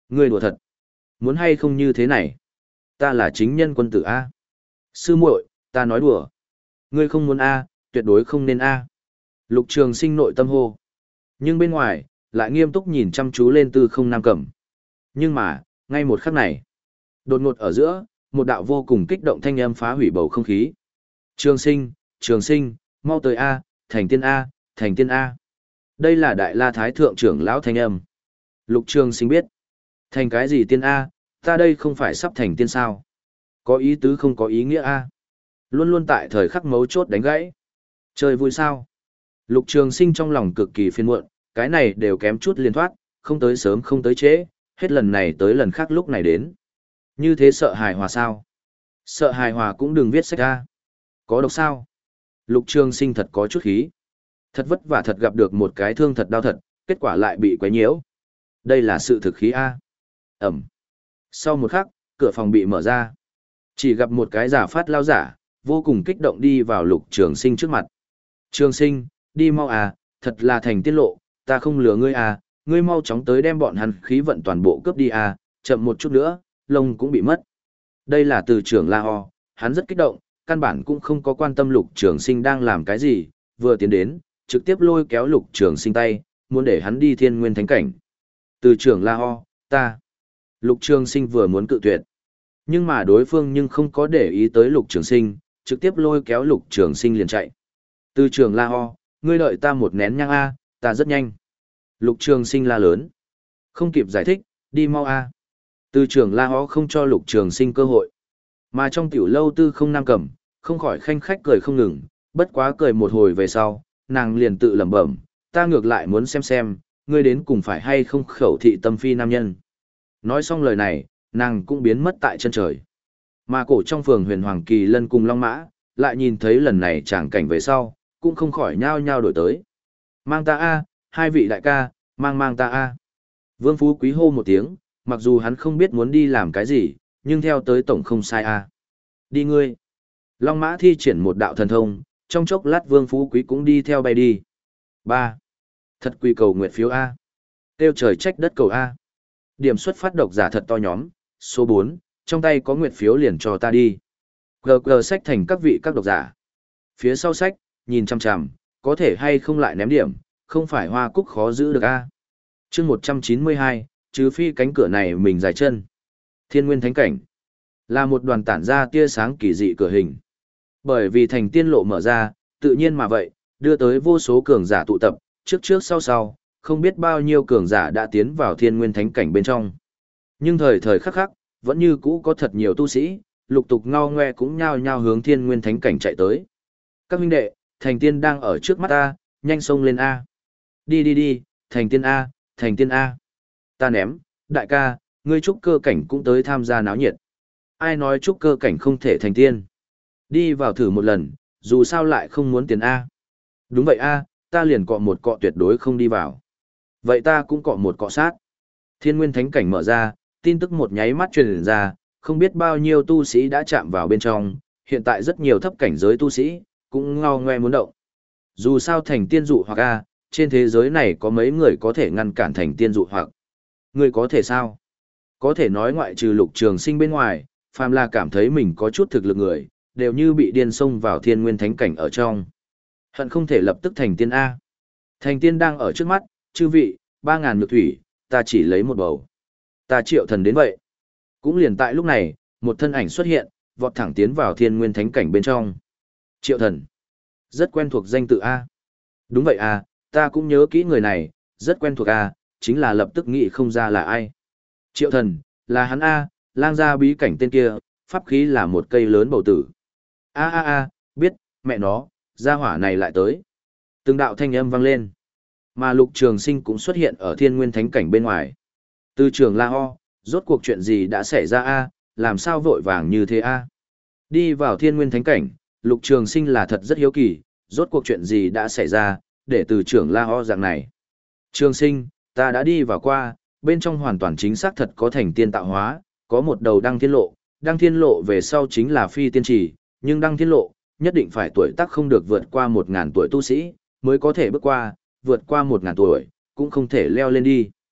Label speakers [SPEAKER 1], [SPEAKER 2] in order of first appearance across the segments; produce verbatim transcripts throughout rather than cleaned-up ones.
[SPEAKER 1] Ngươi đùa thật. Muốn hay không như thế này? Ta là chính nhân quân tử A. Sư muội, ta nói đùa. Ngươi không muốn A, tuyệt đối không nên A. Lục Trường Sinh nội tâm hô. Nhưng bên ngoài, lại nghiêm túc nhìn chăm chú lên Tư Không Nam Cẩm. Nhưng mà, ngay một khắc này, đột ngột ở giữa, một đạo vô cùng kích động thanh âm phá hủy bầu không khí. Trường Sinh, Trường Sinh, mau tới A, thành tiên A, thành tiên A. Đây là Đại La Thái Thượng trưởng lão thanh âm. Lục Trường Sinh biết. Thành cái gì tiên A, ta đây không phải sắp thành tiên sao? Có ý tứ không có ý nghĩa A. Luôn luôn tại thời khắc mấu chốt đánh gãy. Chơi vui sao? Lục Trường Sinh trong lòng cực kỳ phiền muộn, cái này đều kém chút liên thoát, không tới sớm không tới trễ, hết lần này tới lần khác lúc này đến. Như thế sợ hài hòa sao? Sợ hài hòa cũng đừng viết sách ra. Có độc sao? Lục Trường Sinh thật có chút khí. Thật vất vả thật gặp được một cái thương thật đau thật, kết quả lại bị quấy nhiễu. Đây là sự thực khí A. Ẩm. Sau một khắc, cửa phòng bị mở ra. Chỉ gặp một cái giả phát lao giả, vô cùng kích động đi vào Lục Trường Sinh trước mặt. Trường Sinh, đi mau à, thật là thành tiết lộ, ta không lừa ngươi à, ngươi mau chóng tới đem bọn hắn khí vận toàn bộ cướp đi à, chậm một chút nữa, lông cũng bị mất. Đây là từ trưởng La Ho, hắn rất kích động, căn bản cũng không có quan tâm Lục Trường Sinh đang làm cái gì, vừa tiến đến, trực tiếp lôi kéo Lục Trường Sinh tay, muốn để hắn đi Thiên Nguyên Thánh Cảnh. Từ trưởng La Ho, ta. Lục Trường Sinh vừa muốn cự tuyệt. Nhưng mà đối phương nhưng không có để ý tới Lục Trường Sinh, trực tiếp lôi kéo Lục Trường Sinh liền chạy. Từ trưởng La Ho, ngươi đợi ta một nén nhang A, ta rất nhanh. Lục Trường Sinh la lớn. Không kịp giải thích, đi mau A. Từ trưởng La Ho không cho Lục Trường Sinh cơ hội. Mà trong tiểu lâu Tư Không Nam Cẩm, không khỏi khanh khách cười không ngừng, bất quá cười một hồi về sau, nàng liền tự lẩm bẩm, ta ngược lại muốn xem xem, ngươi đến cùng phải hay không khẩu thị tâm phi nam nhân. Nói xong lời này, nàng cũng biến mất tại chân trời. Mà cổ trong phường Huyền Hoàng Kỳ Lân cùng Long Mã, lại nhìn thấy lần này tràng cảnh về sau, cũng không khỏi nhao nhao đổi tới. Mang ta a, hai vị đại ca, mang mang ta a. Vương Phú Quý hô một tiếng, mặc dù hắn không biết muốn đi làm cái gì, nhưng theo tới tổng không sai a. Đi ngươi. Long Mã thi triển một đạo thần thông, trong chốc lát Vương Phú Quý cũng đi theo bay đi. Ba. Thật quy cầu nguyện phiếu a. Tiêu trời trách đất cầu a. Điểm xuất phát độc giả thật to nhóm, số bốn, trong tay có nguyện phiếu liền cho ta đi. Gờ gờ sách thành các vị các độc giả. Phía sau sách, nhìn chằm chằm, có thể hay không lại ném điểm, không phải hoa cúc khó giữ được a. Chương một trăm chín mươi hai, trừ phi cánh cửa này mình dài chân. Thiên Nguyên Thánh Cảnh là một đoàn tản ra tia sáng kỳ dị cửa hình. Bởi vì thành tiên lộ mở ra, tự nhiên mà vậy, đưa tới vô số cường giả tụ tập, trước trước sau sau, không biết bao nhiêu cường giả đã tiến vào Thiên Nguyên Thánh Cảnh bên trong. Nhưng thời thời khắc khắc, vẫn như cũ có thật nhiều tu sĩ, lục tục ngao ngoe cũng nhao nhao hướng Thiên Nguyên Thánh Cảnh chạy tới. Các huynh đệ, thành tiên đang ở trước mắt ta, nhanh xông lên A. Đi đi đi, thành tiên A, thành tiên A. Ta ném, đại ca, ngươi trúc cơ cảnh cũng tới tham gia náo nhiệt. Ai nói trúc cơ cảnh không thể thành tiên? Đi vào thử một lần, dù sao lại không muốn tiền A. Đúng vậy A, ta liền cọ một cọ tuyệt đối không đi vào. Vậy ta cũng cọ một cọ sát. Thiên Nguyên Thánh Cảnh mở ra, tin tức một nháy mắt truyền ra, không biết bao nhiêu tu sĩ đã chạm vào bên trong, hiện tại rất nhiều thấp cảnh giới tu sĩ, cũng ngao ngoe muốn động. Dù sao thành tiên dụ hoặc A, trên thế giới này có mấy người có thể ngăn cản thành tiên dụ hoặc. Người có thể sao? Có thể nói ngoại trừ Lục Trường Sinh bên ngoài, phàm là cảm thấy mình có chút thực lực người, đều như bị điên xông vào Thiên Nguyên Thánh Cảnh ở trong. Hận không thể lập tức thành tiên A. Thành tiên đang ở trước mắt, chư vị, ba ngàn nhược thủy, ta chỉ lấy một bầu. Ta Triệu Thần đến vậy. Cũng liền tại lúc này, một thân ảnh xuất hiện, vọt thẳng tiến vào Thiên Nguyên Thánh Cảnh bên trong. Triệu Thần. Rất quen thuộc danh tự A. Đúng vậy A, ta cũng nhớ kỹ người này, rất quen thuộc A, chính là lập tức nghĩ không ra là ai. Triệu Thần, là hắn A, lang gia bí cảnh tên kia, pháp khí là một cây lớn bầu tử. A a a, biết, mẹ nó, gia hỏa này lại tới. Từng đạo thanh âm vang lên. Mà Lục Trường Sinh cũng xuất hiện ở Thiên Nguyên Thánh Cảnh bên ngoài. Từ trường La Ho, rốt cuộc chuyện gì đã xảy ra A, làm sao vội vàng như thế A. Đi vào Thiên Nguyên Thánh Cảnh, Lục Trường Sinh là thật rất hiếu kỳ, rốt cuộc chuyện gì đã xảy ra, để từ trưởng La Ho dạng này. Trường Sinh, ta đã đi vào qua, bên trong hoàn toàn chính xác thật có thành tiên tạo hóa, có một đầu đăng thiên lộ, đăng thiên lộ về sau chính là phi tiên trì, nhưng đăng thiên lộ, nhất định phải tuổi tác không được vượt qua một ngàn tuổi tu sĩ, mới có thể bước qua, vượt qua một ngàn tuổi, cũng không thể leo lên đi.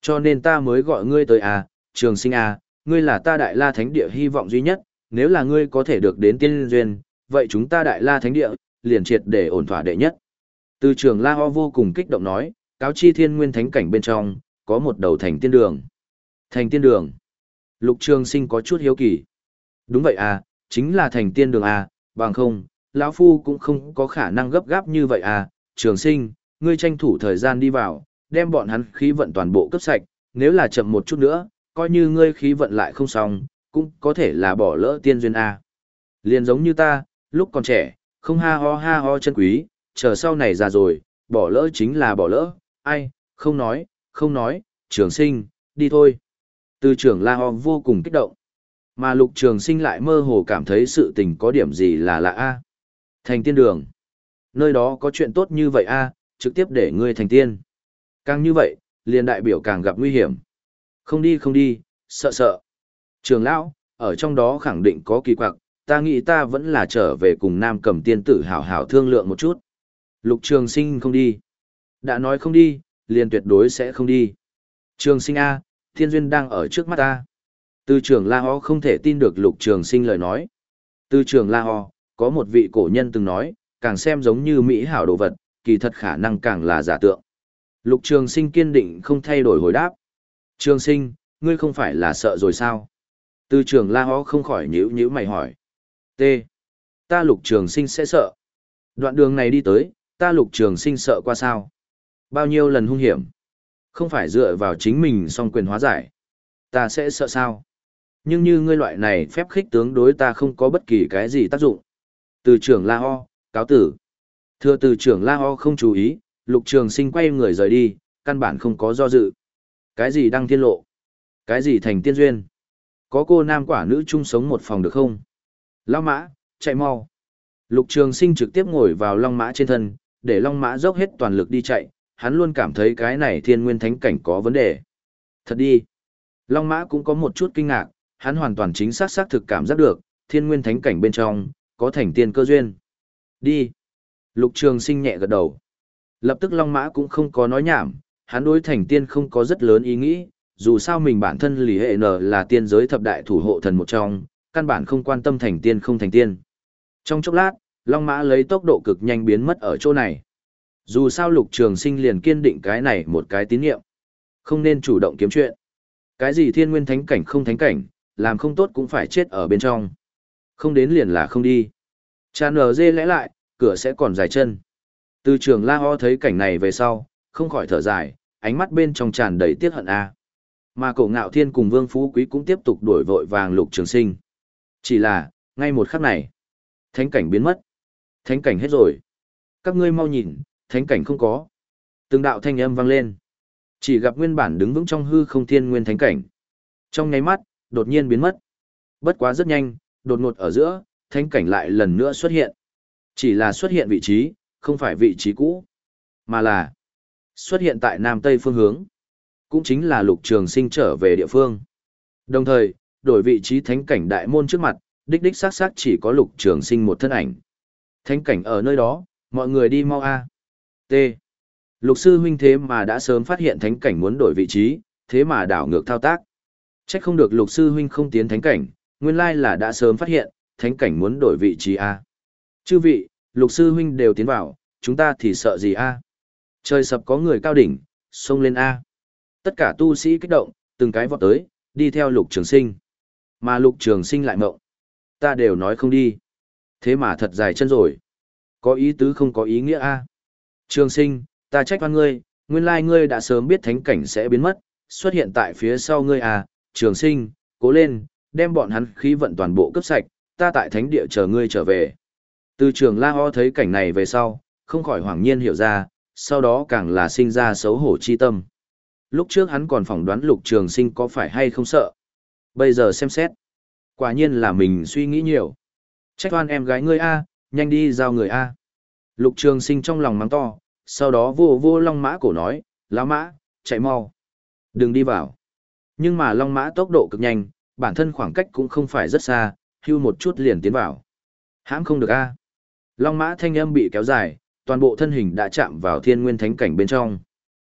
[SPEAKER 1] Cho nên ta mới gọi ngươi tới à, Trường Sinh à, ngươi là ta Đại La Thánh Địa hy vọng duy nhất, nếu là ngươi có thể được đến tiên duyên, vậy chúng ta Đại La Thánh Địa, liền triệt để ổn thỏa đệ nhất. Từ Trường La Ho vô cùng kích động nói, cáo chi thiên nguyên thánh cảnh bên trong, có một đầu thành tiên đường. Thành tiên đường. Lục Trường Sinh có chút hiếu kỳ. Đúng vậy à, chính là thành tiên đường à, bằng không, lão phu cũng không có khả năng gấp gáp như vậy à, Trường Sinh, ngươi tranh thủ thời gian đi vào, đem bọn hắn khí vận toàn bộ cấp sạch, nếu là chậm một chút nữa, coi như ngươi khí vận lại không xong, cũng có thể là bỏ lỡ tiên duyên à. Liền giống như ta, lúc còn trẻ, không ha ho ha ho chân quý, chờ sau này già rồi, bỏ lỡ chính là bỏ lỡ, ai, không nói, không nói, Trường Sinh, đi thôi. Từ trưởng La Ho vô cùng kích động. Mà Lục Trường Sinh lại mơ hồ cảm thấy sự tình có điểm gì là lạ a. Thành tiên đường. Nơi đó có chuyện tốt như vậy a, trực tiếp để ngươi thành tiên. Càng như vậy, liền đại biểu càng gặp nguy hiểm. Không đi không đi, sợ sợ. Trường lão, ở trong đó khẳng định có kỳ quặc, ta nghĩ ta vẫn là trở về cùng Nam Cầm tiên tử hảo hảo thương lượng một chút. Lục Trường Sinh không đi. Đã nói không đi, liền tuyệt đối sẽ không đi. Trường Sinh a, thiên duyên đang ở trước mắt ta. Từ trưởng La Ho không thể tin được Lục Trường Sinh lời nói. Từ trưởng La Ho, có một vị cổ nhân từng nói, càng xem giống như mỹ hảo đồ vật, kỳ thật khả năng càng là giả tượng. Lục Trường Sinh kiên định không thay đổi hồi đáp. Trường Sinh, ngươi không phải là sợ rồi sao? Từ trưởng La Ho không khỏi nhíu nhíu mày hỏi. T. Ta Lục Trường Sinh sẽ sợ. Đoạn đường này đi tới, ta Lục Trường Sinh sợ qua sao? Bao nhiêu lần hung hiểm? Không phải dựa vào chính mình song quyền hóa giải. Ta sẽ sợ sao? Nhưng như ngươi loại này phép khích tướng đối ta không có bất kỳ cái gì tác dụng. Từ trưởng La Ho, cáo tử. Thưa từ trưởng La Ho không chú ý, Lục Trường Sinh quay người rời đi, căn bản không có do dự. Cái gì đăng tiên lộ? Cái gì thành tiên duyên? Có cô nam quả nữ chung sống một phòng được không? Lao mã, chạy mau. Lục Trường Sinh trực tiếp ngồi vào long mã trên thân, để long mã dốc hết toàn lực đi chạy, hắn luôn cảm thấy cái này thiên nguyên thánh cảnh có vấn đề. Thật đi. Long mã cũng có một chút kinh ngạc, hắn hoàn toàn chính xác xác thực cảm giác được, thiên nguyên thánh cảnh bên trong, có thành tiên cơ duyên. Đi. Lục Trường Sinh nhẹ gật đầu. Lập tức long mã cũng không có nói nhảm, hắn đối thành tiên không có rất lớn ý nghĩ, dù sao mình bản thân Lý Hệ N là tiên giới thập đại thủ hộ thần một trong, căn bản không quan tâm thành tiên không thành tiên. Trong chốc lát, long mã lấy tốc độ cực nhanh biến mất ở chỗ này. Dù sao Lục Trường Sinh liền kiên định cái này một cái tín nhiệm. Không nên chủ động kiếm chuyện. Cái gì thiên nguyên thánh cảnh không thánh cảnh, làm không tốt cũng phải chết ở bên trong. Không đến liền là không đi. Cha nở dê lẽ lại, cửa sẽ còn dài chân. Từ trường La Ho thấy cảnh này về sau, không khỏi thở dài, ánh mắt bên trong tràn đầy tiếc hận a. Mà Cổ Ngạo Thiên cùng Vương Phú Quý cũng tiếp tục đuổi vội vàng Lục Trường Sinh. Chỉ là, ngay một khắc này, thánh cảnh biến mất. Thánh cảnh hết rồi. Các ngươi mau nhìn, thánh cảnh không có. Từng đạo thanh âm vang lên. Chỉ gặp nguyên bản đứng vững trong hư không thiên nguyên thánh cảnh. Trong nháy mắt, đột nhiên biến mất. Bất quá rất nhanh, đột ngột ở giữa, thánh cảnh lại lần nữa xuất hiện. Chỉ là xuất hiện vị trí, không phải vị trí cũ, mà là xuất hiện tại nam tây phương hướng. Cũng chính là Lục Trường Sinh trở về địa phương. Đồng thời, đổi vị trí thánh cảnh đại môn trước mặt, đích đích xác xác chỉ có Lục Trường Sinh một thân ảnh. Thánh cảnh ở nơi đó, mọi người đi mau a. T. Lục sư huynh thế mà đã sớm phát hiện thánh cảnh muốn đổi vị trí, thế mà đảo ngược thao tác. Trách không được Lục sư huynh không tiến thánh cảnh, nguyên lai là đã sớm phát hiện, thánh cảnh muốn đổi vị trí a. Chư vị, Lục sư huynh đều tiến vào, chúng ta thì sợ gì a? Trời sập có người cao đỉnh, xông lên a. Tất cả tu sĩ kích động, từng cái vọt tới, đi theo Lục Trường Sinh. Mà Lục Trường Sinh lại mộng. Ta đều nói không đi. Thế mà thật dài chân rồi. Có ý tứ không có ý nghĩa a. Trường Sinh, ta trách oan ngươi, nguyên lai ngươi đã sớm biết thánh cảnh sẽ biến mất, xuất hiện tại phía sau ngươi à, Trường Sinh, cố lên, đem bọn hắn khí vận toàn bộ cướp sạch, ta tại thánh địa chờ ngươi trở về. Từ trường La Ho thấy cảnh này về sau, không khỏi hoảng nhiên hiểu ra, sau đó càng là sinh ra xấu hổ chi tâm. Lúc trước hắn còn phỏng đoán Lục Trường Sinh có phải hay không sợ. Bây giờ xem xét, quả nhiên là mình suy nghĩ nhiều. Trách oan em gái ngươi a, nhanh đi giao người a. Lục Trường Sinh trong lòng mắng to, sau đó vô vô Long Mã cổ nói, lão mã, chạy mau. Đừng đi vào. Nhưng mà Long Mã tốc độ cực nhanh, bản thân khoảng cách cũng không phải rất xa, hưu một chút liền tiến vào. Hãm không được a. Long Mã thanh âm bị kéo dài, toàn bộ thân hình đã chạm vào thiên nguyên thánh cảnh bên trong.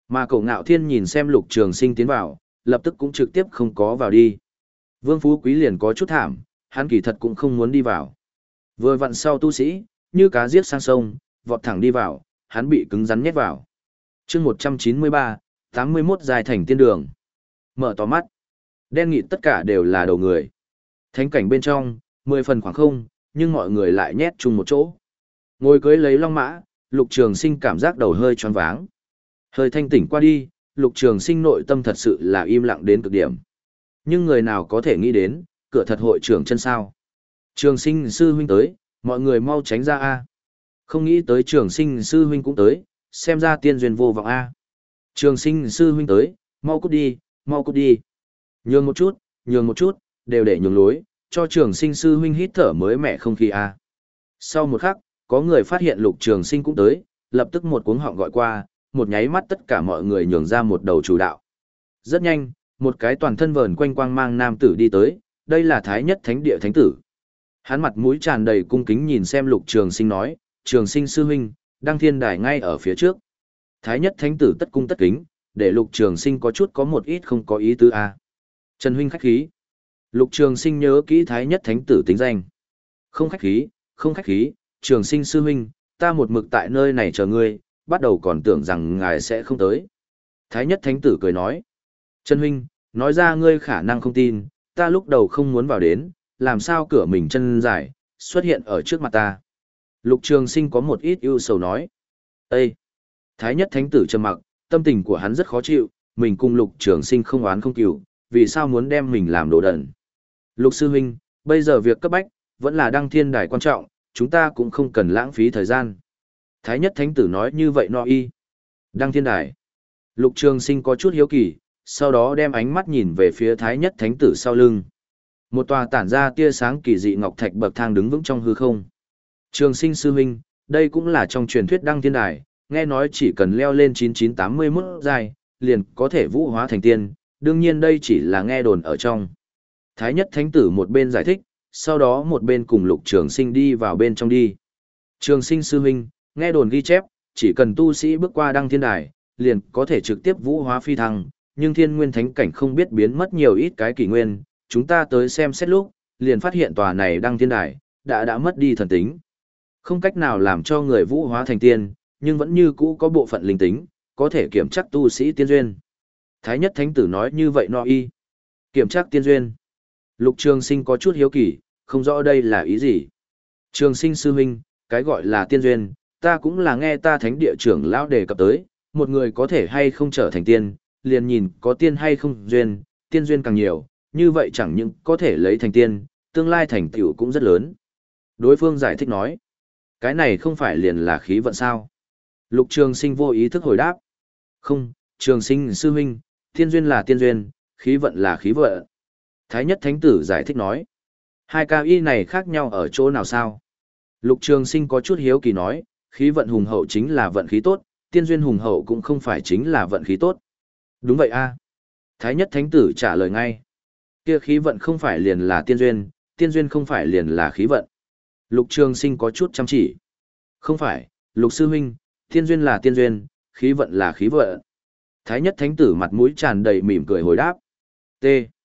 [SPEAKER 1] Mà Cổ Ngạo Thiên nhìn xem Lục Trường Sinh tiến vào, lập tức cũng trực tiếp không có vào đi. Vương Phú Quý liền có chút thảm, hắn kỳ thật cũng không muốn đi vào. Vừa vặn sau tu sĩ, như cá giết sang sông, vọt thẳng đi vào, hắn bị cứng rắn nhét vào. Chương một trăm chín mươi ba, tám mươi mốt dài thành tiên đường. Mở to mắt, đen nghịt tất cả đều là đầu người. Thánh cảnh bên trong, mười phần khoảng không, nhưng mọi người lại nhét chung một chỗ. Ngồi cưới lấy long mã, Lục Trường Sinh cảm giác đầu hơi choáng váng. Hơi thanh tỉnh qua đi, Lục Trường Sinh nội tâm thật sự là im lặng đến cực điểm. Nhưng người nào có thể nghĩ đến, cửa thật hội trưởng chân sao. Trường Sinh sư huynh tới, mọi người mau tránh ra a. Không nghĩ tới Trường Sinh sư huynh cũng tới, xem ra tiên duyên vô vọng a. Trường Sinh sư huynh tới, mau cút đi, mau cút đi. Nhường một chút, nhường một chút, đều để nhường lối, cho Trường Sinh sư huynh hít thở mới mẻ không khí a. Sau một khắc, có người phát hiện Lục Trường Sinh cũng tới, lập tức một cuống họng gọi qua, một nháy mắt tất cả mọi người nhường ra một đầu chủ đạo. Rất nhanh, một cái toàn thân vờn quanh quang mang nam tử đi tới, đây là Thái Nhất Thánh Địa Thánh Tử. Hắn mặt mũi tràn đầy cung kính nhìn xem Lục Trường Sinh nói, Trường Sinh sư huynh, Đăng Thiên Đài ngay ở phía trước. Thái Nhất Thánh Tử tất cung tất kính, để Lục Trường Sinh có chút có một ít không có ý tứ a. Trần huynh khách khí. Lục Trường Sinh nhớ kỹ Thái Nhất Thánh Tử tính danh. Không khách khí, không khách khí, Trường Sinh sư huynh, ta một mực tại nơi này chờ ngươi, bắt đầu còn tưởng rằng ngài sẽ không tới. Thái Nhất Thánh Tử cười nói, Trần huynh, nói ra ngươi khả năng không tin, ta lúc đầu không muốn vào đến, làm sao cửa mình chân dài, xuất hiện ở trước mặt ta. Lục Trường Sinh có một ít ưu sầu nói, Ê! Thái Nhất Thánh Tử trầm mặc, tâm tình của hắn rất khó chịu, mình cùng Lục Trường Sinh không oán không cừu, vì sao muốn đem mình làm đồ đần. Lục sư huynh, bây giờ việc cấp bách, vẫn là Đăng Thiên Đài quan trọng, chúng ta cũng không cần lãng phí thời gian. Thái Nhất Thánh Tử nói như vậy no y. Đăng Thiên Đài. Lục Trường Sinh có chút hiếu kỳ, sau đó đem ánh mắt nhìn về phía Thái Nhất Thánh Tử sau lưng. Một tòa tản ra tia sáng kỳ dị ngọc thạch bậc thang đứng vững trong hư không. Trường Sinh sư huynh, đây cũng là trong truyền thuyết Đăng Thiên Đài, nghe nói chỉ cần leo lên chín chín tám mươi mốt giai, liền có thể vũ hóa thành tiên, đương nhiên đây chỉ là nghe đồn ở trong. Thái Nhất Thánh Tử một bên giải thích, sau đó một bên cùng Lục Trường Sinh đi vào bên trong đi. Trường Sinh sư huynh, nghe đồn ghi chép, chỉ cần tu sĩ bước qua Đăng Thiên Đài, liền có thể trực tiếp vũ hóa phi thăng, nhưng Thiên Nguyên Thánh cảnh không biết biến mất nhiều ít cái kỷ nguyên, chúng ta tới xem xét lúc, liền phát hiện tòa này Đăng Thiên Đài đã đã mất đi thần tính. Không cách nào làm cho người vũ hóa thành tiên, nhưng vẫn như cũ có bộ phận linh tính, có thể kiểm chắc tu sĩ tiên duyên. Thái Nhất Thánh Tử nói như vậy no y. Kiểm chắc tiên duyên. Lục Trường Sinh có chút hiếu kỳ, không rõ đây là ý gì. Trường Sinh sư huynh, cái gọi là tiên duyên, ta cũng là nghe ta thánh địa trưởng lão đề cập tới, một người có thể hay không trở thành tiên, liền nhìn có tiên hay không duyên, tiên duyên càng nhiều, như vậy chẳng những có thể lấy thành tiên, tương lai thành tựu cũng rất lớn. Đối phương giải thích nói, cái này không phải liền là khí vận sao? Lục Trường Sinh vô ý thức hồi đáp, không, Trường Sinh sư huynh, tiên duyên là tiên duyên, khí vận là khí vận. Thái Nhất Thánh Tử giải thích nói, hai cao y này khác nhau ở chỗ nào sao? Lục Trường Sinh có chút hiếu kỳ nói, khí vận hùng hậu chính là vận khí tốt, tiên duyên hùng hậu cũng không phải chính là vận khí tốt. Đúng vậy a. Thái Nhất Thánh Tử trả lời ngay. Kia khí vận không phải liền là tiên duyên, tiên duyên không phải liền là khí vận. Lục Trường Sinh có chút chăm chỉ. Không phải, Lục sư huynh, tiên duyên là tiên duyên, khí vận là khí vận. Thái Nhất Thánh Tử mặt mũi tràn đầy mỉm cười hồi đáp. T.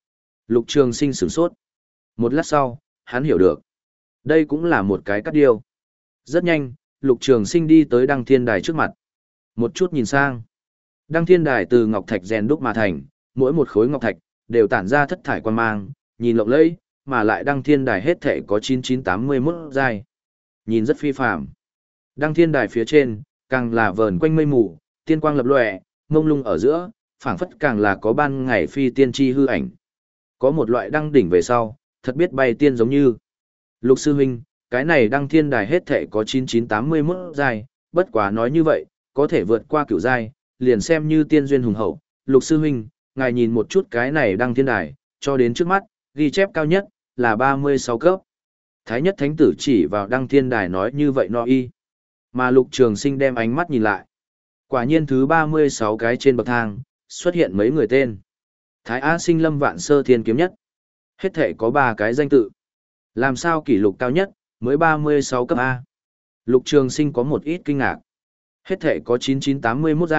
[SPEAKER 1] Lục Trường Sinh sửng sốt. Một lát sau, hắn hiểu được. Đây cũng là một cái cắt điêu. Rất nhanh, Lục Trường Sinh đi tới Đăng Thiên Đài trước mặt. Một chút nhìn sang. Đăng Thiên Đài từ ngọc thạch rèn đúc mà thành, mỗi một khối ngọc thạch đều tản ra thất thải quan mang, nhìn lộng lẫy, mà lại Đăng Thiên Đài hết thảy có chín chín tám mươi mốt giai. Nhìn rất phi phàm. Đăng Thiên Đài phía trên, càng là vờn quanh mây mù, tiên quang lập lòe, mông lung ở giữa, phảng phất càng là có ban ngày phi tiên chi hư ảnh. Có một loại đăng đỉnh về sau, thật biết bay tiên giống như. Lục sư huynh, cái này Đăng Thiên Đài hết thảy có chín chín tám mươi mốt giai, bất quá nói như vậy, có thể vượt qua cửu giai, liền xem như tiên duyên hùng hậu. Lục sư huynh, ngài nhìn một chút cái này Đăng Thiên Đài, cho đến trước mắt, ghi chép cao nhất là ba mươi sáu cấp. Thái Nhất Thánh Tử chỉ vào Đăng Thiên Đài nói như vậy no y. Mà Lục Trường Sinh đem ánh mắt nhìn lại. Quả nhiên thứ ba mươi sáu cái trên bậc thang, xuất hiện mấy người tên. Thái Á Sinh Lâm Vạn Sơ Thiên Kiếm Nhất. Hết thể có ba cái danh tự. Làm sao kỷ lục cao nhất, mới ba mươi sáu cấp A. Lục Trường Sinh có một ít kinh ngạc. Hết thể có chín chín tám mươi mốt giai,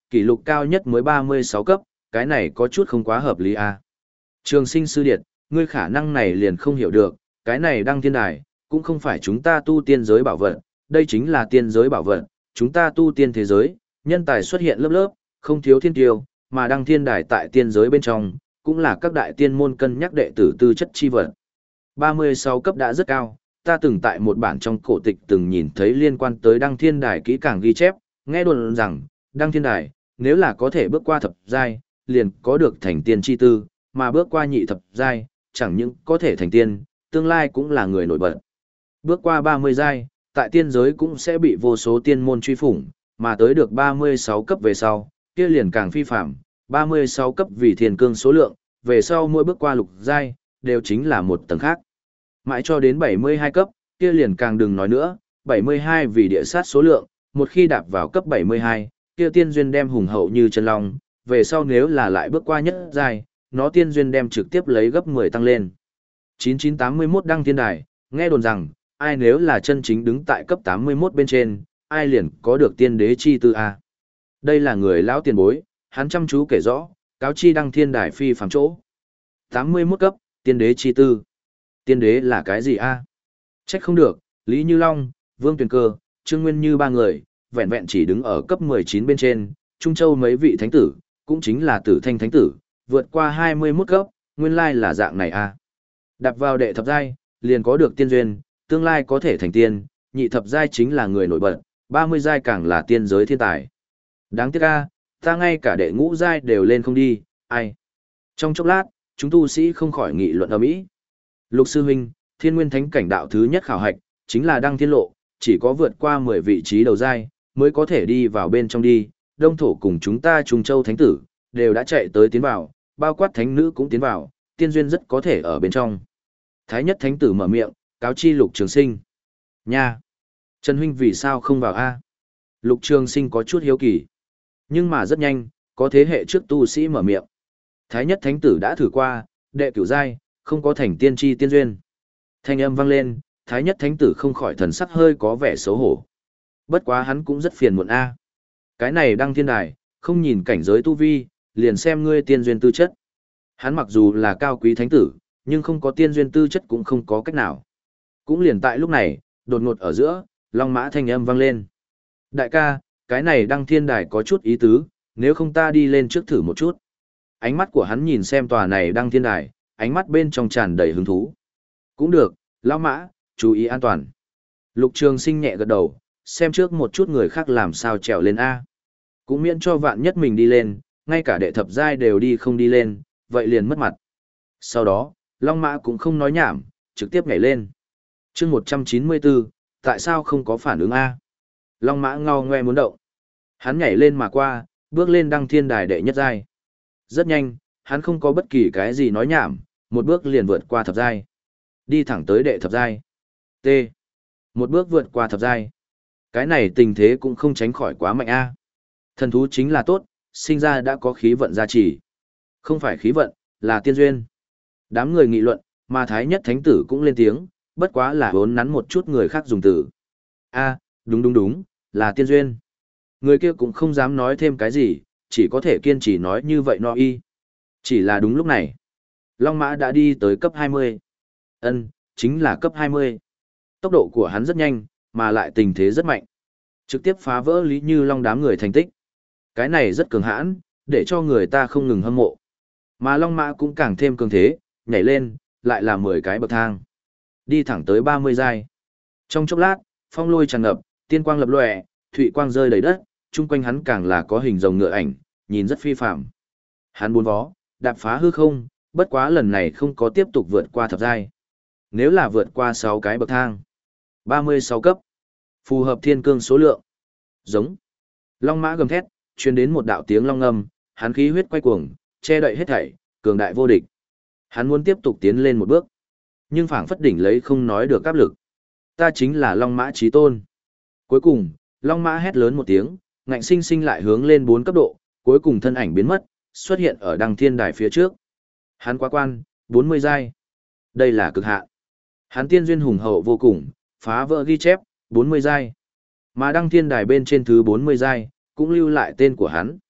[SPEAKER 1] kỷ lục cao nhất mới ba mươi sáu cấp, cái này có chút không quá hợp lý à. Trường sinh sư điệt, ngươi khả năng này liền không hiểu được, cái này đăng thiên đài, cũng không phải chúng ta tu tiên giới bảo vật, đây chính là tiên giới bảo vật, chúng ta tu tiên thế giới, nhân tài xuất hiện lớp lớp, không thiếu thiên tiêu, mà đăng thiên đài tại tiên giới bên trong, cũng là các đại tiên môn cân nhắc đệ tử tư chất chi vật. ba mươi sáu cấp đã rất cao, ta từng tại một bản trong cổ tịch từng nhìn thấy liên quan tới đăng thiên đài kỹ càng ghi chép, nghe đồn rằng, đăng thiên đài, nếu là có thể bước qua thập giai, liền có được thành tiên chi tư, mà bước qua nhị thập giai, chẳng những có thể thành tiên, tương lai cũng là người nổi bật. Bước qua ba mươi giai, tại tiên giới cũng sẽ bị vô số tiên môn truy phủng, mà tới được ba mươi sáu cấp về sau, kia liền càng phi phạm, ba mươi sáu cấp vì thiên cương số lượng, về sau mỗi bước qua lục giai, đều chính là một tầng khác. Mãi cho đến bảy mươi hai cấp, kia liền càng đừng nói nữa, bảy mươi hai vì địa sát số lượng, một khi đạp vào cấp bảy mươi hai, kia tiên duyên đem hùng hậu như chân long, về sau nếu là lại bước qua nhất giai, nó tiên duyên đem trực tiếp lấy gấp mười tăng lên. chín chín tám mươi mốt đăng thiên đài, nghe đồn rằng, ai nếu là chân chính đứng tại cấp tám mươi mốt bên trên, ai liền có được tiên đế chi tư a. Đây là người lão tiền bối, hắn chăm chú kể rõ, cáo chi đăng thiên đài phi phàm chỗ. tám mươi mốt cấp, tiên đế chi tư. Tiên đế là cái gì a? Trách không được, Lý Như Long, Vương Tuyền Cơ, Trương Nguyên Như ba người, vẹn vẹn chỉ đứng ở cấp mười chín bên trên, Trung Châu mấy vị thánh tử, cũng chính là Tử Thanh thánh tử, vượt qua hai mươi mốt cấp, nguyên lai là dạng này a. Đạp vào đệ thập giai, liền có được tiên duyên, tương lai có thể thành tiên, nhị thập giai chính là người nổi bật, ba mươi giai càng là tiên giới thiên tài. Đáng tiếc a, ta ngay cả đệ ngũ giai đều lên không đi, ai. Trong chốc lát, chúng tu sĩ không khỏi nghị luận ầm ĩ. Lục sư huynh, Thiên Nguyên Thánh cảnh đạo thứ nhất khảo hạch, chính là đăng thiên lộ, chỉ có vượt qua mười vị trí đầu giai, mới có thể đi vào bên trong đi. Đông thổ cùng chúng ta Trung Châu thánh tử, đều đã chạy tới tiến vào, bao quát thánh nữ cũng tiến vào, tiên duyên rất có thể ở bên trong. Thái nhất thánh tử mở miệng, cáo chi Lục Trường Sinh. Nha! Trần huynh vì sao không vào a? Lục Trường Sinh có chút hiếu kỳ. Nhưng mà rất nhanh, có thế hệ trước tu sĩ mở miệng. Thái nhất thánh tử đã thử qua, đệ cửu giai, không có thành tiên tri tiên duyên. Thanh âm vang lên, Thái nhất thánh tử không khỏi thần sắc hơi có vẻ xấu hổ. Bất quá hắn cũng rất phiền muộn a. Cái này đăng thiên đài, không nhìn cảnh giới tu vi, liền xem ngươi tiên duyên tư chất. Hắn mặc dù là cao quý thánh tử, nhưng không có tiên duyên tư chất cũng không có cách nào. Cũng liền tại lúc này, đột ngột ở giữa, long mã thanh âm vang lên. Đại ca, cái này đăng thiên đài có chút ý tứ, nếu không ta đi lên trước thử một chút. Ánh mắt của hắn nhìn xem tòa này đăng thiên đài, ánh mắt bên trong tràn đầy hứng thú. Cũng được, lão mã, chú ý an toàn. Lục Trường Sinh nhẹ gật đầu, xem trước một chút người khác làm sao trèo lên A. Cũng miễn cho vạn nhất mình đi lên, ngay cả đệ thập giai đều đi không đi lên, vậy liền mất mặt. Sau đó, Long Mã cũng không nói nhảm, trực tiếp nhảy lên. Chương một trăm chín mươi bốn, tại sao không có phản ứng A? Long Mã ngao ngoe muốn động. Hắn nhảy lên mà qua, bước lên đăng thiên đài đệ nhất giai. Rất nhanh, hắn không có bất kỳ cái gì nói nhảm, một bước liền vượt qua thập giai. Đi thẳng tới đệ thập giai. T. Một bước vượt qua thập giai. Cái này tình thế cũng không tránh khỏi quá mạnh a. Thần thú chính là tốt, sinh ra đã có khí vận gia trì. Không phải khí vận, là tiên duyên. Đám người nghị luận, mà Thái nhất thánh tử cũng lên tiếng, bất quá là vốn nắn một chút người khác dùng từ. A, đúng đúng đúng, là tiên duyên. Người kia cũng không dám nói thêm cái gì, chỉ có thể kiên trì nói như vậy no y. Chỉ là đúng lúc này, Long Mã đã đi tới cấp hai mươi. Ân, chính là cấp hai mươi. Tốc độ của hắn rất nhanh, mà lại tình thế rất mạnh. Trực tiếp phá vỡ Lý Như Long đám người thành tích. Cái này rất cường hãn, để cho người ta không ngừng hâm mộ. Mà Long Mã cũng càng thêm cường thế, nhảy lên, lại là mười cái bậc thang. Đi thẳng tới ba mươi giai. Trong chốc lát, phong lôi tràn ngập, tiên quang lập lòe, thụy quang rơi đầy đất, chung quanh hắn càng là có hình rồng ngựa ảnh, nhìn rất phi phàm. Hắn bốn vó, đạp phá hư không, bất quá lần này không có tiếp tục vượt qua thập giai. Nếu là vượt qua sáu cái bậc thang, ba mươi sáu cấp, phù hợp thiên cương số lượng. Giống. Long Mã gầm thét, truyền đến một đạo tiếng long ngâm, hắn khí huyết quay cuồng, che đậy hết thảy, cường đại vô địch. Hắn muốn tiếp tục tiến lên một bước, nhưng phảng phất đỉnh lấy không nói được áp lực. Ta chính là Long Mã chí tôn. Cuối cùng, Long Mã hét lớn một tiếng, ngạnh sinh sinh lại hướng lên bốn cấp độ, cuối cùng thân ảnh biến mất, xuất hiện ở đăng thiên đài phía trước. Hắn quá quan, bốn mươi giai. Đây là cực hạn. Hắn tiên duyên hùng hậu vô cùng, phá vỡ ghi chép, bốn mươi giai. Mà đăng thiên đài bên trên thứ bốn mươi giai, cũng lưu lại tên của hắn.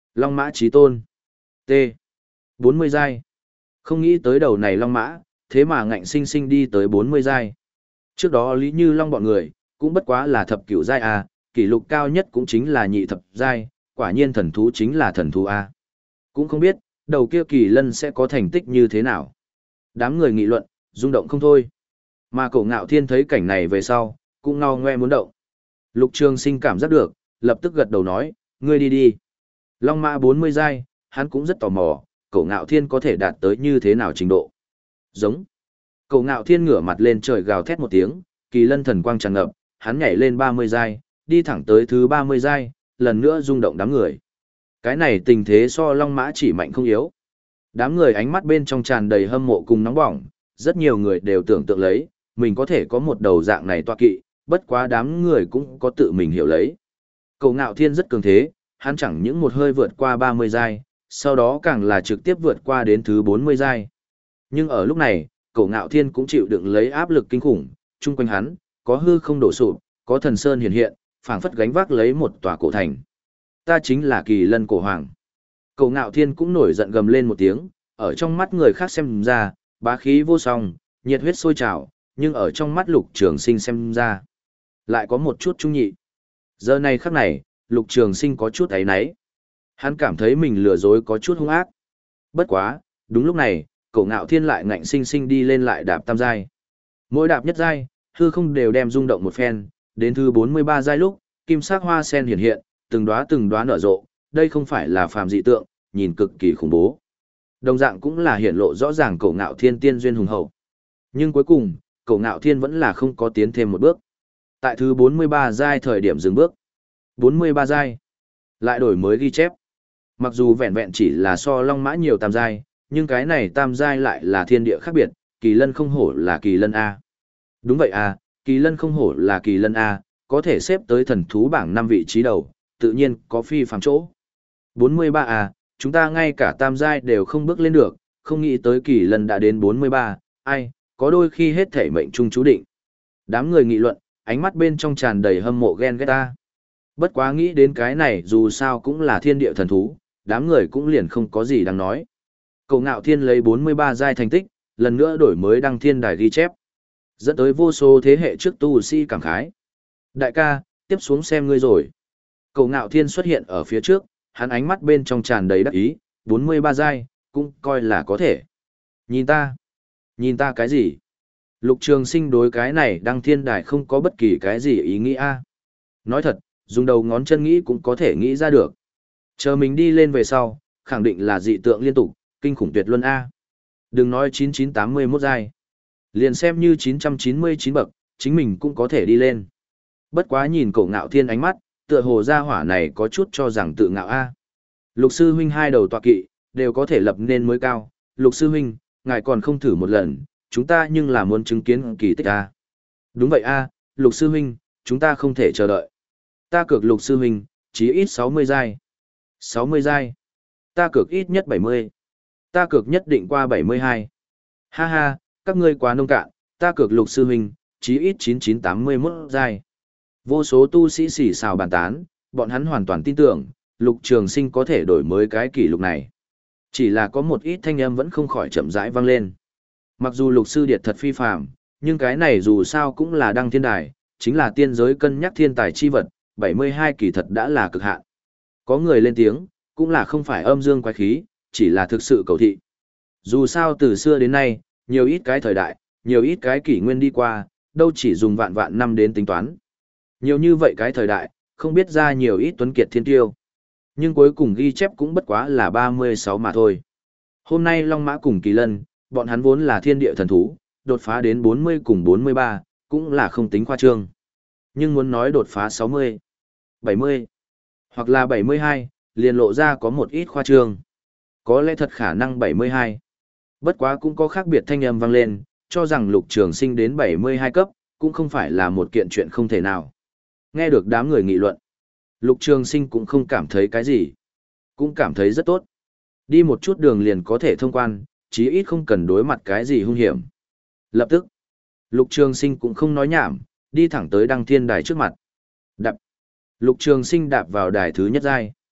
[SPEAKER 1] Long mã chí tôn. T. bốn mươi giai. Không nghĩ tới đầu này long mã, thế mà ngạnh sinh sinh đi tới bốn mươi giai. Trước đó Lý Như Long bọn người, cũng bất quá là thập cửu giai A, kỷ lục cao nhất cũng chính là nhị thập giai, quả nhiên thần thú chính là thần thú A. Cũng không biết, đầu kia kỳ lân sẽ có thành tích như thế nào. Đám người nghị luận, rung động không thôi. Mà Cổ Ngạo Thiên thấy cảnh này về sau, cũng ngao ngoe muốn động. Lục Trường Sinh cảm giác được, lập tức gật đầu nói, ngươi đi đi. Long mã bốn mươi giai, hắn cũng rất tò mò, Cổ Ngạo Thiên có thể đạt tới như thế nào trình độ. Giống. Cổ Ngạo Thiên ngửa mặt lên trời gào thét một tiếng, kỳ lân thần quang tràn ngập, hắn nhảy lên ba mươi giai, đi thẳng tới thứ ba mươi giai, lần nữa rung động đám người. Cái này tình thế so long mã chỉ mạnh không yếu. Đám người ánh mắt bên trong tràn đầy hâm mộ cùng nóng bỏng, rất nhiều người đều tưởng tượng lấy, mình có thể có một đầu dạng này toa kỵ, bất quá đám người cũng có tự mình hiểu lấy. Cổ Ngạo Thiên rất cường thế, hắn chẳng những một hơi vượt qua ba mươi giai, sau đó càng là trực tiếp vượt qua đến thứ bốn mươi giai. Nhưng ở lúc này, Cổ Ngạo Thiên cũng chịu đựng lấy áp lực kinh khủng, chung quanh hắn, có hư không đổ sụp, có thần sơn hiện hiện, phảng phất gánh vác lấy một tòa cổ thành. Ta chính là Kỳ Lân cổ hoàng. Cổ Ngạo Thiên cũng nổi giận gầm lên một tiếng, ở trong mắt người khác xem ra, bá khí vô song, nhiệt huyết sôi trào, nhưng ở trong mắt Lục Trường Sinh xem ra, lại có một chút trung nhị. Giờ này khắc này, Lục Trường Sinh có chút áy náy. Hắn cảm thấy mình lừa dối có chút hung ác. Bất quá, đúng lúc này, Cổ Ngạo Thiên lại ngạnh sinh sinh đi lên lại đạp tam giai. Mỗi đạp nhất giai, hư không đều đem rung động một phen, đến thứ bốn mươi ba giai lúc, kim sắc hoa sen hiện hiện, từng đóa từng đóa nở rộ, đây không phải là phàm dị tượng, nhìn cực kỳ khủng bố. Đồng dạng cũng là hiển lộ rõ ràng Cổ Ngạo Thiên tiên duyên hùng hậu. Nhưng cuối cùng, Cổ Ngạo Thiên vẫn là không có tiến thêm một bước. Tại thứ bốn mươi ba giai thời điểm dừng bước. bốn mươi ba giai. Lại đổi mới ghi chép. Mặc dù vẹn vẹn chỉ là so long mã nhiều tam giai, nhưng cái này tam giai lại là thiên địa khác biệt, kỳ lân không hổ là kỳ lân A. Đúng vậy A, kỳ lân không hổ là kỳ lân A, có thể xếp tới thần thú bảng năm vị trí đầu, tự nhiên có phi phàm chỗ. bốn mươi ba A, chúng ta ngay cả tam giai đều không bước lên được, không nghĩ tới kỳ lân đã đến bốn mươi ba, ai, có đôi khi hết thể mệnh trung chú định. Đám người nghị luận, ánh mắt bên trong tràn đầy hâm mộ ghen ghét ta. Bất quá nghĩ đến cái này dù sao cũng là thiên địa thần thú, đám người cũng liền không có gì đáng nói. Cổ Ngạo Thiên lấy bốn mươi ba giai thành tích, lần nữa đổi mới đăng thiên đài ghi chép. Dẫn tới vô số thế hệ trước tu sĩ cảm khái. Đại ca, tiếp xuống xem ngươi rồi. Cổ Ngạo Thiên xuất hiện ở phía trước, hắn ánh mắt bên trong tràn đầy đắc ý, bốn mươi ba giai, cũng coi là có thể. Nhìn ta. Nhìn ta cái gì? Lục Trường Sinh đối cái này đăng thiên đài không có bất kỳ cái gì ý nghĩa. Nói thật, dùng đầu ngón chân nghĩ cũng có thể nghĩ ra được. Chờ mình đi lên về sau, khẳng định là dị tượng liên tục, kinh khủng tuyệt luân A. Đừng nói chín chín tám mươi mốt giai. Liền xem như chín trăm chín mươi chín bậc, chính mình cũng có thể đi lên. Bất quá nhìn Cổ Ngạo Thiên ánh mắt, tựa hồ gia hỏa này có chút cho rằng tự ngạo A. Lục sư huynh hai đầu tọa kỵ, đều có thể lập nên mới cao. Lục sư huynh, ngài còn không thử một lần, chúng ta nhưng là muốn chứng kiến kỳ tích A. Đúng vậy A, Lục sư huynh, chúng ta không thể chờ đợi. Ta cược Lục sư huynh, chí ít sáu mươi giai. sáu mươi giai. Ta cược ít nhất bảy mươi. Ta cược nhất định qua bảy mươi hai. Ha ha, các ngươi quá nông cạn, ta cược Lục sư huynh, chí ít chín chín tám mươi mốt giai. Vô số tu sĩ xì xào bàn tán, bọn hắn hoàn toàn tin tưởng, Lục Trường Sinh có thể đổi mới cái kỷ lục này. Chỉ là có một ít thanh âm vẫn không khỏi chậm rãi vang lên. Mặc dù Lục sư điệt thật phi phàm, nhưng cái này dù sao cũng là đăng thiên đài, chính là tiên giới cân nhắc thiên tài chi vật, bảy mươi hai kỳ thật đã là cực hạn. Có người lên tiếng, cũng là không phải âm dương quái khí, chỉ là thực sự cầu thị. Dù sao từ xưa đến nay, nhiều ít cái thời đại, nhiều ít cái kỷ nguyên đi qua, đâu chỉ dùng vạn vạn năm đến tính toán. Nhiều như vậy cái thời đại, không biết ra nhiều ít tuấn kiệt thiên tiêu. Nhưng cuối cùng ghi chép cũng bất quá là ba mươi sáu mà thôi. Hôm nay Long Mã cùng Kỳ Lân, bọn hắn vốn là thiên địa thần thú, đột phá đến bốn mươi cùng bốn mươi ba, cũng là không tính khoa trương. Nhưng muốn nói đột phá sáu mươi, bảy mươi, hoặc là bảy mươi hai, liền lộ ra có một ít khoa trương. Có lẽ thật khả năng bảy mươi hai. Bất quá cũng có khác biệt thanh âm vang lên, cho rằng Lục Trường Sinh đến bảy mươi hai cấp, cũng không phải là một kiện chuyện không thể nào. Nghe được đám người nghị luận, Lục Trường Sinh cũng không cảm thấy cái gì, cũng cảm thấy rất tốt. Đi một chút đường liền có thể thông quan, chí ít không cần đối mặt cái gì hung hiểm. Lập tức, Lục Trường Sinh cũng không nói nhảm, đi thẳng tới đăng thiên đài trước mặt. Đạp. Lục Trường Sinh đạp vào đài thứ nhất giai.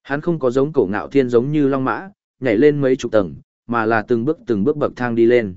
[SPEAKER 1] Hắn không có giống cổ ngạo thiên giống như long mã, nhảy lên mấy chục tầng, mà là từng bước từng bước bậc thang đi lên.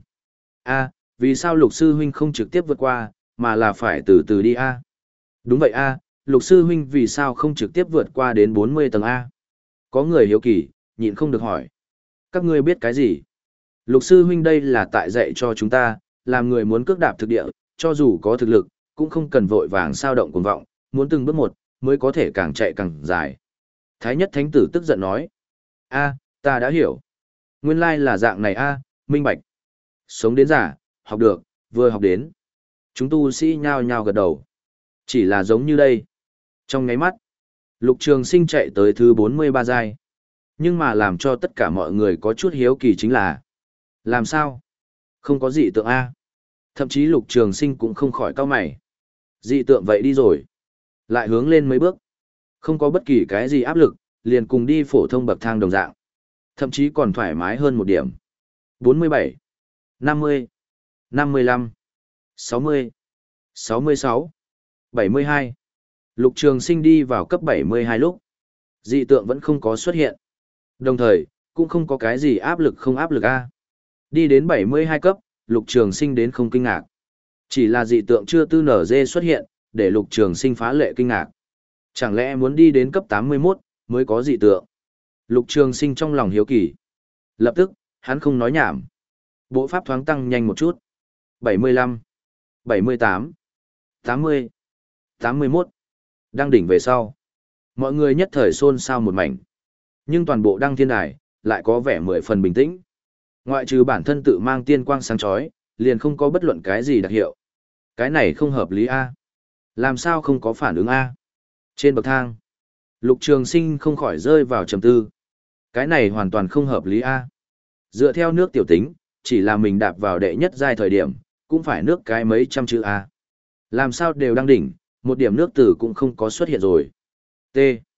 [SPEAKER 1] A, vì sao lục sư huynh không trực tiếp vượt qua, mà là phải từ từ đi a? Đúng vậy a, lục sư huynh vì sao không trực tiếp vượt qua đến bốn mươi tầng a? Có người hiếu kỳ, nhịn không được hỏi. Các ngươi biết cái gì? Lục sư huynh đây là tại dạy cho chúng ta, làm người muốn cước đạp thực địa, cho dù có thực lực, cũng không cần vội vàng sao động cuồng vọng, muốn từng bước một, mới có thể càng chạy càng dài. Thái nhất thánh tử tức giận nói. A, ta đã hiểu. Nguyên lai là dạng này a, minh bạch. Sống đến giả, học được, vừa học đến. Chúng tu sĩ nhao nhao gật đầu. Chỉ là giống như đây. Trong ngáy mắt, Lục Trường Sinh chạy tới thứ bốn mươi ba giai. Nhưng mà làm cho tất cả mọi người có chút hiếu kỳ chính là làm sao? Không có dị tượng A. Thậm chí Lục Trường Sinh cũng không khỏi cau mày. Dị tượng vậy đi rồi. Lại hướng lên mấy bước. Không có bất kỳ cái gì áp lực, liền cùng đi phổ thông bậc thang đồng dạng. Thậm chí còn thoải mái hơn một điểm. bốn mươi bảy, năm mươi, năm mươi lăm, sáu mươi, sáu mươi sáu, bảy mươi hai. Lục Trường Sinh đi vào cấp bảy mươi hai lúc. Dị tượng vẫn không có xuất hiện. Đồng thời, cũng không có cái gì áp lực không áp lực A. Đi đến bảy mươi hai cấp, Lục Trường Sinh đến không kinh ngạc. Chỉ là dị tượng chưa tư nở dê xuất hiện, để Lục Trường Sinh phá lệ kinh ngạc. Chẳng lẽ muốn đi đến cấp tám mươi mốt mới có dị tượng? Lục Trường Sinh trong lòng hiếu kỳ. Lập tức, hắn không nói nhảm. Bộ pháp thoáng tăng nhanh một chút. bảy mươi lăm, bảy mươi tám, tám mươi, tám mươi mốt. Đang đỉnh về sau. Mọi người nhất thời xôn xao một mảnh. Nhưng toàn bộ đăng thiên đài, lại có vẻ mười phần bình tĩnh. Ngoại trừ bản thân tự mang tiên quang sáng chói, liền không có bất luận cái gì đặc hiệu. Cái này không hợp lý A. Làm sao không có phản ứng A? Trên bậc thang, Lục Trường Sinh không khỏi rơi vào trầm tư. Cái này hoàn toàn không hợp lý A. Dựa theo nước tiểu tính, chỉ là mình đạp vào đệ nhất giai thời điểm, cũng phải nước cái mấy trăm chữ A. Làm sao đều đang đỉnh, một điểm nước tử cũng không có xuất hiện rồi. T.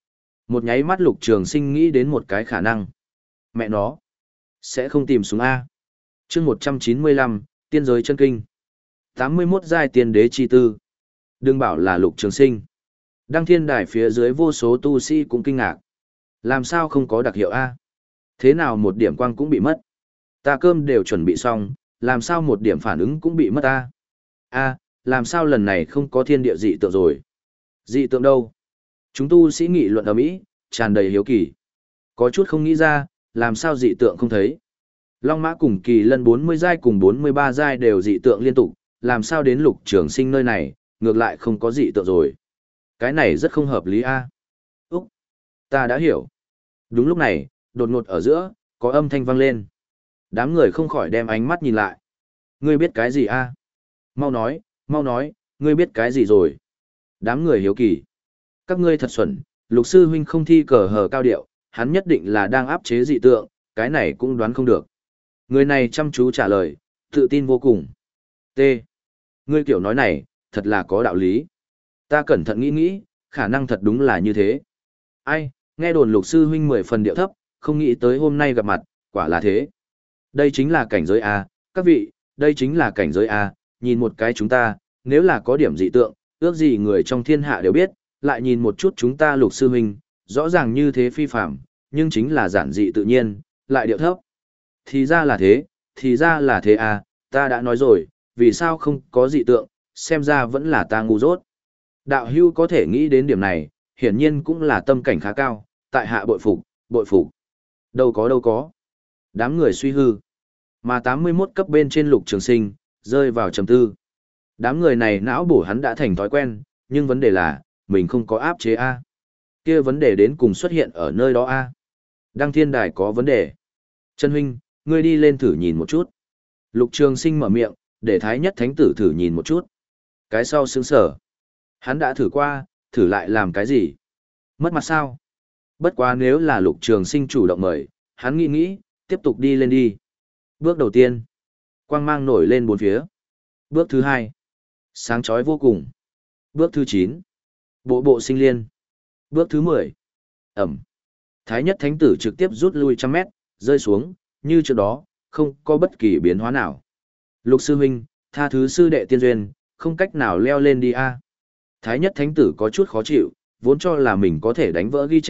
[SPEAKER 1] Một nháy mắt Lục Trường Sinh nghĩ đến một cái khả năng. Mẹ nó, sẽ không tìm xuống A. Chương một trăm chín mươi lăm, Tiên giới chân kinh. tám mươi mốt giai tiên đế chi tư. Đừng bảo là Lục Trường Sinh. Đăng thiên đài phía dưới vô số tu sĩ cũng kinh ngạc. Làm sao không có đặc hiệu A? Thế nào một điểm quang cũng bị mất? Ta cơm đều chuẩn bị xong, làm sao một điểm phản ứng cũng bị mất A? A, làm sao lần này không có thiên địa dị tượng rồi? Dị tượng đâu? Chúng tu sĩ nghị luận ầm ĩ, tràn đầy hiếu kỳ. Có chút không nghĩ ra, làm sao dị tượng không thấy? Long Mã cùng Kỳ Lân bốn mươi giai cùng bốn mươi ba giai đều dị tượng liên tục, làm sao đến Lục Trường Sinh nơi này, ngược lại không có dị tượng rồi? Cái này rất không hợp lý a. Úc, ta đã hiểu. Đúng lúc này, đột ngột ở giữa, có âm thanh vang lên. Đám người không khỏi đem ánh mắt nhìn lại. Ngươi biết cái gì a? Mau nói, mau nói, ngươi biết cái gì rồi? Đám người hiếu kỳ. Các ngươi thật xuẩn, Lục sư huynh không thi cờ hờ cao điệu, hắn nhất định là đang áp chế dị tượng, cái này cũng đoán không được. Người này chăm chú trả lời, tự tin vô cùng. T. Ngươi kiểu nói này, thật là có đạo lý. Ta cẩn thận nghĩ nghĩ, khả năng thật đúng là như thế. Ai, nghe đồn Lục sư huynh mười phần điệu thấp, không nghĩ tới hôm nay gặp mặt, quả là thế. Đây chính là cảnh giới A, các vị, đây chính là cảnh giới A, nhìn một cái chúng ta, nếu là có điểm dị tượng, ước gì người trong thiên hạ đều biết, lại nhìn một chút chúng ta Lục sư huynh, rõ ràng như thế phi phạm, nhưng chính là giản dị tự nhiên, lại điệu thấp. Thì ra là thế, thì ra là thế à, ta đã nói rồi, vì sao không có dị tượng, xem ra vẫn là ta ngu dốt. Đạo hưu có thể nghĩ đến điểm này, hiển nhiên cũng là tâm cảnh khá cao, tại hạ bội phục, bội phục. Đâu có đâu có. Đám người suy hư. Mà tám mươi mốt cấp bên trên Lục Trường Sinh, rơi vào trầm tư. Đám người này não bổ hắn đã thành thói quen, nhưng vấn đề là, mình không có áp chế A. Kia vấn đề đến cùng xuất hiện ở nơi đó A. Đăng thiên đài có vấn đề. Trần huynh, ngươi đi lên thử nhìn một chút. Lục Trường Sinh mở miệng, để Thái Nhất Thánh tử thử nhìn một chút. Cái sau sướng sở. Hắn đã thử qua, thử lại làm cái gì? Mất mặt sao? Bất quá nếu là Lục Trường Sinh chủ động mời, hắn nghĩ nghĩ, tiếp tục đi lên đi. Bước đầu tiên, quang mang nổi lên bốn phía. Bước thứ hai, sáng chói vô cùng. Bước thứ chín, bộ bộ sinh liên. Bước thứ mười, ẩm. Thái Nhất Thánh tử trực tiếp rút lui trăm mét, rơi xuống, như trước đó, không có bất kỳ biến hóa nào. Lục sư huynh, tha thứ sư đệ tiên duyên, không cách nào leo lên đi a. Thái Nhất Thánh tử có chút khó chịu, vốn cho là mình có thể đánh vỡ ghi chép,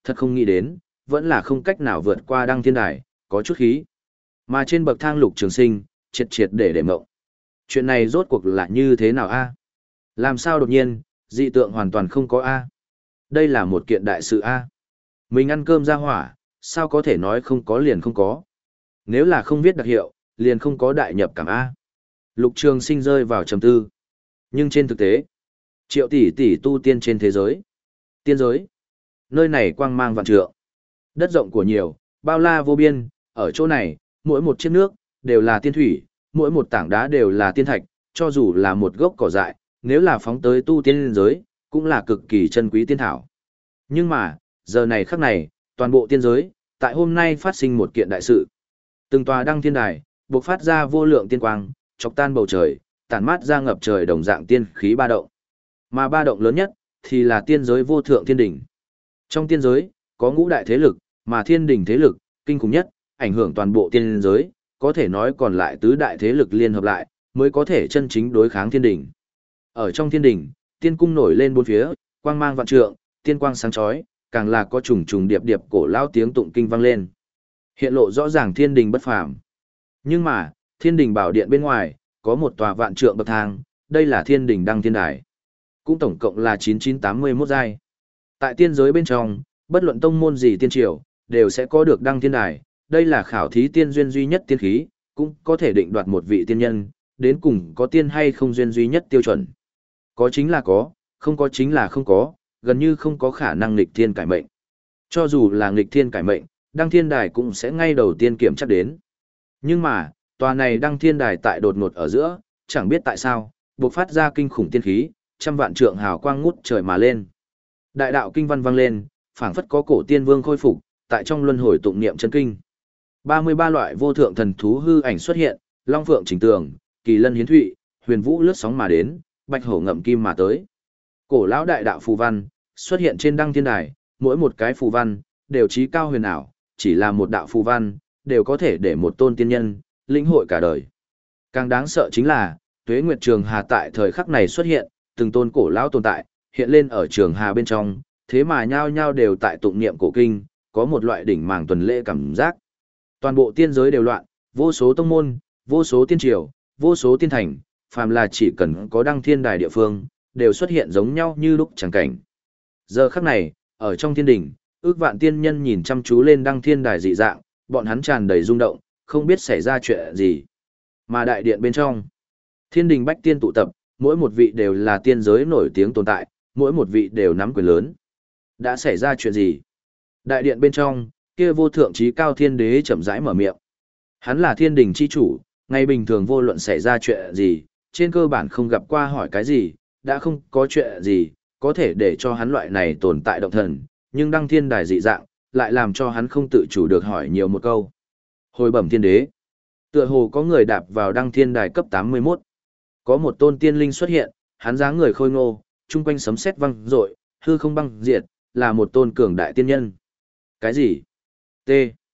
[SPEAKER 1] thật không nghĩ đến, vẫn là không cách nào vượt qua đăng thiên đài, có chút khí. Mà trên bậc thang Lục Trường Sinh, triệt triệt để để mộng. Chuyện này rốt cuộc là như thế nào a? Làm sao đột nhiên, dị tượng hoàn toàn không có a? Đây là một kiện đại sự a. Mình ăn cơm ra hỏa, sao có thể nói không có liền không có? Nếu là không viết đặc hiệu, liền không có đại nhập cảm a. Lục Trường Sinh rơi vào trầm tư. Nhưng trên thực tế, triệu tỷ tỷ tu tiên trên thế giới, tiên giới, nơi này quang mang vạn trượng, đất rộng của nhiều, bao la vô biên, ở chỗ này, mỗi một chiếc nước đều là tiên thủy, mỗi một tảng đá đều là tiên thạch, cho dù là một gốc cỏ dại, nếu là phóng tới tu tiên giới, cũng là cực kỳ chân quý tiên thảo. Nhưng mà, giờ này khắc này, toàn bộ tiên giới, tại hôm nay phát sinh một kiện đại sự. Từng tòa đăng thiên đài, bộc phát ra vô lượng tiên quang, chọc tan bầu trời, tản mát ra ngập trời đồng dạng tiên khí ba động. Mà ba động lớn nhất, thì là tiên giới vô thượng thiên đỉnh. Trong tiên giới, có ngũ đại thế lực, mà thiên đỉnh thế lực, kinh khủng nhất, ảnh hưởng toàn bộ tiên giới, có thể nói còn lại tứ đại thế lực liên hợp lại, mới có thể chân chính đối kháng thiên đỉnh. Ở trong thiên đỉnh, tiên cung nổi lên bốn phía, quang mang vạn trượng, tiên quang sáng chói, càng là có trùng trùng điệp điệp cổ lao tiếng tụng kinh vang lên. Hiện lộ rõ ràng thiên đình bất phàm. Nhưng mà, thiên đình bảo điện bên ngoài, có một tòa vạn trượng bậc thang, đây là thiên đình đăng thiên đài. Cũng tổng cộng là chín chín tám mươi mốt giai. Tại tiên giới bên trong, bất luận tông môn gì tiên triều, đều sẽ có được đăng thiên đài, đây là khảo thí tiên duyên duy nhất tiên khí, cũng có thể định đoạt một vị tiên nhân, đến cùng có tiên hay không duyên duy nhất tiêu chuẩn. Có chính là có, không có chính là không có, gần như không có khả năng nghịch thiên cải mệnh. Cho dù là nghịch thiên cải mệnh, đăng thiên đài cũng sẽ ngay đầu tiên kiểm chắc đến. Nhưng mà, tòa này đăng thiên đài tại đột ngột ở giữa, chẳng biết tại sao, bộc phát ra kinh khủng tiên khí, trăm vạn trượng hào quang ngút trời mà lên. Đại đạo kinh văn vang lên, phảng phất có cổ tiên vương khôi phục, tại trong luân hồi tụng niệm chân kinh. ba mươi ba loại vô thượng thần thú hư ảnh xuất hiện, long phượng chỉnh tường, kỳ lân hiến thụy, huyền vũ lướt sóng mà đến, bạch hổ ngậm kim mà tới. Cổ lão đại đạo phù văn xuất hiện trên đăng thiên đài, mỗi một cái phù văn đều trí cao huyền ảo, chỉ là một đạo phù văn đều có thể để một tôn tiên nhân lĩnh hội cả đời. Càng đáng sợ chính là, Tuế Nguyệt Trường Hà tại thời khắc này xuất hiện, từng tôn cổ lão tồn tại hiện lên ở Trường Hà bên trong, thế mà nhao nhao đều tại tụng niệm cổ kinh, có một loại đỉnh màng tuần lễ cảm giác. Toàn bộ tiên giới đều loạn, vô số tông môn, vô số tiên triều, vô số tiên thành, phàm là chỉ cần có đăng thiên đài địa phương, đều xuất hiện giống nhau như lúc chẳng cảnh. Giờ khắc này, ở trong thiên đỉnh, ước vạn tiên nhân nhìn chăm chú lên đăng thiên đài dị dạng, bọn hắn tràn đầy rung động, không biết xảy ra chuyện gì. Mà đại điện bên trong, thiên đình bách tiên tụ tập, mỗi một vị đều là tiên giới nổi tiếng tồn tại, mỗi một vị đều nắm quyền lớn. Đã xảy ra chuyện gì? Đại điện bên trong, kia vô thượng trí cao thiên đế chậm rãi mở miệng. Hắn là thiên đình chi chủ, ngày bình thường vô luận xảy ra chuyện gì, trên cơ bản không gặp qua hỏi cái gì, đã không có chuyện gì, có thể để cho hắn loại này tồn tại động thần, nhưng đăng thiên đài dị dạng, lại làm cho hắn không tự chủ được hỏi nhiều một câu. Hồi bẩm thiên đế, tựa hồ có người đạp vào đăng thiên đài cấp tám mươi mốt. Có một tôn tiên linh xuất hiện, hắn dáng người khôi ngô, chung quanh sấm sét vang rội, hư không băng diệt, là một tôn cường đại tiên nhân. Cái gì? T.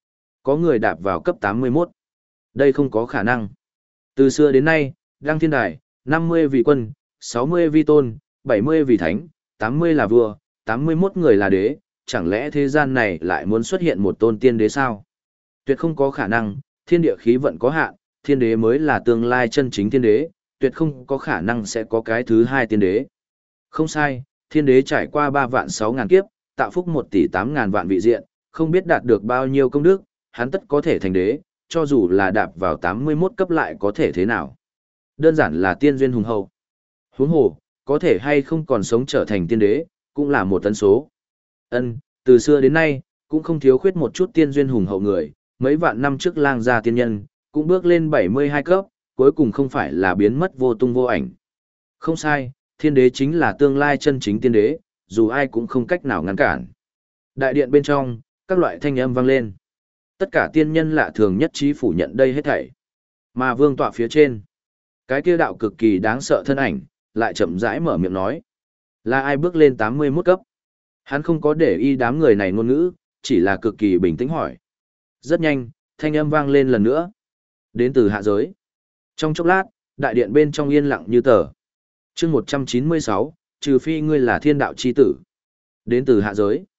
[SPEAKER 1] Có người đạp vào cấp tám mươi mốt. Đây không có khả năng. Từ xưa đến nay, đăng thiên đài, năm mươi vị quân, sáu mươi vi tôn, bảy mươi vị thánh, tám mươi là vua, tám mươi mốt người là đế, chẳng lẽ thế gian này lại muốn xuất hiện một tôn tiên đế sao? Tuyệt không có khả năng, thiên địa khí vận có hạn, thiên đế mới là tương lai chân chính thiên đế, tuyệt không có khả năng sẽ có cái thứ hai tiên đế. Không sai, thiên đế trải qua ba vạn sáu ngàn kiếp, tạo phúc một tỷ tám ngàn vạn vị diện, không biết đạt được bao nhiêu công đức, hắn tất có thể thành đế, cho dù là đạp vào tám mươi mốt cấp lại có thể thế nào. Đơn giản là tiên duyên hùng hậu. Huống hồ, có thể hay không còn sống trở thành tiên đế, cũng là một tấn số. Ân, từ xưa đến nay, cũng không thiếu khuyết một chút tiên duyên hùng hậu người, mấy vạn năm trước lang gia tiên nhân, cũng bước lên bảy mươi hai cấp, cuối cùng không phải là biến mất vô tung vô ảnh. Không sai, thiên đế chính là tương lai chân chính tiên đế, dù ai cũng không cách nào ngăn cản. Đại điện bên trong, các loại thanh âm vang lên. Tất cả tiên nhân lạ thường nhất trí phủ nhận đây hết thảy. Mà vương tọa phía trên, cái kia đạo cực kỳ đáng sợ thân ảnh, lại chậm rãi mở miệng nói. Là ai bước lên tám mươi mốt cấp? Hắn không có để ý đám người này ngôn ngữ, chỉ là cực kỳ bình tĩnh hỏi. Rất nhanh, thanh âm vang lên lần nữa. Đến từ hạ giới. Trong chốc lát, đại điện bên trong yên lặng như tờ. chương một trăm chín mươi sáu, trừ phi ngươi là thiên đạo chi tử. Đến từ hạ giới.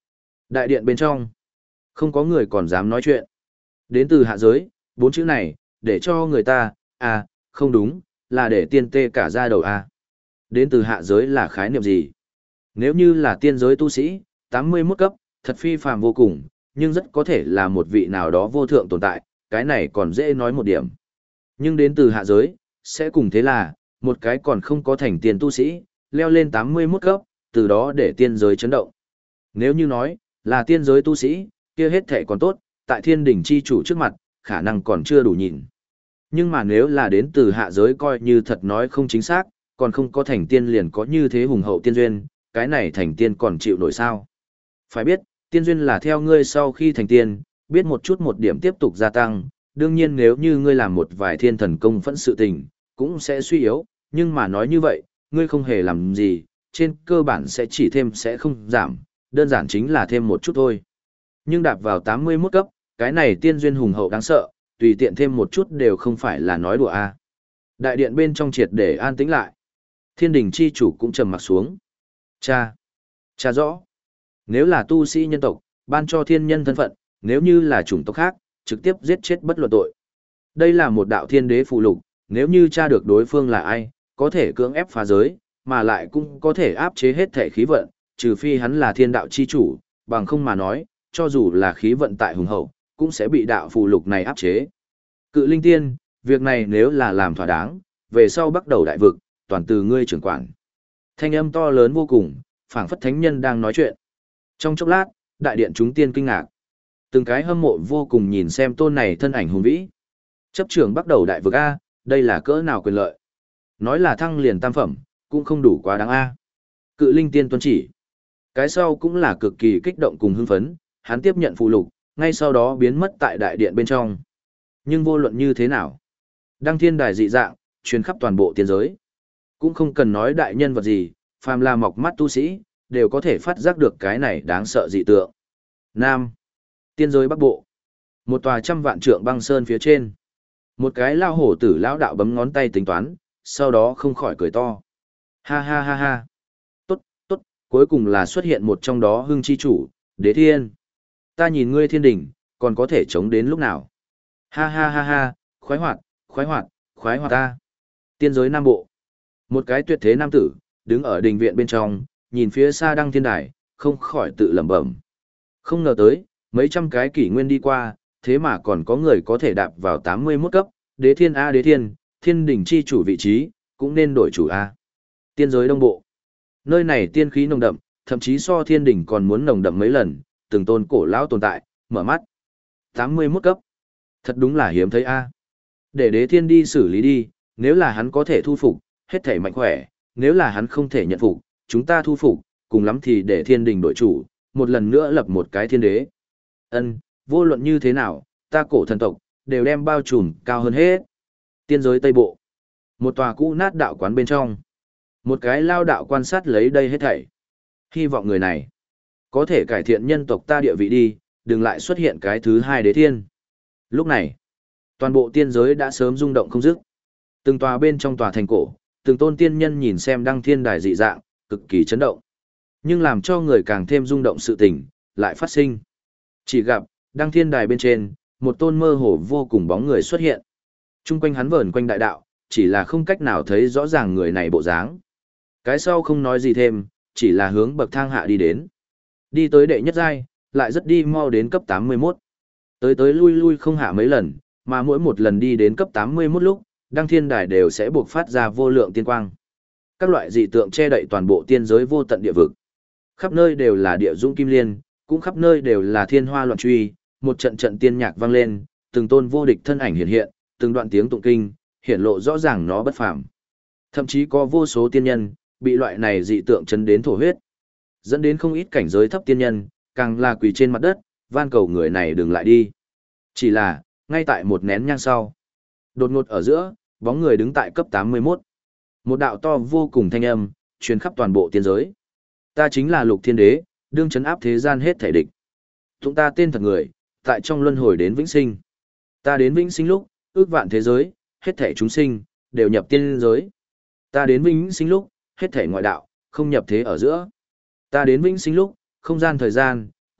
[SPEAKER 1] Đại điện bên trong, không có người còn dám nói chuyện. Đến từ hạ giới, bốn chữ này, để cho người ta, à, không đúng, là để tiên tê cả ra đầu à. Đến từ hạ giới là khái niệm gì? Nếu như là tiên giới tu sĩ, tám mươi mốt cấp, thật phi phàm vô cùng, nhưng rất có thể là một vị nào đó vô thượng tồn tại, cái này còn dễ nói một điểm. Nhưng đến từ hạ giới, sẽ cùng thế là, một cái còn không có thành tiên tu sĩ, leo lên tám mươi mốt cấp, từ đó để tiên giới chấn động. Nếu như nói, là tiên giới tu sĩ, kia hết thể còn tốt, tại thiên đỉnh chi chủ trước mặt, khả năng còn chưa đủ nhìn. Nhưng mà nếu là đến từ hạ giới coi như thật nói không chính xác, còn không có thành tiên liền có như thế hùng hậu tiên duyên, cái này thành tiên còn chịu nổi sao. Phải biết, tiên duyên là theo ngươi sau khi thành tiên, biết một chút một điểm tiếp tục gia tăng, đương nhiên nếu như ngươi làm một vài thiên thần công phẫn sự tình, cũng sẽ suy yếu, nhưng mà nói như vậy, ngươi không hề làm gì, trên cơ bản sẽ chỉ thêm sẽ không giảm, đơn giản chính là thêm một chút thôi. Nhưng đạp vào tám mươi mốt cấp, cái này tiên duyên hùng hậu đáng sợ, tùy tiện thêm một chút đều không phải là nói đùa a. Đại điện bên trong triệt để an tĩnh lại. Thiên đình chi chủ cũng trầm mặt xuống. Cha, cha rõ. Nếu là tu sĩ nhân tộc, ban cho thiên nhân thân phận, nếu như là chủng tộc khác, trực tiếp giết chết bất luận tội. Đây là một đạo thiên đế phụ lục, nếu như tra được đối phương là ai, có thể cưỡng ép phá giới, mà lại cũng có thể áp chế hết thể khí vận, trừ phi hắn là thiên đạo chi chủ, bằng không mà nói, cho dù là khí vận tại hùng hậu, cũng sẽ bị đạo phụ lục này áp chế. Cự linh tiên, việc này nếu là làm thỏa đáng, về sau bắt đầu đại vực, toàn từ ngươi trưởng quản. Thanh âm to lớn vô cùng, phảng phất thánh nhân đang nói chuyện. Trong chốc lát, đại điện chúng tiên kinh ngạc. Từng cái hâm mộ vô cùng nhìn xem tôn này thân ảnh hùng vĩ. Chấp trưởng bắt đầu đại vực A, đây là cỡ nào quyền lợi. Nói là thăng liền tam phẩm, cũng không đủ quá đáng A. Cự linh tiên tuân chỉ. Cái sau cũng là cực kỳ kích động cùng hưng phấn, hắn tiếp nhận phụ lục, ngay sau đó biến mất tại đại điện bên trong. Nhưng vô luận như thế nào? Đăng thiên đài dị dạng, truyền khắp toàn bộ tiên giới. Cũng không cần nói đại nhân vật gì, phàm là mọc mắt tu sĩ, đều có thể phát giác được cái này đáng sợ dị tượng. Nam. Tiên giới Bắc Bộ. Một tòa trăm vạn trượng băng sơn phía trên. Một cái lao hổ tử lão đạo bấm ngón tay tính toán, sau đó không khỏi cười to. Ha ha ha ha. Tốt, tốt, cuối cùng là xuất hiện một trong đó hưng chi chủ, Đế Thiên. Ta nhìn ngươi thiên đỉnh, còn có thể chống đến lúc nào. Ha ha ha ha, khoái hoạt, khoái hoạt, khoái hoạt ta. Tiên giới Nam Bộ. Một cái tuyệt thế nam tử, đứng ở đình viện bên trong, nhìn phía xa đăng thiên đài, không khỏi tự lẩm bẩm. Không ngờ tới, mấy trăm cái kỷ nguyên đi qua, thế mà còn có người có thể đạp vào tám mươi mốt cấp, Đế Thiên A Đế Thiên, thiên đỉnh chi chủ vị trí, cũng nên đổi chủ A. Tiên giới Đông Bộ. Nơi này tiên khí nồng đậm, thậm chí so thiên đỉnh còn muốn nồng đậm mấy lần, từng tôn cổ lão tồn tại, mở mắt. tám mươi mốt cấp. Thật đúng là hiếm thấy A. Để Đế Thiên đi xử lý đi, nếu là hắn có thể thu phục, hết thể mạnh khỏe, nếu là hắn không thể nhận phục, chúng ta thu phục, cùng lắm thì để thiên đình đổi chủ, một lần nữa lập một cái thiên đế. Ân, vô luận như thế nào, ta cổ thần tộc, đều đem bao trùm cao hơn hết. Tiên giới Tây Bộ. Một tòa cũ nát đạo quán bên trong. Một cái lao đạo quan sát lấy đây hết thảy. Hy vọng người này có thể cải thiện nhân tộc ta địa vị đi, đừng lại xuất hiện cái thứ hai đế thiên. Lúc này, toàn bộ tiên giới đã sớm rung động không dứt. Từng tòa bên trong tòa thành cổ, từng tôn tiên nhân nhìn xem đăng thiên đài dị dạng, cực kỳ chấn động. Nhưng làm cho người càng thêm rung động sự tình, lại phát sinh. Chỉ gặp, đăng thiên đài bên trên, một tôn mơ hồ vô cùng bóng người xuất hiện. Trung quanh hắn vờn quanh đại đạo, chỉ là không cách nào thấy rõ ràng người này bộ dáng. Cái sau không nói gì thêm, chỉ là hướng bậc thang hạ đi đến. Đi tới đệ nhất giai, lại rất đi mau đến cấp tám mươi mốt. Tới tới lui lui không hạ mấy lần, mà mỗi một lần đi đến cấp tám mươi mốt lúc, đăng thiên đài đều sẽ buộc phát ra vô lượng tiên quang. Các loại dị tượng che đậy toàn bộ tiên giới vô tận địa vực. Khắp nơi đều là địa dũng kim liên, cũng khắp nơi đều là thiên hoa loạn truy, một trận trận tiên nhạc vang lên, từng tôn vô địch thân ảnh hiện hiện, từng đoạn tiếng tụng kinh, hiển lộ rõ ràng nó bất phàm. Thậm chí có vô số tiên nhân bị loại này dị tượng chấn đến thổ huyết, dẫn đến không ít cảnh giới thấp tiên nhân, càng là quỳ trên mặt đất, van cầu người này đừng lại đi. Chỉ là, ngay tại một nén nhang sau, đột ngột ở giữa, bóng người đứng tại cấp tám mươi mốt. Một đạo to vô cùng thanh âm, truyền khắp toàn bộ tiên giới. Ta chính là Lục Thiên Đế, đương chấn áp thế gian hết thể địch. Chúng ta tên thật người, tại trong luân hồi đến vĩnh sinh. Ta đến vĩnh sinh lúc, ước vạn thế giới, hết thể chúng sinh, đều nhập tiên giới. Ta đến vĩnh sinh lúc, hết thể ngoại đạo, không nhập thế ở giữa. Ta đến vĩnh sinh lúc, không gian thời gian,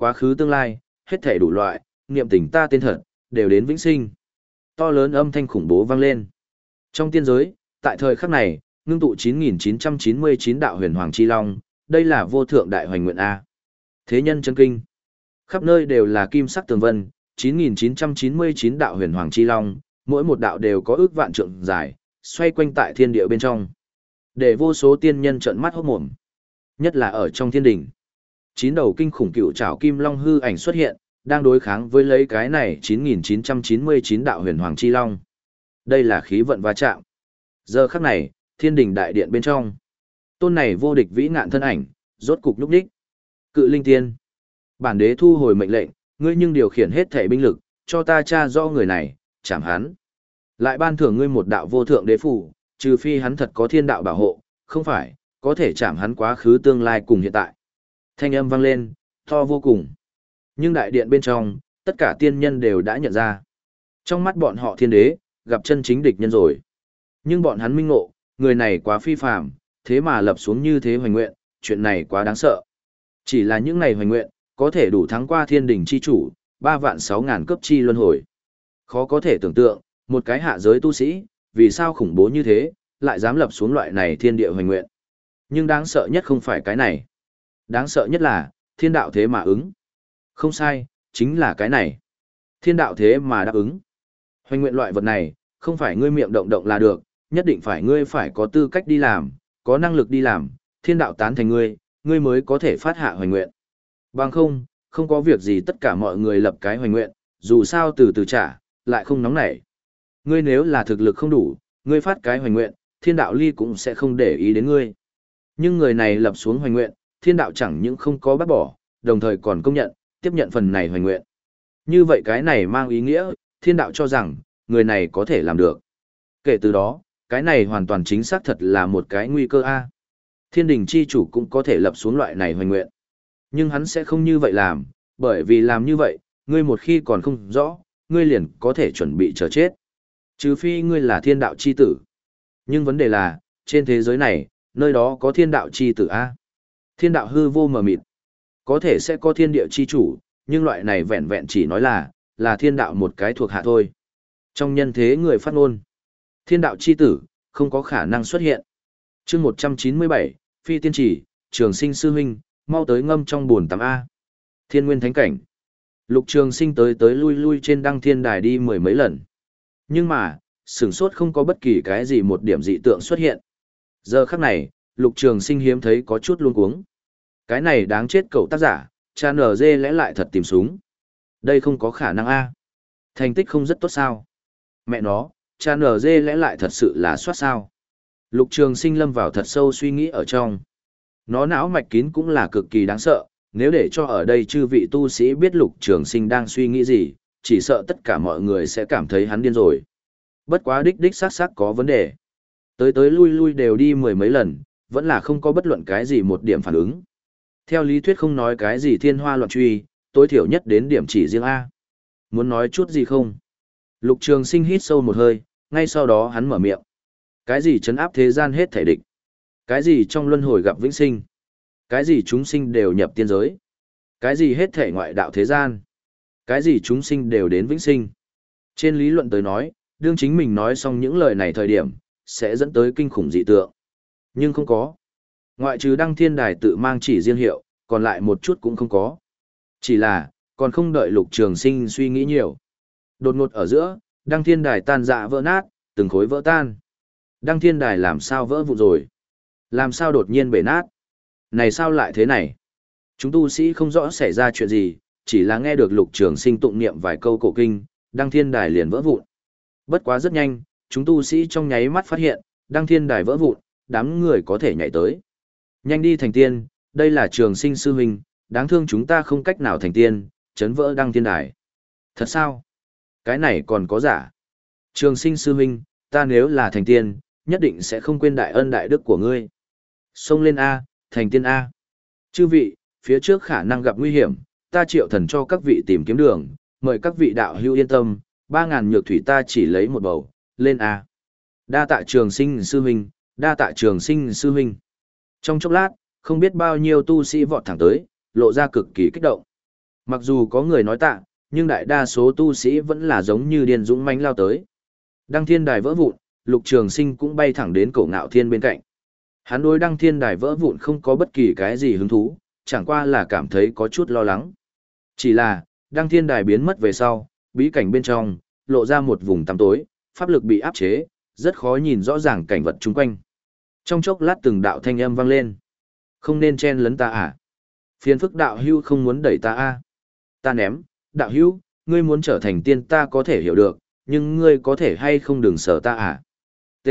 [SPEAKER 1] quá khứ tương lai, hết thể đủ loại, niệm tình ta tên thật, đều đến vĩnh sinh. To lớn âm thanh khủng bố vang lên. Trong tiên giới, tại thời khắc này, ngưng tụ chín nghìn chín trăm chín mươi chín đạo huyền hoàng chi long, đây là vô thượng đại hoành nguyện A. Thế nhân chân kinh. Khắp nơi đều là kim sắc tường vân, chín nghìn chín trăm chín mươi chín đạo huyền hoàng chi long, mỗi một đạo đều có ước vạn trượng dài, xoay quanh tại thiên địa bên trong. Để vô số tiên nhân trợn mắt hốt mồm. Nhất là ở trong thiên đỉnh. Chín đầu kinh khủng cựu trảo kim long hư ảnh xuất hiện, đang đối kháng với lấy cái này chín nghìn chín trăm chín mươi chín đạo huyền hoàng chi long. Đây là khí vận va chạm. Giờ khắc này, thiên đình đại điện bên trong. Tôn này vô địch vĩ ngạn thân ảnh, rốt cục nhúc nhích. Cự linh tiên. Bản đế thu hồi mệnh lệnh, ngươi nhưng điều khiển hết thể binh lực, cho ta tra rõ người này, chảm hắn. Lại ban thưởng ngươi một đạo vô thượng đế phủ, trừ phi hắn thật có thiên đạo bảo hộ, không phải, có thể chảm hắn quá khứ tương lai cùng hiện tại. Thanh âm vang lên, to vô cùng. Nhưng đại điện bên trong, tất cả tiên nhân đều đã nhận ra. Trong mắt bọn họ thiên đế, gặp chân chính địch nhân rồi. Nhưng bọn hắn minh ngộ, người này quá phi phàm, thế mà lập xuống như thế hoành nguyện, chuyện này quá đáng sợ. Chỉ là những ngày hoành nguyện, có thể đủ thắng qua thiên đình chi chủ, ba vạn sáu ngàn cấp chi luân hồi. Khó có thể tưởng tượng, một cái hạ giới tu sĩ, vì sao khủng bố như thế, lại dám lập xuống loại này thiên địa hoành nguyện. Nhưng đáng sợ nhất không phải cái này. Đáng sợ nhất là, thiên đạo thế mà ứng. Không sai, chính là cái này. Thiên đạo thế mà đáp ứng. Hoành nguyện loại vật này, không phải ngươi miệng động động là được, nhất định phải ngươi phải có tư cách đi làm, có năng lực đi làm, thiên đạo tán thành ngươi, ngươi mới có thể phát hạ hoành nguyện. Bằng không, không có việc gì tất cả mọi người lập cái hoành nguyện, dù sao từ từ trả, lại không nóng nảy. Ngươi nếu là thực lực không đủ, ngươi phát cái hoành nguyện, thiên đạo ly cũng sẽ không để ý đến ngươi. Nhưng người này lập xuống hoành nguyện, thiên đạo chẳng những không có bác bỏ, đồng thời còn công nhận, tiếp nhận phần này hoành nguyện. Như vậy cái này mang ý nghĩa, thiên đạo cho rằng, người này có thể làm được. Kể từ đó, cái này hoàn toàn chính xác thật là một cái nguy cơ A. Thiên đình chi chủ cũng có thể lập xuống loại này hoành nguyện. Nhưng hắn sẽ không như vậy làm, bởi vì làm như vậy, ngươi một khi còn không rõ, ngươi liền có thể chuẩn bị chờ chết. Trừ phi ngươi là thiên đạo chi tử. Nhưng vấn đề là, trên thế giới này, nơi đó có thiên đạo chi tử A. Thiên đạo hư vô mờ mịt. Có thể sẽ có thiên địa chi chủ, nhưng loại này vẹn vẹn chỉ nói là, là thiên đạo một cái thuộc hạ thôi. Trong nhân thế người phát ngôn, thiên đạo chi tử, không có khả năng xuất hiện. chương một trăm chín mươi bảy, Phi Tiên Chỉ, Trường Sinh Sư Huynh, mau tới ngâm trong buồn tắm A. Thiên Nguyên Thánh Cảnh. Lục Trường Sinh tới tới lui lui trên đăng thiên đài đi mười mấy lần. Nhưng mà, sửng sốt không có bất kỳ cái gì một điểm dị tượng xuất hiện. Giờ khắc này, Lục Trường Sinh hiếm thấy có chút luống cuống. Cái này đáng chết cậu tác giả, cha nở dê lẽ lại thật tìm súng. Đây không có khả năng A. Thành tích không rất tốt sao. Mẹ nó, cha nở dê lẽ lại thật sự là soát sao. Lục Trường Sinh lâm vào thật sâu suy nghĩ ở trong. Nó não mạch kín cũng là cực kỳ đáng sợ, nếu để cho ở đây chư vị tu sĩ biết Lục Trường Sinh đang suy nghĩ gì, chỉ sợ tất cả mọi người sẽ cảm thấy hắn điên rồi. Bất quá đích đích xác xác có vấn đề. Tới tới lui lui đều đi mười mấy lần, vẫn là không có bất luận cái gì một điểm phản ứng. Theo lý thuyết không nói cái gì thiên hoa loạn truy, tối thiểu nhất đến điểm chỉ riêng A. Muốn nói chút gì không? Lục Trường Sinh hít sâu một hơi, ngay sau đó hắn mở miệng. Cái gì trấn áp thế gian hết thể địch? Cái gì trong luân hồi gặp vĩnh sinh? Cái gì chúng sinh đều nhập tiên giới? Cái gì hết thể ngoại đạo thế gian? Cái gì chúng sinh đều đến vĩnh sinh? Trên lý luận tới nói, đương chính mình nói xong những lời này thời điểm, sẽ dẫn tới kinh khủng dị tượng. Nhưng không có. Ngoại trừ đăng thiên đài tự mang chỉ riêng hiệu, còn lại một chút cũng không có. Chỉ là, còn không đợi Lục Trường Sinh suy nghĩ nhiều. Đột ngột ở giữa, đăng thiên đài tan rã vỡ nát, từng khối vỡ tan. Đăng thiên đài làm sao vỡ vụn rồi? Làm sao đột nhiên bể nát? Này sao lại thế này? Chúng tu sĩ không rõ xảy ra chuyện gì, chỉ là nghe được Lục Trường Sinh tụng niệm vài câu cổ kinh, đăng thiên đài liền vỡ vụn. Bất quá rất nhanh, chúng tu sĩ trong nháy mắt phát hiện, đăng thiên đài vỡ vụn, đám người có thể nhảy tới. Nhanh đi thành tiên, đây là Trường Sinh sư huynh, đáng thương chúng ta không cách nào thành tiên, chấn vỡ đăng thiên đài. Thật sao? Cái này còn có giả. Trường Sinh sư huynh, ta nếu là thành tiên, nhất định sẽ không quên đại ân đại đức của ngươi. Xông lên A, thành tiên A. Chư vị, phía trước khả năng gặp nguy hiểm, ta triệu thần cho các vị tìm kiếm đường, mời các vị đạo hữu yên tâm, ba ngàn nhược thủy ta chỉ lấy một bầu, lên A. Đa tạ Trường Sinh sư huynh, đa tạ Trường Sinh sư huynh. Trong chốc lát, không biết bao nhiêu tu sĩ vọt thẳng tới, lộ ra cực kỳ kích động. Mặc dù có người nói tạ, nhưng đại đa số tu sĩ vẫn là giống như điên dũng mãnh lao tới. Đăng thiên đài vỡ vụn, Lục Trường Sinh cũng bay thẳng đến Cổ Ngạo Thiên bên cạnh. Hắn đối đăng thiên đài vỡ vụn không có bất kỳ cái gì hứng thú, chẳng qua là cảm thấy có chút lo lắng. Chỉ là, đăng thiên đài biến mất về sau, bí cảnh bên trong, lộ ra một vùng tăm tối, pháp lực bị áp chế, rất khó nhìn rõ ràng cảnh vật chung quanh. Trong chốc lát từng đạo thanh âm vang lên. Không nên chen lấn ta à? Phiền phức đạo hưu không muốn đẩy ta a. Ta ném, đạo hưu, ngươi muốn trở thành tiên ta có thể hiểu được, nhưng ngươi có thể hay không đừng sợ ta à? T.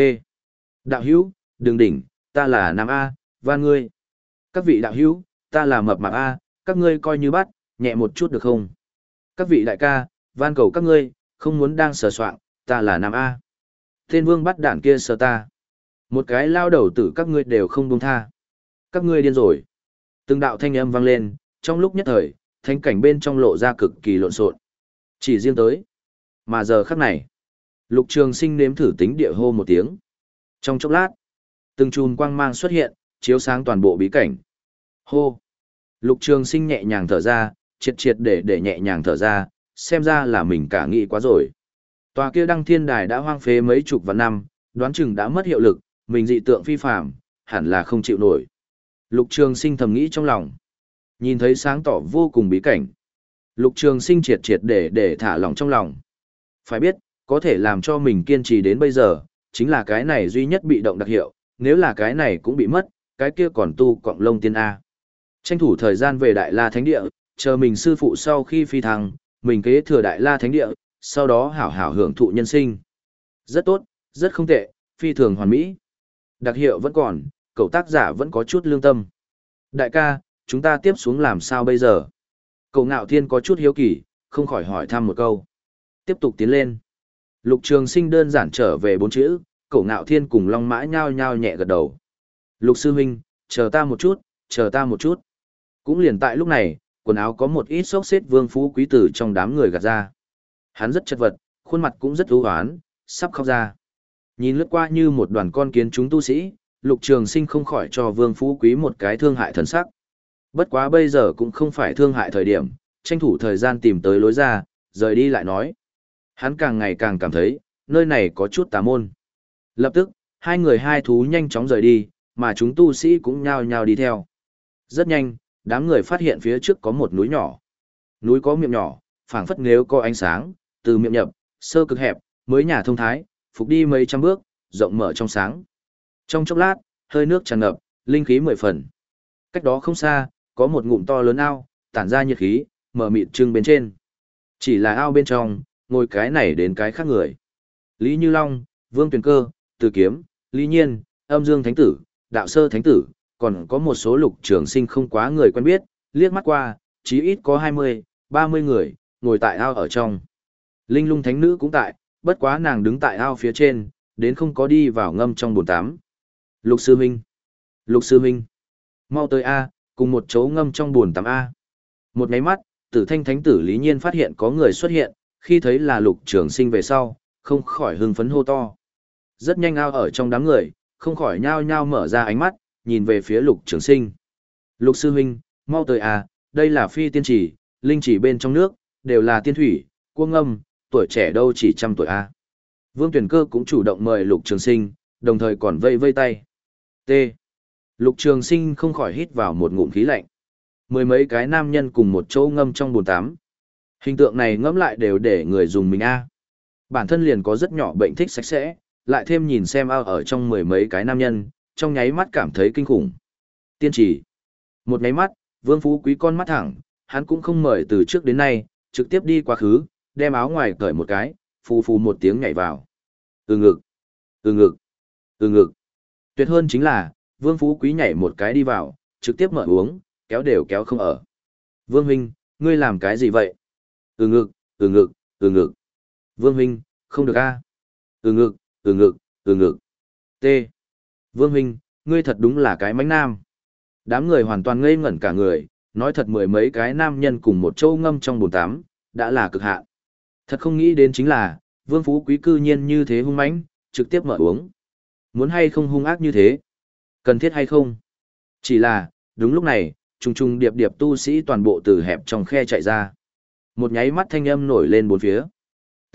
[SPEAKER 1] Đạo hưu, đừng đỉnh, ta là nam A, van ngươi. Các vị đạo hưu, ta là mập mạp A, các ngươi coi như bắt, nhẹ một chút được không? Các vị đại ca, van cầu các ngươi, không muốn đang sờ soạng, ta là nam A. Tên vương bắt đạn kia sờ ta. Một cái lao đầu tử các ngươi đều không buông tha. Các ngươi điên rồi. Từng đạo thanh âm vang lên, trong lúc nhất thời, thánh cảnh bên trong lộ ra cực kỳ lộn xộn. Chỉ riêng tới. Mà giờ khắc này, Lục Trường Sinh nếm thử tính địa hô một tiếng. Trong chốc lát, từng chùm quang mang xuất hiện, chiếu sáng toàn bộ bí cảnh. Hô. Lục Trường Sinh nhẹ nhàng thở ra, triệt triệt để để nhẹ nhàng thở ra, xem ra là mình cả nghĩ quá rồi. Tòa kia đăng thiên đài đã hoang phế mấy chục vạn năm, đoán chừng đã mất hiệu lực, mình dị tượng phi phàm, hẳn là không chịu nổi. Lục Trường Sinh thầm nghĩ trong lòng. Nhìn thấy sáng tỏ vô cùng bí cảnh. Lục Trường Sinh triệt triệt để để thả lỏng trong lòng. Phải biết, có thể làm cho mình kiên trì đến bây giờ, chính là cái này duy nhất bị động đặc hiệu, nếu là cái này cũng bị mất, cái kia còn tu cọng lông tiên A. Tranh thủ thời gian về Đại La Thánh Địa, chờ mình sư phụ sau khi phi thăng, mình kế thừa Đại La Thánh Địa, sau đó hảo hảo hưởng thụ nhân sinh. Rất tốt, rất không tệ, phi thường hoàn mỹ. Đặc hiệu vẫn còn, cậu tác giả vẫn có chút lương tâm. Đại ca, chúng ta tiếp xuống làm sao bây giờ? Cậu Ngạo Thiên có chút hiếu kỳ, không khỏi hỏi thăm một câu. Tiếp tục tiến lên. Lục Trường Sinh đơn giản trở về bốn chữ, Cậu Ngạo Thiên cùng Long Mã nhao nhao nhẹ gật đầu. Lục sư huynh, chờ ta một chút, chờ ta một chút. Cũng liền tại lúc này, quần áo có một ít xốc xếp vương phú quý tử trong đám người gạt ra. Hắn rất chật vật, khuôn mặt cũng rất u hoán, sắp khóc ra. Nhìn lướt qua như một đoàn con kiến chúng tu sĩ, Lục Trường Sinh không khỏi cho Vương Phú Quý một cái thương hại thần sắc. Bất quá bây giờ cũng không phải thương hại thời điểm, tranh thủ thời gian tìm tới lối ra, rời đi lại nói. Hắn càng ngày càng cảm thấy, nơi này có chút tà môn. Lập tức, hai người hai thú nhanh chóng rời đi, mà chúng tu sĩ cũng nhao nhao đi theo. Rất nhanh, đám người phát hiện phía trước có một núi nhỏ. Núi có miệng nhỏ, phảng phất nếu có ánh sáng, từ miệng nhập, sơ cực hẹp, mới nhà thông thái, phục đi mấy trăm bước, rộng mở trong sáng. Trong chốc lát, hơi nước tràn ngập, linh khí mười phần. Cách đó không xa, có một ngụm to lớn ao, tản ra nhiệt khí, mở mịt trưng bên trên. Chỉ là ao bên trong, ngồi cái này đến cái khác người. Lý Như Long, Vương Tuyền Cơ, Từ Kiếm, Lý Nhiên, Âm Dương Thánh Tử, Đạo Sơ Thánh Tử, còn có một số Lục Trường Sinh không quá người quen biết, liếc mắt qua, chí ít có hai mươi, ba mươi người, ngồi tại ao ở trong. Linh Lung Thánh Nữ cũng tại, bất quá nàng đứng tại ao phía trên, đến không có đi vào ngâm trong bồn tắm. Lục sư huynh, Lục sư huynh, mau tới A, cùng một chỗ ngâm trong bồn tắm A. Một máy mắt, Tử Thanh Thánh Tử Lý Nhiên phát hiện có người xuất hiện, khi thấy là Lục Trường Sinh về sau, không khỏi hưng phấn hô to. Rất nhanh ao ở trong đám người, không khỏi nhao nhao mở ra ánh mắt, nhìn về phía Lục Trường Sinh. Lục sư huynh, mau tới A, đây là phi tiên chỉ, linh chỉ bên trong nước, đều là tiên thủy, cua ngâm, tuổi trẻ đâu chỉ trăm tuổi A. Vương Tuyển Cơ cũng chủ động mời Lục Trường Sinh, đồng thời còn vây vây tay. T. Lục Trường Sinh không khỏi hít vào một ngụm khí lạnh. Mười mấy cái nam nhân cùng một chỗ ngâm trong bồn tắm. Hình tượng này ngẫm lại đều để người dùng mình A. Bản thân liền có rất nhỏ bệnh thích sạch sẽ, lại thêm nhìn xem ao ở trong mười mấy cái nam nhân, trong nháy mắt cảm thấy kinh khủng. Tiên chỉ. Một nháy mắt, Vương Phú Quý con mắt thẳng, hắn cũng không mời từ trước đến nay, trực tiếp đi quá khứ, đem áo ngoài cởi một cái, phù phù một tiếng nhảy vào. Ừ ngực, ừ ngực, ừ ngực. Tuyệt hơn chính là, Vương Phú Quý nhảy một cái đi vào, trực tiếp mở uống, kéo đều kéo không ở. Vương huynh, ngươi làm cái gì vậy? Ừ ngực, ừ ngực, ừ ngực. Vương huynh, không được a. Ừ ngực, ừ ngực, ừ ngực. T. Vương huynh, ngươi thật đúng là cái mánh nam. Đám người hoàn toàn ngây ngẩn cả người, nói thật mười mấy cái nam nhân cùng một châu ngâm trong bồn tắm, đã là cực hạn. Thật không nghĩ đến chính là, Vương Phú Quý cư nhiên như thế hung mãnh, trực tiếp mở uống. Muốn hay không hung ác như thế? Cần thiết hay không? Chỉ là, đúng lúc này, trùng trùng điệp điệp tu sĩ toàn bộ từ hẹp trong khe chạy ra. Một nháy mắt thanh âm nổi lên bốn phía. T.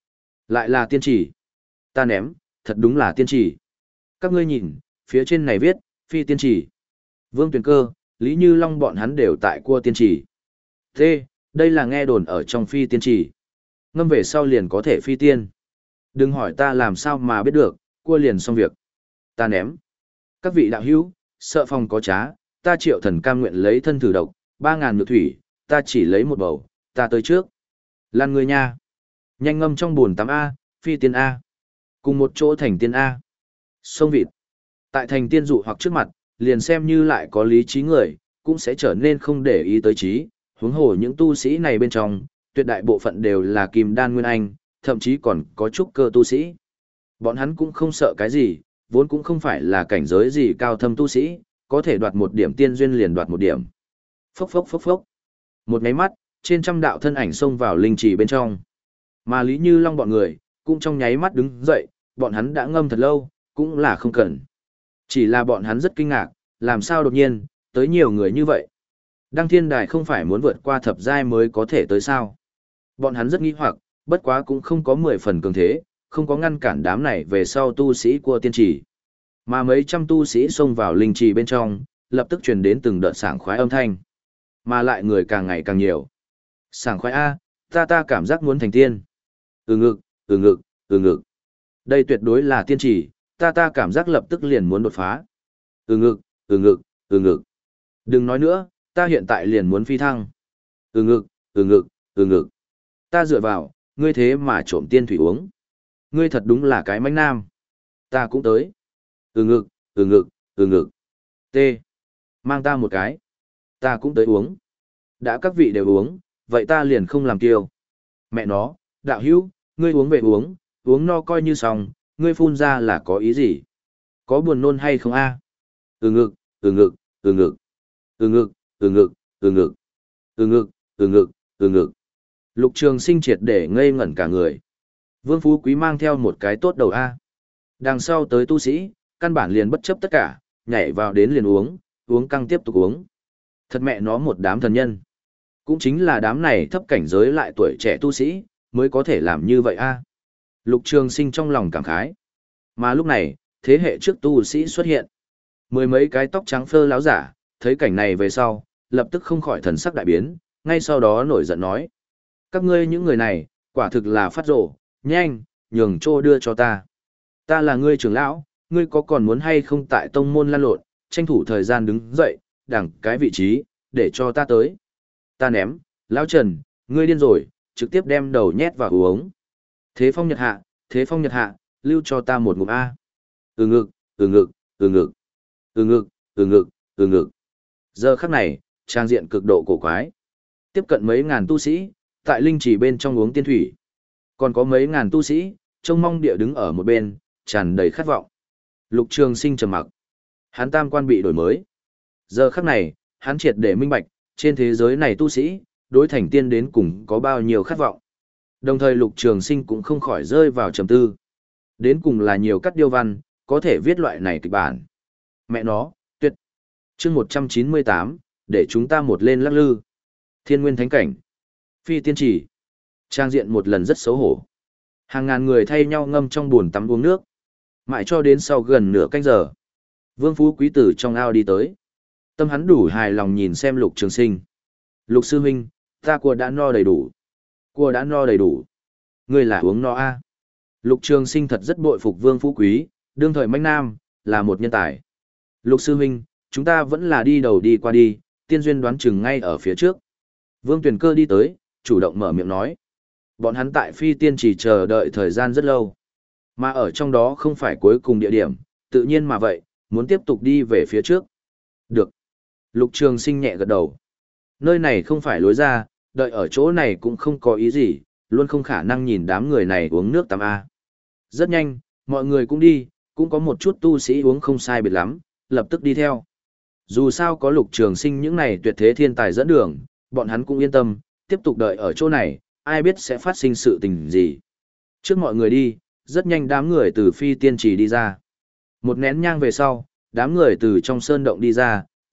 [SPEAKER 1] Lại là tiên chỉ. Ta ném, thật đúng là tiên chỉ. Các ngươi nhìn, phía trên này viết, phi tiên chỉ. Vương Tuyền Cơ, Lý Như Long bọn hắn đều tại cua tiên chỉ. T. Đây là nghe đồn ở trong phi tiên chỉ. Ngâm về sau liền có thể phi tiên. Đừng hỏi ta làm sao mà biết được, cua liền xong việc. Ta ném. Các vị đạo hữu, sợ phòng có trá, ta Triệu Thần cam nguyện lấy thân thử độc, ba ngàn nhược thủy, ta chỉ lấy một bầu, ta tới trước. Lan người nha. Nhanh ngâm trong buồn tắm A, phi tiên A. Cùng một chỗ thành tiên A. Sông vịt. Tại thành tiên dụ hoặc trước mặt, liền xem như lại có lý trí người, cũng sẽ trở nên không để ý tới trí. Huống hồ những tu sĩ này bên trong, tuyệt đại bộ phận đều là kim đan nguyên anh, thậm chí còn có chút cơ tu sĩ. Bọn hắn cũng không sợ cái gì, vốn cũng không phải là cảnh giới gì cao thâm tu sĩ, có thể đoạt một điểm tiên duyên liền đoạt một điểm. Phốc phốc phốc phốc. Một nháy mắt, trên trăm đạo thân ảnh xông vào linh trì bên trong. Mà Lý Như Long bọn người, cũng trong nháy mắt đứng dậy, bọn hắn đã ngâm thật lâu, cũng là không cần. Chỉ là bọn hắn rất kinh ngạc, làm sao đột nhiên, tới nhiều người như vậy. Đăng Thiên Đài không phải muốn vượt qua thập giai mới có thể tới sao. Bọn hắn rất nghi hoặc, bất quá cũng không có mười phần cường thế, không có ngăn cản đám này về sau tu sĩ của tiên trì. Mà mấy trăm tu sĩ xông vào linh trì bên trong, lập tức truyền đến từng đợt sảng khoái âm thanh. Mà lại người càng ngày càng nhiều. Sảng khoái A, ta ta cảm giác muốn thành tiên. Ừ ngực, ừ ngực, ừ ngực. Đây tuyệt đối là tiên trì, ta ta cảm giác lập tức liền muốn đột phá. Ừ ngực, ừ ngực, ừ ngực. Đừng nói nữa, ta hiện tại liền muốn phi thăng. Ừ ngực, ừ ngực, ừ ngực. Ta dựa vào, ngươi thế mà trộm tiên thủy uống. Ngươi thật đúng là cái mánh nam. Ta cũng tới. Ừ ngực, ừ ngực, ừ ngực. T. Mang ta một cái. Ta cũng tới uống. Đã các vị đều uống, vậy ta liền không làm kiêu. Mẹ nó, đạo hữu, ngươi uống về uống, uống no coi như xong, ngươi phun ra là có ý gì? Có buồn nôn hay không a? Ừ ngực, ừ ngực, ừ ngực. Ừ ngực, ừ ngực, ừ ngực. Ừ ngực, ừ ngực, ừ ngực. Lục Trường Sinh triệt để ngây ngẩn cả người. Vương Phú Quý mang theo một cái tốt đầu A. Đằng sau tới tu sĩ, căn bản liền bất chấp tất cả, nhảy vào đến liền uống, uống căng tiếp tục uống. Thật mẹ nó một đám thần nhân. Cũng chính là đám này thấp cảnh giới lại tuổi trẻ tu sĩ, mới có thể làm như vậy A. Lục Trường Sinh trong lòng cảm khái. Mà lúc này, thế hệ trước tu sĩ xuất hiện. Mười mấy cái tóc trắng phơ láo giả, thấy cảnh này về sau, lập tức không khỏi thần sắc đại biến, ngay sau đó nổi giận nói. Các ngươi những người này, quả thực là phát rổ, nhanh, nhường trô đưa cho ta. Ta là ngươi trưởng lão, ngươi có còn muốn hay không tại tông môn lan lộn, tranh thủ thời gian đứng dậy, đẳng cái vị trí, để cho ta tới. Ta ném, lão Trần, ngươi điên rồi, trực tiếp đem đầu nhét vào uống. Thế phong nhật hạ, thế phong nhật hạ, lưu cho ta một ngụm A. Ừ ngực, ừ ngực, ừ ngực, ừ ngực, ừ ngực, ừ ngực. Giờ khắc này, trang diện cực độ cổ quái. Tiếp cận mấy ngàn tu sĩ, tại linh trì bên trong uống tiên thủy. Còn có mấy ngàn tu sĩ, trông mong địa đứng ở một bên, tràn đầy khát vọng. Lục Trường Sinh trầm mặc. Hắn tam quan bị đổi mới. Giờ khắc này, hắn triệt để minh bạch, trên thế giới này tu sĩ, đối thành tiên đến cùng có bao nhiêu khát vọng. Đồng thời Lục Trường Sinh cũng không khỏi rơi vào trầm tư. Đến cùng là nhiều cắt điêu văn, có thể viết loại này kịch bản. Mẹ nó, tuyệt. Chương một trăm chín mươi tám, để chúng ta một lên lắc lư. Thiên Nguyên Thánh Cảnh. Phi tiên chỉ. Trang diện một lần rất xấu hổ. Hàng ngàn người thay nhau ngâm trong bồn tắm uống nước. Mãi cho đến sau gần nửa canh giờ. Vương Phú Quý tử trong ao đi tới. Tâm hắn đủ hài lòng nhìn xem Lục Trường Sinh. Lục sư huynh, ta cua đã no đầy đủ. Cua đã no đầy đủ. Ngươi là uống no a? Lục Trường Sinh thật rất bội phục Vương Phú Quý, đương thời mãnh nam, là một nhân tài. Lục sư huynh, chúng ta vẫn là đi đầu đi qua đi, tiên duyên đoán chừng ngay ở phía trước. Vương Tuyền Cơ đi tới, chủ động mở miệng nói. Bọn hắn tại phi tiên chỉ chờ đợi thời gian rất lâu. Mà ở trong đó không phải cuối cùng địa điểm, tự nhiên mà vậy, muốn tiếp tục đi về phía trước. Được. Lục Trường Sinh nhẹ gật đầu. Nơi này không phải lối ra, đợi ở chỗ này cũng không có ý gì, luôn không khả năng nhìn đám người này uống nước tắm A. Rất nhanh, mọi người cũng đi, cũng có một chút tu sĩ uống không sai biệt lắm, lập tức đi theo. Dù sao có Lục Trường Sinh những này tuyệt thế thiên tài dẫn đường, bọn hắn cũng yên tâm, tiếp tục đợi ở chỗ này, ai biết sẽ phát sinh sự tình gì. Trước mọi người đi, rất nhanh đám người từ phi tiên trì đi ra. Một nén nhang về sau, đám người từ trong sơn động đi ra,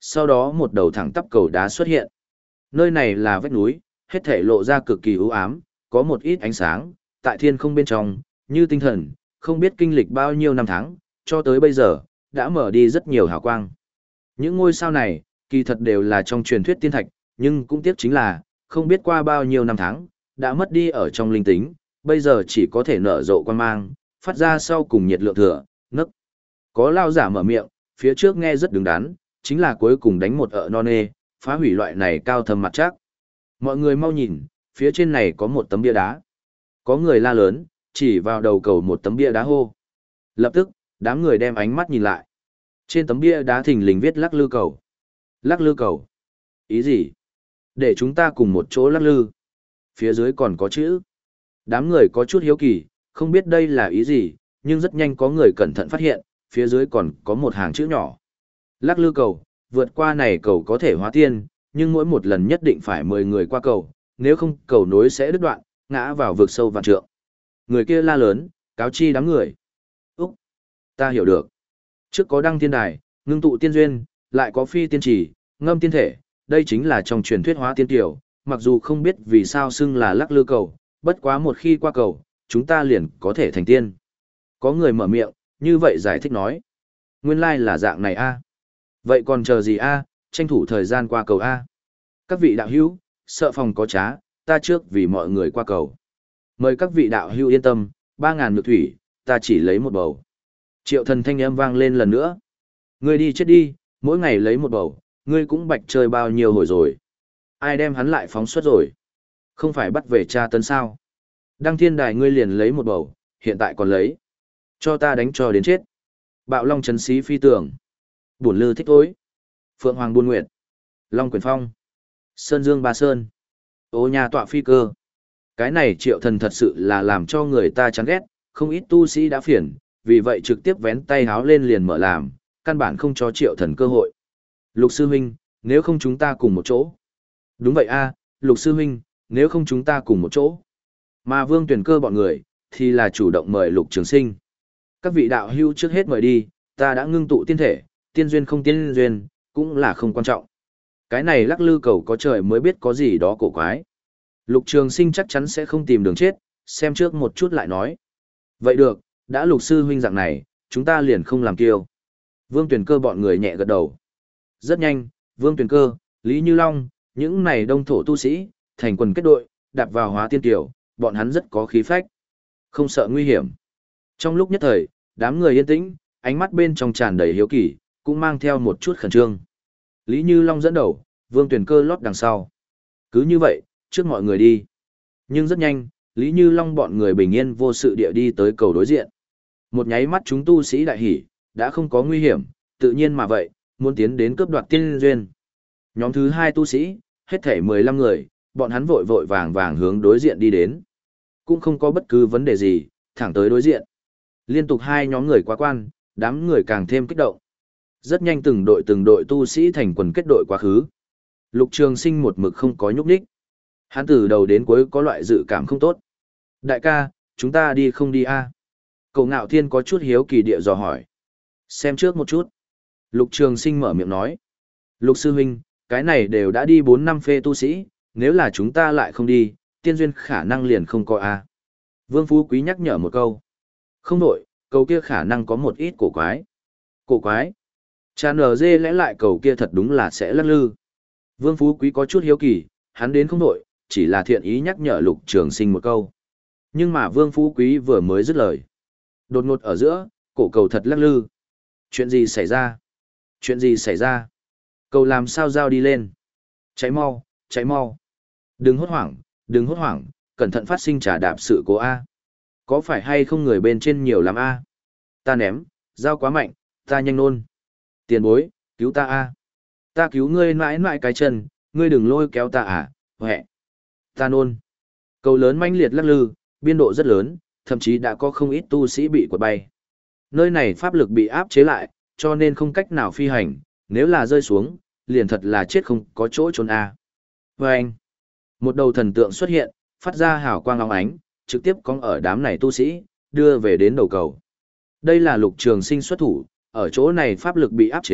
[SPEAKER 1] sau đó một đầu thẳng tắp cầu đá xuất hiện. Nơi này là vách núi, hết thể lộ ra cực kỳ u ám, có một ít ánh sáng, tại thiên không bên trong, như tinh thần, không biết kinh lịch bao nhiêu năm tháng, cho tới bây giờ, đã mở đi rất nhiều hào quang. Những ngôi sao này, kỳ thật đều là trong truyền thuyết tiên thạch, nhưng cũng tiếc chính là, không biết qua bao nhiêu năm tháng, đã mất đi ở trong linh tính, bây giờ chỉ có thể nở rộ quan mang, phát ra sau cùng nhiệt lượng thừa, nấc. Có lao giả mở miệng, phía trước nghe rất đứng đắn, chính là cuối cùng đánh một ợ non nê, phá hủy loại này cao thâm mặt chắc. Mọi người mau nhìn, phía trên này có một tấm bia đá. Có người la lớn, chỉ vào đầu cầu một tấm bia đá hô. Lập tức, đám người đem ánh mắt nhìn lại. Trên tấm bia đá thình lình viết lắc lư cầu. Lắc lư cầu. Ý gì? Để chúng ta cùng một chỗ lắc lư. Phía dưới còn có chữ. Đám người có chút hiếu kỳ, không biết đây là ý gì, nhưng rất nhanh có người cẩn thận phát hiện, phía dưới còn có một hàng chữ nhỏ. Lắc lư cầu, vượt qua này cầu có thể hóa tiên, nhưng mỗi một lần nhất định phải mười người qua cầu, nếu không cầu nối sẽ đứt đoạn, ngã vào vực sâu vạn trượng. Người kia la lớn, cáo chi đám người. Úc, ta hiểu được. Trước có đăng tiên đài, ngưng tụ tiên duyên, lại có phi tiên trì, ngâm tiên thể, đây chính là trong truyền thuyết hóa tiên tiểu, mặc dù không biết vì sao xưng là lắc lư cầu, bất quá một khi qua cầu, chúng ta liền có thể thành tiên. Có người mở miệng, như vậy giải thích nói. Nguyên lai là dạng này a. Vậy còn chờ gì a, tranh thủ thời gian qua cầu a. Các vị đạo hữu, sợ phòng có trá, ta trước vì mọi người qua cầu. Mời các vị đạo hữu yên tâm, ba ngàn nhược thủy, ta chỉ lấy một bầu. Triệu thần thanh âm vang lên lần nữa. Ngươi đi chết đi, mỗi ngày lấy một bầu, ngươi cũng bạch chơi bao nhiêu hồi rồi. Ai đem hắn lại phóng xuất rồi? Không phải bắt về tra tấn sao? Đăng thiên đài ngươi liền lấy một bầu, hiện tại còn lấy. Cho ta đánh cho đến chết. Bạo long chấn xí phi tường. Bổn lư thích tối. Phượng hoàng buôn nguyệt. Long quyền phong. Sơn dương ba sơn. Ô nhà tọa phi cơ. Cái này triệu thần thật sự là làm cho người ta chán ghét, không ít tu sĩ đã phiền, vì vậy trực tiếp vén tay háo lên liền mở làm, căn bản không cho triệu thần cơ hội. Lục sư huynh, nếu không chúng ta cùng một chỗ. Đúng vậy a, Lục sư huynh, nếu không chúng ta cùng một chỗ. Mà Vương Tuyển Cơ bọn người, thì là chủ động mời Lục Trường Sinh. Các vị đạo hữu trước hết mời đi, ta đã ngưng tụ tiên thể, tiên duyên không tiên duyên, cũng là không quan trọng. Cái này lắc lư cầu có trời mới biết có gì đó cổ quái. Lục Trường Sinh chắc chắn sẽ không tìm đường chết, xem trước một chút lại nói. Vậy được, đã Lục sư huynh dạng này, chúng ta liền không làm kiêu. Vương Tuyển Cơ bọn người nhẹ gật đầu. Rất nhanh, Vương Tuyển Cơ, Lý Như Long, những này đông thổ tu sĩ, thành quần kết đội, đạp vào hóa tiên tiểu, bọn hắn rất có khí phách. Không sợ nguy hiểm. Trong lúc nhất thời, đám người yên tĩnh, ánh mắt bên trong tràn đầy hiếu kỳ, cũng mang theo một chút khẩn trương. Lý Như Long dẫn đầu, Vương Tuyển Cơ lót đằng sau. Cứ như vậy, trước mọi người đi. Nhưng rất nhanh, Lý Như Long bọn người bình yên vô sự địa đi tới cầu đối diện. Một nháy mắt chúng tu sĩ đại hỉ, đã không có nguy hiểm, tự nhiên mà vậy, muốn tiến đến cướp đoạt tiên duyên. Nhóm thứ hai tu sĩ, hết thể mười lăm người, bọn hắn vội vội vàng vàng hướng đối diện đi đến. Cũng không có bất cứ vấn đề gì, thẳng tới đối diện. Liên tục hai nhóm người quá quan, đám người càng thêm kích động. Rất nhanh từng đội từng đội tu sĩ thành quần kết đội quá khứ. Lục Trường Sinh một mực không có nhúc nhích. Hắn từ đầu đến cuối có loại dự cảm không tốt. Đại ca, chúng ta đi không đi a? Cậu Ngạo Thiên có chút hiếu kỳ địa dò hỏi. Xem trước một chút. Lục Trường Sinh mở miệng nói. Lục sư huynh, cái này đều đã đi bốn năm phê tu sĩ, nếu là chúng ta lại không đi, tiên duyên khả năng liền không có a. Vương Phú Quý nhắc nhở một câu. Không đổi, cầu kia khả năng có một ít cổ quái. Cổ quái? Cha nở dê lẽ lại cầu kia thật đúng là sẽ lắc lư. Vương Phú Quý có chút hiếu kỳ, hắn đến không đổi, chỉ là thiện ý nhắc nhở Lục Trường Sinh một câu. Nhưng mà Vương Phú Quý vừa mới dứt lời. Đột ngột ở giữa, cổ cầu thật lắc lư. Chuyện gì xảy ra? Chuyện gì xảy ra? Cầu làm sao giao đi lên? Cháy mau, cháy mau. Đừng hốt hoảng, đừng hốt hoảng, cẩn thận phát sinh trả đạp sự cố A. Có phải hay không người bên trên nhiều lắm A? Ta ném, giao quá mạnh, ta nhanh nôn. Tiền bối, cứu ta A. Ta cứu ngươi mãi mãi cái chân, ngươi đừng lôi kéo ta à, huệ. Ta nôn. Cầu lớn manh liệt lắc lư, biên độ rất lớn, thậm chí đã có không ít tu sĩ bị quật bay. Nơi này pháp lực bị áp chế lại, cho nên không cách nào phi hành, nếu là rơi xuống, liền thật là chết không có chỗ trốn A. Và anh, một đầu thần tượng xuất hiện, phát ra hào quang óng ánh, trực tiếp cong ở đám này tu sĩ, đưa về đến đầu cầu. Đây là Lục Trường Sinh xuất thủ, ở chỗ này pháp lực bị áp chế,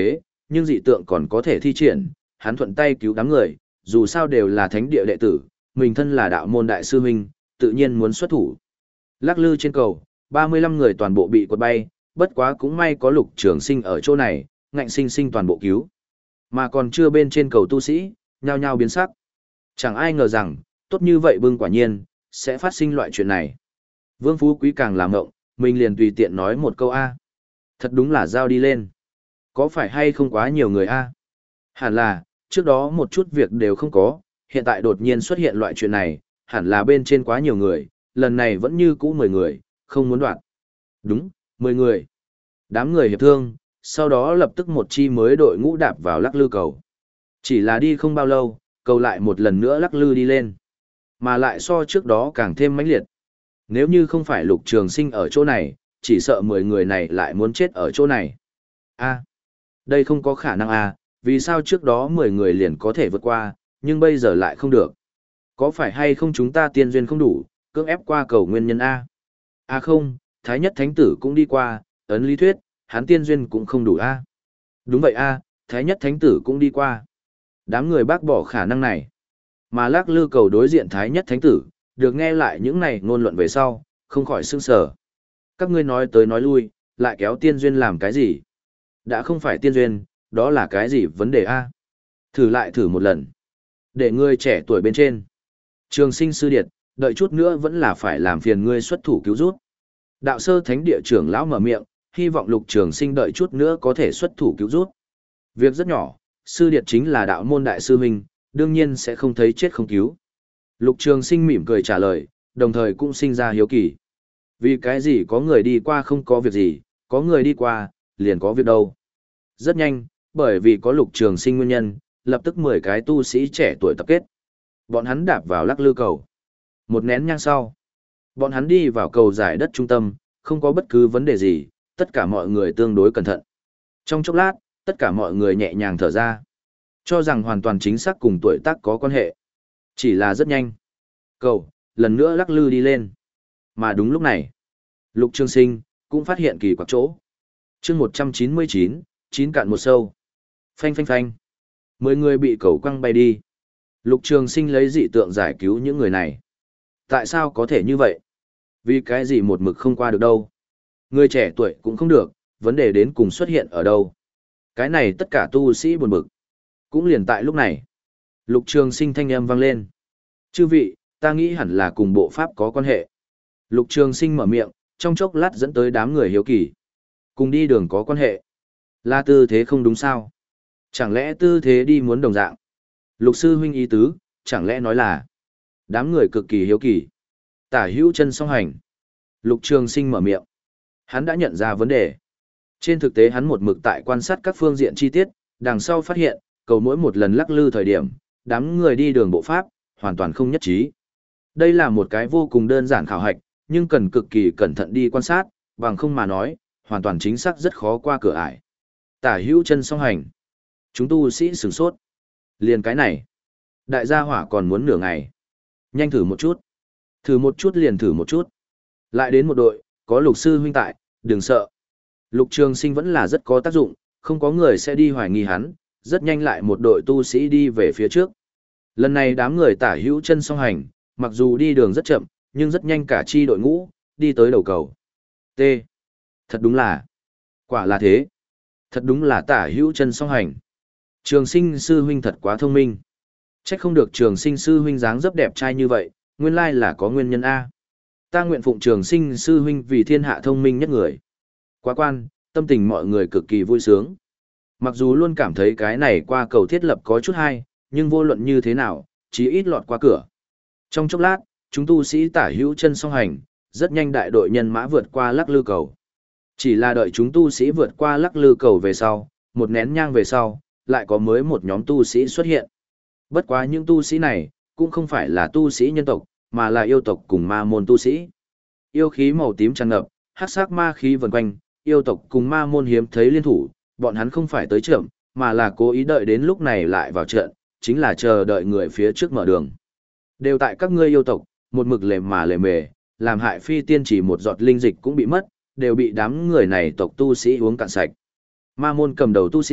[SPEAKER 1] nhưng dị tượng còn có thể thi triển, hắn thuận tay cứu đám người, dù sao đều là thánh địa đệ tử, mình thân là đạo môn đại sư huynh, tự nhiên muốn xuất thủ. Lắc lư trên cầu, ba mươi lăm người toàn bộ bị quật bay, bất quá cũng may có Lục Trường Sinh ở chỗ này, ngạnh sinh sinh toàn bộ cứu. Mà còn chưa bên trên cầu tu sĩ, nhao nhao biến sắc. Chẳng ai ngờ rằng, tốt như vậy bưng quả nhiên, sẽ phát sinh loại chuyện này. Vương Phú Quý càng làm ngộng, mình liền tùy tiện nói một câu A. Thật đúng là giao đi lên. Có phải hay không quá nhiều người A? Hẳn là, trước đó một chút việc đều không có, hiện tại đột nhiên xuất hiện loại chuyện này, hẳn là bên trên quá nhiều người, lần này vẫn như cũ mười người, không muốn đoạn. Đúng, mười người. Đám người hiệp thương, sau đó lập tức một chi mới đội ngũ đạp vào lắc lư cầu. Chỉ là đi không bao lâu, cầu lại một lần nữa lắc lư đi lên. Mà lại so trước đó càng thêm mãnh liệt. Nếu như không phải Lục Trường Sinh ở chỗ này, chỉ sợ mười người này lại muốn chết ở chỗ này. A, đây không có khả năng a, vì sao trước đó mười người liền có thể vượt qua, nhưng bây giờ lại không được. Có phải hay không chúng ta tiên duyên không đủ, cưỡng ép qua cầu nguyên nhân A? A không, Thái Nhất Thánh Tử cũng đi qua, ấn lý thuyết, hắn tiên duyên cũng không đủ A. Đúng vậy A, Thái Nhất Thánh Tử cũng đi qua. Đám người bác bỏ khả năng này. Mà lắc lư cầu đối diện Thái Nhất Thánh Tử, được nghe lại những này ngôn luận về sau, không khỏi sương sở. Các ngươi nói tới nói lui, lại kéo tiên duyên làm cái gì? Đã không phải tiên duyên, đó là cái gì vấn đề A? Thử lại thử một lần. Để ngươi trẻ tuổi bên trên. Trường Sinh sư điệt, đợi chút nữa vẫn là phải làm phiền ngươi xuất thủ cứu rút. Đạo sơ thánh địa trưởng lão mở miệng, hy vọng Lục Trường Sinh đợi chút nữa có thể xuất thủ cứu rút. Việc rất nhỏ, sư điệt chính là đạo môn đại sư huynh, đương nhiên sẽ không thấy chết không cứu. Lục Trường Sinh mỉm cười trả lời, đồng thời cũng sinh ra hiếu kỳ. Vì cái gì có người đi qua không có việc gì, có người đi qua, liền có việc đâu. Rất nhanh, bởi vì có Lục Trường Sinh nguyên nhân, lập tức mười cái tu sĩ trẻ tuổi tập kết. Bọn hắn đạp vào lắc lư cầu. Một nén nhang sau, bọn hắn đi vào cầu giải đất trung tâm, không có bất cứ vấn đề gì, tất cả mọi người tương đối cẩn thận. Trong chốc lát, tất cả mọi người nhẹ nhàng thở ra, cho rằng hoàn toàn chính xác cùng tuổi tác có quan hệ. Chỉ là rất nhanh. Cầu, lần nữa lắc lư đi lên. Mà đúng lúc này, Lục Trường Sinh cũng phát hiện kỳ quặc chỗ. Chương một trăm chín mươi chín, chín cạn một sâu. Phanh phanh phanh. Mười người bị cầu quăng bay đi. Lục Trường Sinh lấy dị tượng giải cứu những người này. Tại sao có thể như vậy? Vì cái gì một mực không qua được đâu? Người trẻ tuổi cũng không được, vấn đề đến cùng xuất hiện ở đâu? Cái này tất cả tu sĩ buồn bực. Cũng liền tại lúc này, Lục Trường Sinh thanh âm vang lên. Chư vị, ta nghĩ hẳn là cùng bộ pháp có quan hệ. Lục Trường Sinh mở miệng, trong chốc lát dẫn tới đám người hiếu kỳ. Cùng đi đường có quan hệ. Là tư thế không đúng sao? Chẳng lẽ tư thế đi muốn đồng dạng? Lục sư huynh ý tứ, chẳng lẽ nói là đám người cực kỳ hiếu kỳ. Tả hữu chân song hành. Lục Trường Sinh mở miệng. Hắn đã nhận ra vấn đề. Trên thực tế hắn một mực tại quan sát các phương diện chi tiết, đằng sau phát hiện, cầu mỗi một lần lắc lư thời điểm, đám người đi đường bộ pháp, hoàn toàn không nhất trí. Đây là một cái vô cùng đơn giản khảo hạch, nhưng cần cực kỳ cẩn thận đi quan sát, bằng không mà nói, hoàn toàn chính xác rất khó qua cửa ải. Tả hữu chân song hành. Chúng tu sĩ sửng sốt. Liền cái này. Đại gia hỏa còn muốn nửa ngày. Nhanh thử một chút. Thử một chút liền thử một chút. Lại đến một đội, có Lục sư huynh tại, đừng sợ. Lục Trường Sinh vẫn là rất có tác dụng, không có người sẽ đi hoài nghi hắn, rất nhanh lại một đội tu sĩ đi về phía trước. Lần này đám người tả hữu chân song hành, mặc dù đi đường rất chậm, nhưng rất nhanh cả chi đội ngũ, đi tới đầu cầu. T. Thật đúng là. Quả là thế. Thật đúng là tả hữu chân song hành. Trường Sinh sư huynh thật quá thông minh. Trách không được Trường Sinh sư huynh dáng dấp đẹp trai như vậy, nguyên lai là có nguyên nhân A. Ta nguyện phụng Trường Sinh sư huynh vì thiên hạ thông minh nhất người. Quá quan, tâm tình mọi người cực kỳ vui sướng. Mặc dù luôn cảm thấy cái này qua cầu thiết lập có chút hay, nhưng vô luận như thế nào, chí ít lọt qua cửa. Trong chốc lát, chúng tu sĩ tả hữu chân song hành, rất nhanh đại đội nhân mã vượt qua lắc lư cầu. Chỉ là đợi chúng tu sĩ vượt qua lắc lư cầu về sau, một nén nhang về sau, lại có mới một nhóm tu sĩ xuất hiện. Bất quá những tu sĩ này, cũng không phải là tu sĩ nhân tộc, mà là yêu tộc cùng ma môn tu sĩ. Yêu khí màu tím tràn ngập, hắc sắc ma khí vần quanh, yêu tộc cùng ma môn hiếm thấy liên thủ, bọn hắn không phải tới chậm, mà là cố ý đợi đến lúc này lại vào trận, chính là chờ đợi người phía trước mở đường. Đều tại các ngươi yêu tộc, một mực lề mà lề mề, làm hại phi tiên chỉ một giọt linh dịch cũng bị mất, đều bị đám người này tộc tu sĩ uống cạn sạch. Ma môn cầm đầu tu sĩ,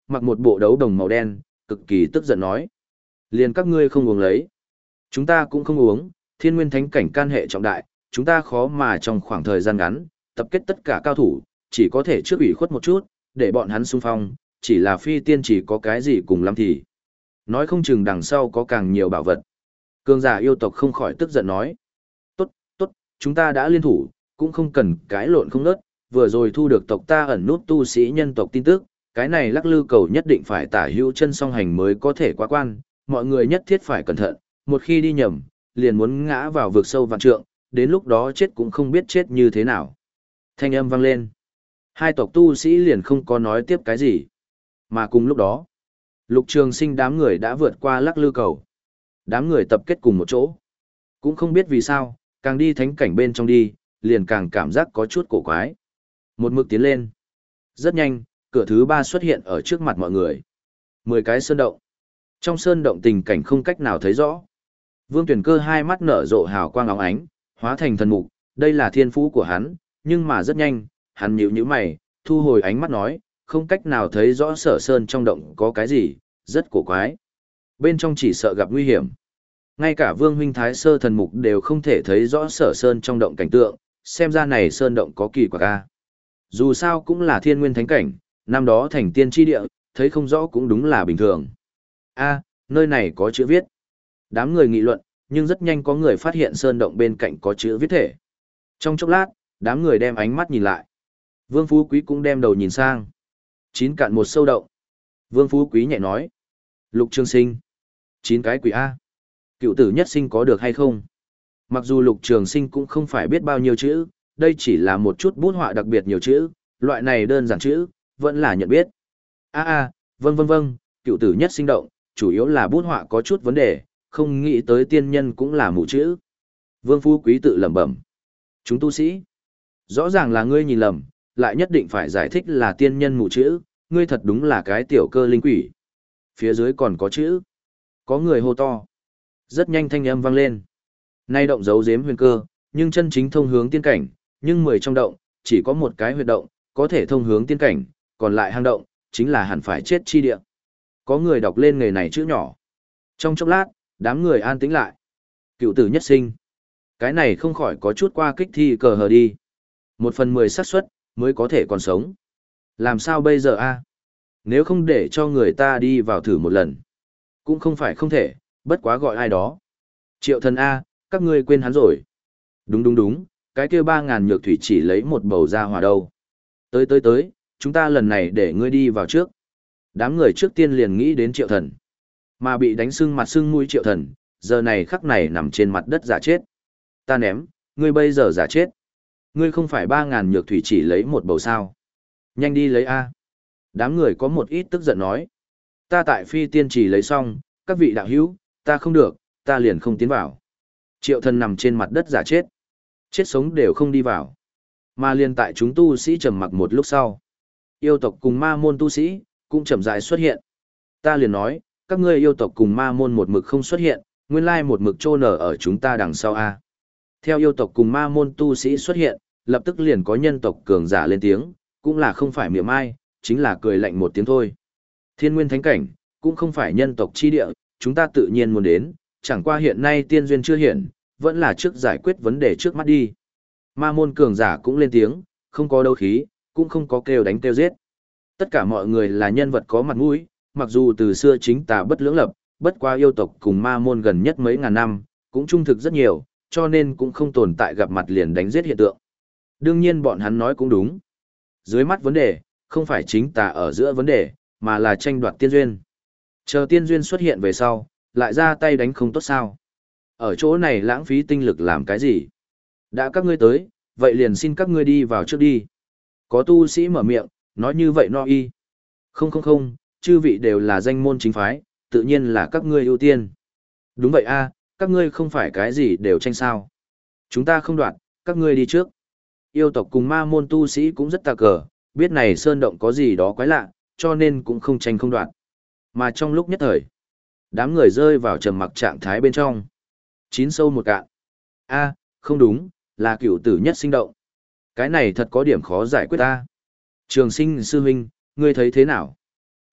[SPEAKER 1] mặc một bộ đấu đồng màu đen, cực kỳ tức giận nói. Liền các ngươi không uống lấy. Chúng ta cũng không uống, thiên nguyên thánh cảnh can hệ trọng đại, chúng ta khó mà trong khoảng thời gian ngắn, tập kết tất cả cao thủ, chỉ có thể trước ủy khuất một chút, để bọn hắn xung phong, chỉ là phi tiên chỉ có cái gì cùng lắm thì. Nói không chừng đằng sau có càng nhiều bảo vật. Cường giả yêu tộc không khỏi tức giận nói. Tốt, tốt, chúng ta đã liên thủ, cũng không cần cãi lộn không nớt, vừa rồi thu được tộc ta ẩn nút tu sĩ nhân tộc tin tức, cái này lắc lư cầu nhất định phải tả hữu chân song hành mới có thể qua quan, mọi người nhất thiết phải cẩn thận, một khi đi nhầm, liền muốn ngã vào vực sâu vạn trượng, đến lúc đó chết cũng không biết chết như thế nào. Thanh âm vang lên. Hai tộc tu sĩ liền không có nói tiếp cái gì. Mà cùng lúc đó, Lục Trường Sinh đám người đã vượt qua lắc lư cầu. Đám người tập kết cùng một chỗ. Cũng không biết vì sao, càng đi thánh cảnh bên trong đi, liền càng cảm giác có chút cổ quái. Một mực tiến lên. Rất nhanh, cửa thứ ba xuất hiện ở trước mặt mọi người. Mười cái sơn động. Trong sơn động tình cảnh không cách nào thấy rõ. Vương Tuyển Cơ hai mắt nở rộ hào quang óng ánh, hóa thành thần mục, đây là thiên phú của hắn, nhưng mà rất nhanh, hắn nhíu nhíu mày, thu hồi ánh mắt nói, không cách nào thấy rõ Sở Sơn trong động có cái gì, rất cổ quái. Bên trong chỉ sợ gặp nguy hiểm. Ngay cả Vương huynh Thái Sơ thần mục đều không thể thấy rõ Sở Sơn trong động cảnh tượng, xem ra này sơn động có kỳ quặc a. Dù sao cũng là thiên nguyên thánh cảnh, năm đó thành tiên tri địa, thấy không rõ cũng đúng là bình thường. A, nơi này có chữ viết. Đám người nghị luận, nhưng rất nhanh có người phát hiện sơn động bên cạnh có chữ viết thể. Trong chốc lát, đám người đem ánh mắt nhìn lại. Vương Phú Quý cũng đem đầu nhìn sang. Chín cạn một sâu động. Vương Phú Quý nhẹ nói. Lục Trường Sinh. Chín cái quỷ A. Cựu tử nhất sinh có được hay không? Mặc dù Lục Trường Sinh cũng không phải biết bao nhiêu chữ, đây chỉ là một chút bút họa đặc biệt nhiều chữ, loại này đơn giản chữ, vẫn là nhận biết. A a, vâng vâng vâng, cựu tử nhất sinh động, chủ yếu là bút họa có chút vấn đề, không nghĩ tới tiên nhân cũng là mù chữ. Vương Phú Quý tự lẩm bẩm. Chúng tu sĩ. Rõ ràng là ngươi nhìn lầm, lại nhất định phải giải thích là tiên nhân mù chữ, ngươi thật đúng là cái tiểu cơ linh quỷ. Phía dưới còn có chữ. Có người hô to. Rất nhanh thanh âm vang lên. Nay động giấu giếm huyền cơ, nhưng chân chính thông hướng tiên cảnh, nhưng mười trong động, chỉ có một cái huyệt động, có thể thông hướng tiên cảnh, còn lại hang động, chính là hẳn phải chết chi địa. Có người đọc lên nghề này chữ nhỏ. Trong chốc lát, đám người an tĩnh lại. Cựu tử nhất sinh. Cái này không khỏi có chút qua kích thi cờ hờ đi. Một phần mười xác suất mới có thể còn sống. Làm sao bây giờ a? Nếu không để cho người ta đi vào thử một lần. Cũng không phải không thể, bất quá gọi ai đó. Triệu thần A, các ngươi quên hắn rồi. Đúng đúng đúng, cái kia ba ngàn nhược thủy chỉ lấy một bầu ra hỏa đâu. Tới tới tới, chúng ta lần này để ngươi đi vào trước. Đám người trước tiên liền nghĩ đến triệu thần. Mà bị đánh sưng mặt sưng mũi triệu thần, giờ này khắc này nằm trên mặt đất giả chết. Ta ném, ngươi bây giờ giả chết. Ngươi không phải ba ngàn nhược thủy chỉ lấy một bầu sao. Nhanh đi lấy A. Đám người có một ít tức giận nói. Ta tại phi tiên chỉ lấy xong, các vị đạo hữu, ta không được, ta liền không tiến vào. Triệu thần nằm trên mặt đất giả chết. Chết sống đều không đi vào. Mà liền tại chúng tu sĩ trầm mặc một lúc sau. Yêu tộc cùng ma môn tu sĩ, cũng chậm rãi xuất hiện. Ta liền nói, các ngươi yêu tộc cùng ma môn một mực không xuất hiện, nguyên lai một mực trô nở ở chúng ta đằng sau A. Theo yêu tộc cùng ma môn tu sĩ xuất hiện, lập tức liền có nhân tộc cường giả lên tiếng, cũng là không phải miệng ai, chính là cười lạnh một tiếng thôi. Thiên nguyên thánh cảnh, cũng không phải nhân tộc chi địa, chúng ta tự nhiên muốn đến, chẳng qua hiện nay tiên duyên chưa hiện, vẫn là trước giải quyết vấn đề trước mắt đi. Ma môn cường giả cũng lên tiếng, không có đấu khí, cũng không có kêu đánh kêu giết. Tất cả mọi người là nhân vật có mặt mũi, mặc dù từ xưa chính tà bất lưỡng lập, bất qua yêu tộc cùng ma môn gần nhất mấy ngàn năm, cũng trung thực rất nhiều, cho nên cũng không tồn tại gặp mặt liền đánh giết hiện tượng. Đương nhiên bọn hắn nói cũng đúng. Dưới mắt vấn đề, không phải chính tà ở giữa vấn đề, mà là tranh đoạt tiên duyên. Chờ tiên duyên xuất hiện về sau, lại ra tay đánh không tốt sao. Ở chỗ này lãng phí tinh lực làm cái gì? Đã các ngươi tới, vậy liền xin các ngươi đi vào trước đi. Có tu sĩ mở miệng, nói như vậy no y. Không không không, chư vị đều là danh môn chính phái, tự nhiên là các ngươi ưu tiên. Đúng vậy a, các ngươi không phải cái gì đều tranh sao. Chúng ta không đoạt, các ngươi đi trước. Yêu tộc cùng ma môn tu sĩ cũng rất tà cờ, biết này sơn động có gì đó quái lạ, cho nên cũng không tranh không đoạt. Mà trong lúc nhất thời, đám người rơi vào trầm mặc trạng thái bên trong. Chín sâu một cạn. A, không đúng, là cựu tử nhất sinh động. Cái này thật có điểm khó giải quyết ta. Trường Sinh sư huynh, ngươi thấy thế nào?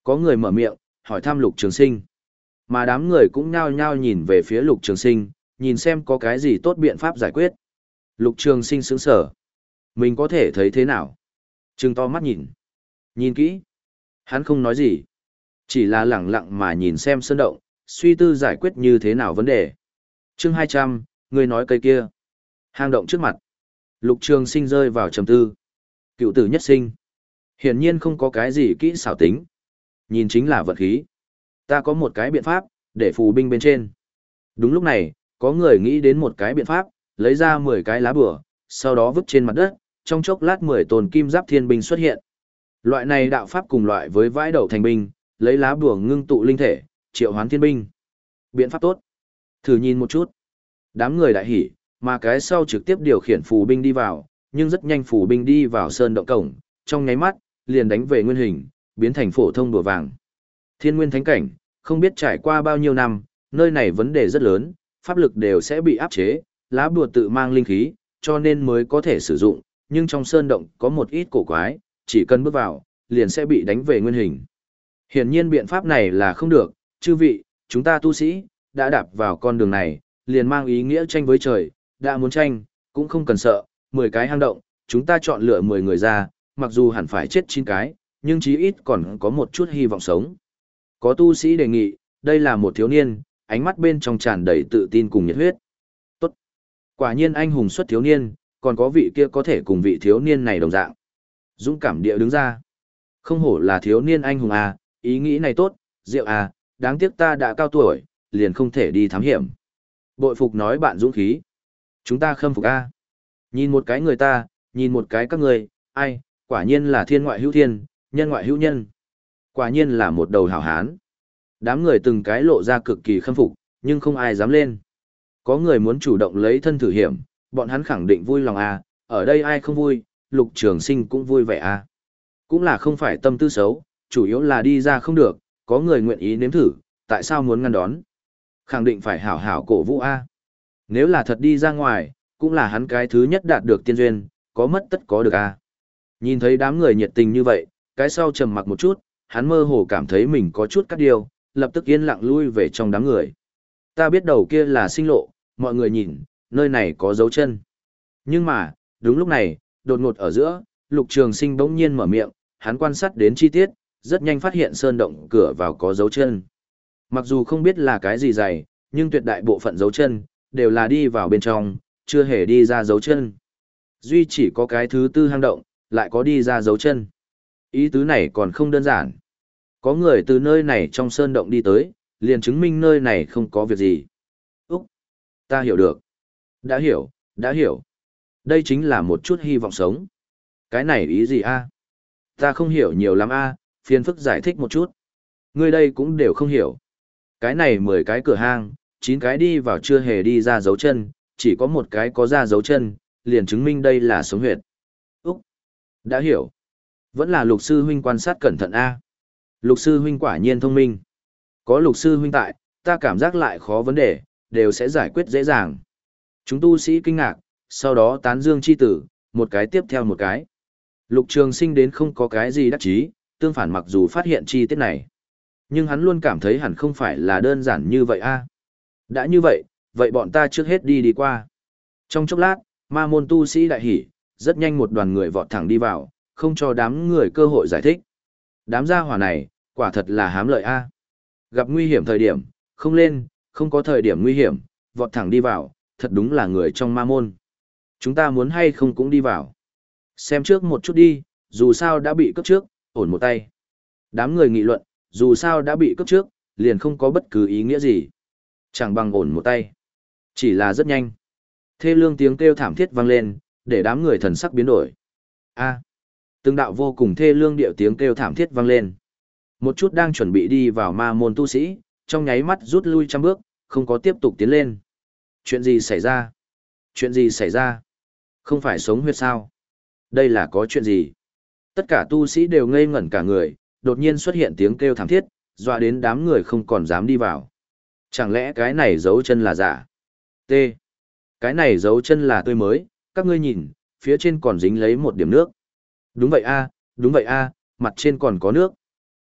[SPEAKER 1] có người mở miệng, hỏi thăm Lục Trường Sinh. Mà đám người cũng nhao nhao nhìn về phía Lục Trường Sinh, nhìn xem có cái gì tốt biện pháp giải quyết. Lục Trường Sinh sững sờ. Mình có thể thấy thế nào? Trừng to mắt nhìn. Nhìn kỹ. Hắn không nói gì. Chỉ là lẳng lặng mà nhìn xem sơn động, suy tư giải quyết như thế nào vấn đề. Chương hai trăm, người nói cây kia. Hang động trước mặt. Lục Trường Sinh rơi vào trầm tư. Cựu tử nhất sinh. Hiển nhiên không có cái gì kỹ xảo tính. Nhìn chính là vật khí. Ta có một cái biện pháp, để phù binh bên trên. Đúng lúc này, có người nghĩ đến một cái biện pháp, lấy ra mười cái lá bùa, sau đó vứt trên mặt đất, trong chốc lát mười tồn kim giáp thiên binh xuất hiện. Loại này đạo pháp cùng loại với vãi đậu thành binh, lấy lá bùa ngưng tụ linh thể, triệu hoán thiên binh. Biện pháp tốt. Thử nhìn một chút. Đám người đại hỉ, mà cái sau trực tiếp điều khiển phù binh đi vào, nhưng rất nhanh phù binh đi vào sơn động cổng, trong nháy mắt, liền đánh về nguyên hình, biến thành phổ thông đùa vàng. Thiên nguyên thánh cảnh, không biết trải qua bao nhiêu năm, nơi này vấn đề rất lớn, pháp lực đều sẽ bị áp chế, lá bùa tự mang linh khí, cho nên mới có thể sử dụng, nhưng trong sơn động có một ít cổ quái, chỉ cần bước vào, liền sẽ bị đánh về nguyên hình. Hiển nhiên biện pháp này là không được, chư vị, chúng ta tu sĩ, đã đạp vào con đường này, liền mang ý nghĩa tranh với trời, đã muốn tranh, cũng không cần sợ, mười cái hang động, chúng ta chọn lựa mười người ra, mặc dù hẳn phải chết chín cái, nhưng chí ít còn có một chút hy vọng sống. Có tu sĩ đề nghị, đây là một thiếu niên, ánh mắt bên trong tràn đầy tự tin cùng nhiệt huyết. Tốt. Quả nhiên anh hùng xuất thiếu niên, còn có vị kia có thể cùng vị thiếu niên này đồng dạng. Dũng cảm địa đứng ra. Không hổ là thiếu niên anh hùng à, ý nghĩ này tốt, diệu à, đáng tiếc ta đã cao tuổi, liền không thể đi thám hiểm. Bội phục nói bạn dũng khí. Chúng ta khâm phục a. Nhìn một cái người ta, nhìn một cái các người, ai, quả nhiên là thiên ngoại hữu thiên, nhân ngoại hữu nhân. Quả nhiên là một đầu hảo hán. Đám người từng cái lộ ra cực kỳ khâm phục, nhưng không ai dám lên. Có người muốn chủ động lấy thân thử hiểm, bọn hắn khẳng định vui lòng a, ở đây ai không vui, Lục Trường Sinh cũng vui vẻ a. Cũng là không phải tâm tư xấu, chủ yếu là đi ra không được, có người nguyện ý nếm thử, tại sao muốn ngăn đón? Khẳng định phải hảo hảo cổ vũ a. Nếu là thật đi ra ngoài, cũng là hắn cái thứ nhất đạt được tiên duyên, có mất tất có được a. Nhìn thấy đám người nhiệt tình như vậy, cái sau trầm mặc một chút, hắn mơ hồ cảm thấy mình có chút cắt điều, lập tức yên lặng lui về trong đám người. Ta biết đầu kia là sinh lộ, mọi người nhìn, nơi này có dấu chân. Nhưng mà, đúng lúc này, đột ngột ở giữa, Lục Trường Sinh bỗng nhiên mở miệng, hắn quan sát đến chi tiết, rất nhanh phát hiện sơn động cửa vào có dấu chân. Mặc dù không biết là cái gì dày, nhưng tuyệt đại bộ phận dấu chân, đều là đi vào bên trong, chưa hề đi ra dấu chân. Duy chỉ có cái thứ tư hang động, lại có đi ra dấu chân. Ý tứ này còn không đơn giản. Có người từ nơi này trong sơn động đi tới, liền chứng minh nơi này không có việc gì. Úc! Ta hiểu được. Đã hiểu, đã hiểu. Đây chính là một chút hy vọng sống. Cái này ý gì a? Ta không hiểu nhiều lắm a, phiền phức giải thích một chút. Ngươi đây cũng đều không hiểu. Cái này mười cái cửa hang, chín cái đi vào chưa hề đi ra dấu chân, chỉ có một cái có ra dấu chân, liền chứng minh đây là sống huyệt. Úc! Đã hiểu. Vẫn là Lục sư huynh quan sát cẩn thận a. Lục sư huynh quả nhiên thông minh. Có Lục sư huynh tại, ta cảm giác lại khó vấn đề, đều sẽ giải quyết dễ dàng. Chúng tu sĩ kinh ngạc, sau đó tán dương chi tử, một cái tiếp theo một cái. Lục Trường Sinh đến không có cái gì đắc chí, tương phản mặc dù phát hiện chi tiết này. Nhưng hắn luôn cảm thấy hẳn không phải là đơn giản như vậy a. Đã như vậy, vậy bọn ta trước hết đi đi qua. Trong chốc lát, ma môn tu sĩ đại hỉ, rất nhanh một đoàn người vọt thẳng đi vào, không cho đám người cơ hội giải thích. Đám gia hỏa này, quả thật là hám lợi a. Gặp nguy hiểm thời điểm, không lên, không có thời điểm nguy hiểm, vọt thẳng đi vào, thật đúng là người trong ma môn. Chúng ta muốn hay không cũng đi vào. Xem trước một chút đi, dù sao đã bị cướp trước, ổn một tay. Đám người nghị luận, dù sao đã bị cướp trước, liền không có bất cứ ý nghĩa gì. Chẳng bằng ổn một tay. Chỉ là rất nhanh. Thê lương tiếng kêu thảm thiết vang lên, để đám người thần sắc biến đổi. A. Từng đạo vô cùng thê lương điệu tiếng kêu thảm thiết vang lên. Một chút đang chuẩn bị đi vào ma môn tu sĩ, trong nháy mắt rút lui trăm bước, không có tiếp tục tiến lên. Chuyện gì xảy ra? Chuyện gì xảy ra? Không phải sống huyết sao? Đây là có chuyện gì? Tất cả tu sĩ đều ngây ngẩn cả người, đột nhiên xuất hiện tiếng kêu thảm thiết, dọa đến đám người không còn dám đi vào. Chẳng lẽ cái này dấu chân là giả? T. Cái này dấu chân là tươi mới, các ngươi nhìn, phía trên còn dính lấy một điểm nước. Đúng vậy a, đúng vậy a, mặt trên còn có nước.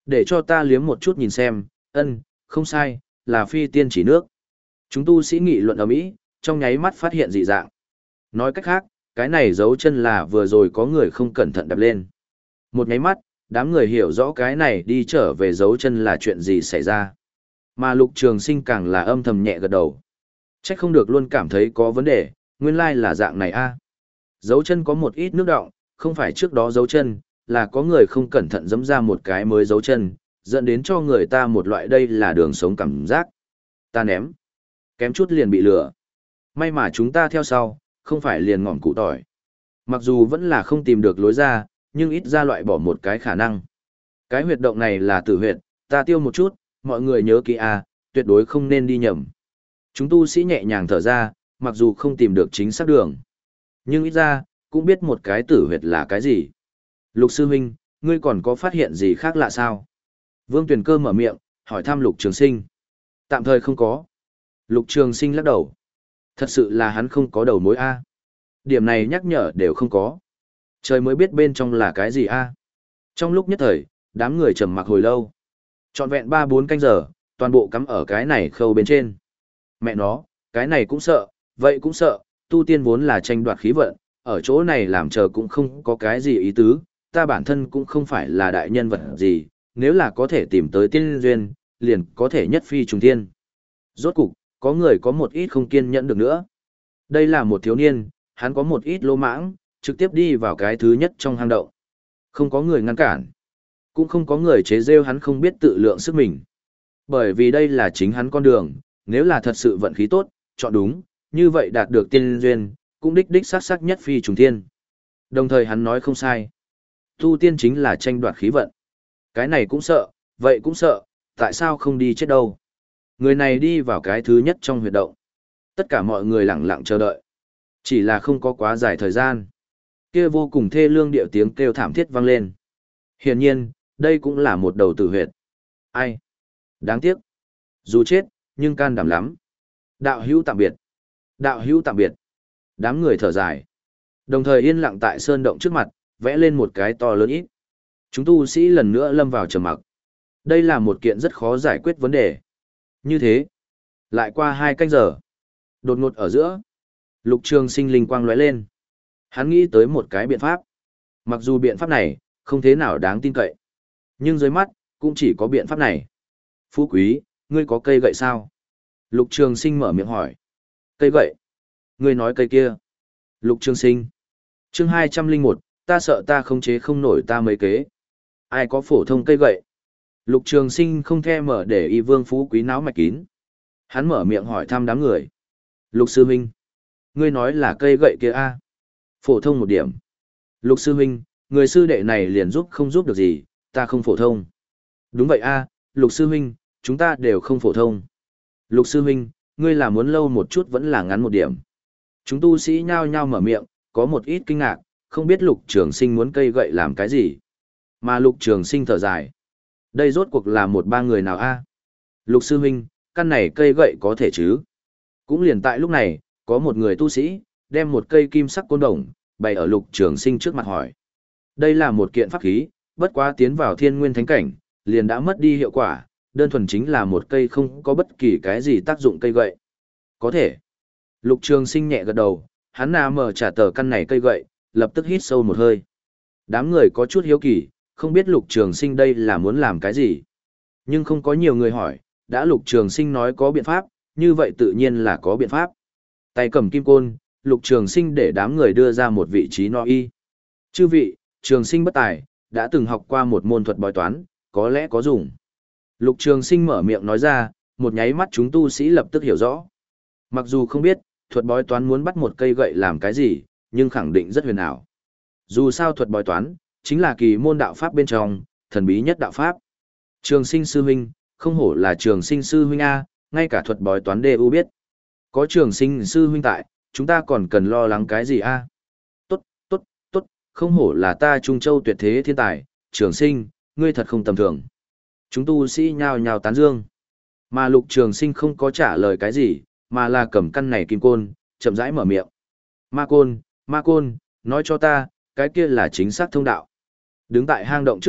[SPEAKER 1] Để cho ta liếm một chút nhìn xem, ân, không sai, là phi tiên chỉ nước. Chúng tu sĩ nghị luận ở mỹ, trong nháy mắt phát hiện dị dạng. Nói cách khác, cái này dấu chân là vừa rồi có người không cẩn thận đập lên. Một nháy mắt, đám người hiểu rõ cái này đi trở về dấu chân là chuyện gì xảy ra. Mà Lục Trường Sinh càng là âm thầm nhẹ gật đầu. Chắc không được luôn cảm thấy có vấn đề, nguyên lai là dạng này a. Dấu chân có một ít nước đọng, không phải trước đó dấu chân, là có người không cẩn thận giẫm ra một cái mới dấu chân, dẫn đến cho người ta một loại đây là đường sống cảm giác. Ta ném. Kém chút liền bị lừa. May mà chúng ta theo sau, không phải liền ngọn cụ tỏi. Mặc dù vẫn là không tìm được lối ra, nhưng ít ra loại bỏ một cái khả năng. Cái huyệt động này là tử huyệt, ta tiêu một chút, mọi người nhớ kỹ a, tuyệt đối không nên đi nhầm. Chúng tu sĩ nhẹ nhàng thở ra, mặc dù không tìm được chính xác đường. Nhưng ít ra, cũng biết một cái tử huyệt là cái gì. Lục sư huynh, ngươi còn có phát hiện gì khác lạ sao? Vương Tuyền Cơ mở miệng, hỏi thăm Lục Trường Sinh. Tạm thời không có. Lục Trường Sinh lắc đầu. Thật sự là hắn không có đầu mối A. Điểm này nhắc nhở đều không có. Trời mới biết bên trong là cái gì A. Trong lúc nhất thời, đám người trầm mặc hồi lâu. Trọn vẹn ba bốn canh giờ, toàn bộ cắm ở cái này khâu bên trên. Mẹ nó, cái này cũng sợ, vậy cũng sợ, tu tiên vốn là tranh đoạt khí vận, ở chỗ này làm chờ cũng không có cái gì ý tứ, ta bản thân cũng không phải là đại nhân vật gì, nếu là có thể tìm tới tiên duyên, liền có thể nhất phi trùng thiên. Rốt cục, có người có một ít không kiên nhẫn được nữa. Đây là một thiếu niên, hắn có một ít lô mãng, trực tiếp đi vào cái thứ nhất trong hang động. Không có người ngăn cản, cũng không có người chế rêu hắn không biết tự lượng sức mình. Bởi vì đây là chính hắn con đường, nếu là thật sự vận khí tốt, chọn đúng, như vậy đạt được tiên duyên, cũng đích đích sắc sắc nhất phi trùng thiên. Đồng thời hắn nói không sai. Tu tiên chính là tranh đoạt khí vận. Cái này cũng sợ, vậy cũng sợ, tại sao không đi chết đâu. Người này đi vào cái thứ nhất trong huyệt động. Tất cả mọi người lặng lặng chờ đợi. Chỉ là không có quá dài thời gian. Kia vô cùng thê lương điệu tiếng kêu thảm thiết vang lên. Hiển nhiên, đây cũng là một đầu tử huyệt. Ai? Đáng tiếc. Dù chết, nhưng can đảm lắm. Đạo hữu tạm biệt. Đạo hữu tạm biệt. Đám người thở dài. Đồng thời yên lặng tại sơn động trước mặt, vẽ lên một cái to lớn ít. Chúng tu sĩ lần nữa lâm vào trầm mặc. Đây là một kiện rất khó giải quyết vấn đề. Như thế, lại qua hai canh giờ. Đột ngột ở giữa, Lục Trường Sinh linh quang lóe lên. Hắn nghĩ tới một cái biện pháp. Mặc dù biện pháp này không thế nào đáng tin cậy, nhưng dưới mắt cũng chỉ có biện pháp này. Phú quý, ngươi có cây gậy sao? Lục Trường Sinh mở miệng hỏi. Cây gậy? Ngươi nói cây kia. Lục Trường Sinh. Chương hai trăm linh một, ta sợ ta không chế không nổi ta mấy kế. Ai có phổ thông cây gậy? Lục Trường Sinh không thèm mở để y Vương Phú Quý náo mạch kín. Hắn mở miệng hỏi thăm đám người. Lục Sư Huynh, ngươi nói là cây gậy kia a? Phổ thông một điểm. Lục Sư Huynh, người sư đệ này liền giúp không giúp được gì, ta không phổ thông. Đúng vậy a, Lục Sư Huynh, chúng ta đều không phổ thông. Lục Sư Huynh, ngươi là muốn lâu một chút vẫn là ngắn một điểm. Chúng tu sĩ nhao nhao mở miệng, có một ít kinh ngạc, không biết Lục Trường Sinh muốn cây gậy làm cái gì. Mà Lục Trường Sinh thở dài. Đây rốt cuộc là một ba người nào a? Lục Sư Huynh, căn này cây gậy có thể chứ? Cũng liền tại lúc này, có một người tu sĩ, đem một cây kim sắc côn đồng, bày ở Lục Trường Sinh trước mặt hỏi. Đây là một kiện pháp khí, bất quá tiến vào thiên nguyên thánh cảnh, liền đã mất đi hiệu quả, đơn thuần chính là một cây không có bất kỳ cái gì tác dụng cây gậy. Có thể. Lục Trường Sinh nhẹ gật đầu, hắn nà mở trả tờ căn này cây gậy, lập tức hít sâu một hơi. Đám người có chút hiếu kỳ, không biết Lục Trường Sinh đây là muốn làm cái gì. Nhưng không có nhiều người hỏi, đã Lục Trường Sinh nói có biện pháp, như vậy tự nhiên là có biện pháp. Tay cầm kim côn, Lục Trường Sinh để đám người đưa ra một vị trí no y. Chư vị, Trường Sinh bất tài, đã từng học qua một môn thuật bói toán, có lẽ có dùng. Lục Trường Sinh mở miệng nói ra, một nháy mắt chúng tu sĩ lập tức hiểu rõ. Mặc dù không biết, thuật bói toán muốn bắt một cây gậy làm cái gì, nhưng khẳng định rất huyền ảo. Dù sao thuật bói toán, chính là kỳ môn đạo pháp bên trong, thần bí nhất đạo pháp. Trường Sinh sư huynh, không hổ là Trường Sinh sư huynh A, ngay cả thuật bói toán đều biết. Có Trường Sinh sư huynh tại, chúng ta còn cần lo lắng cái gì A? Tốt, tốt, tốt, không hổ là ta Trung Châu tuyệt thế thiên tài, Trường Sinh, ngươi thật không tầm thường. Chúng tu sĩ nhao nhao tán dương. Mà Lục Trường Sinh không có trả lời cái gì, mà là cầm căn này kim côn, chậm rãi mở miệng. Ma côn, ma côn, nói cho ta, cái kia là chính xác thông đạo. Đứng tại hang động trước mặt,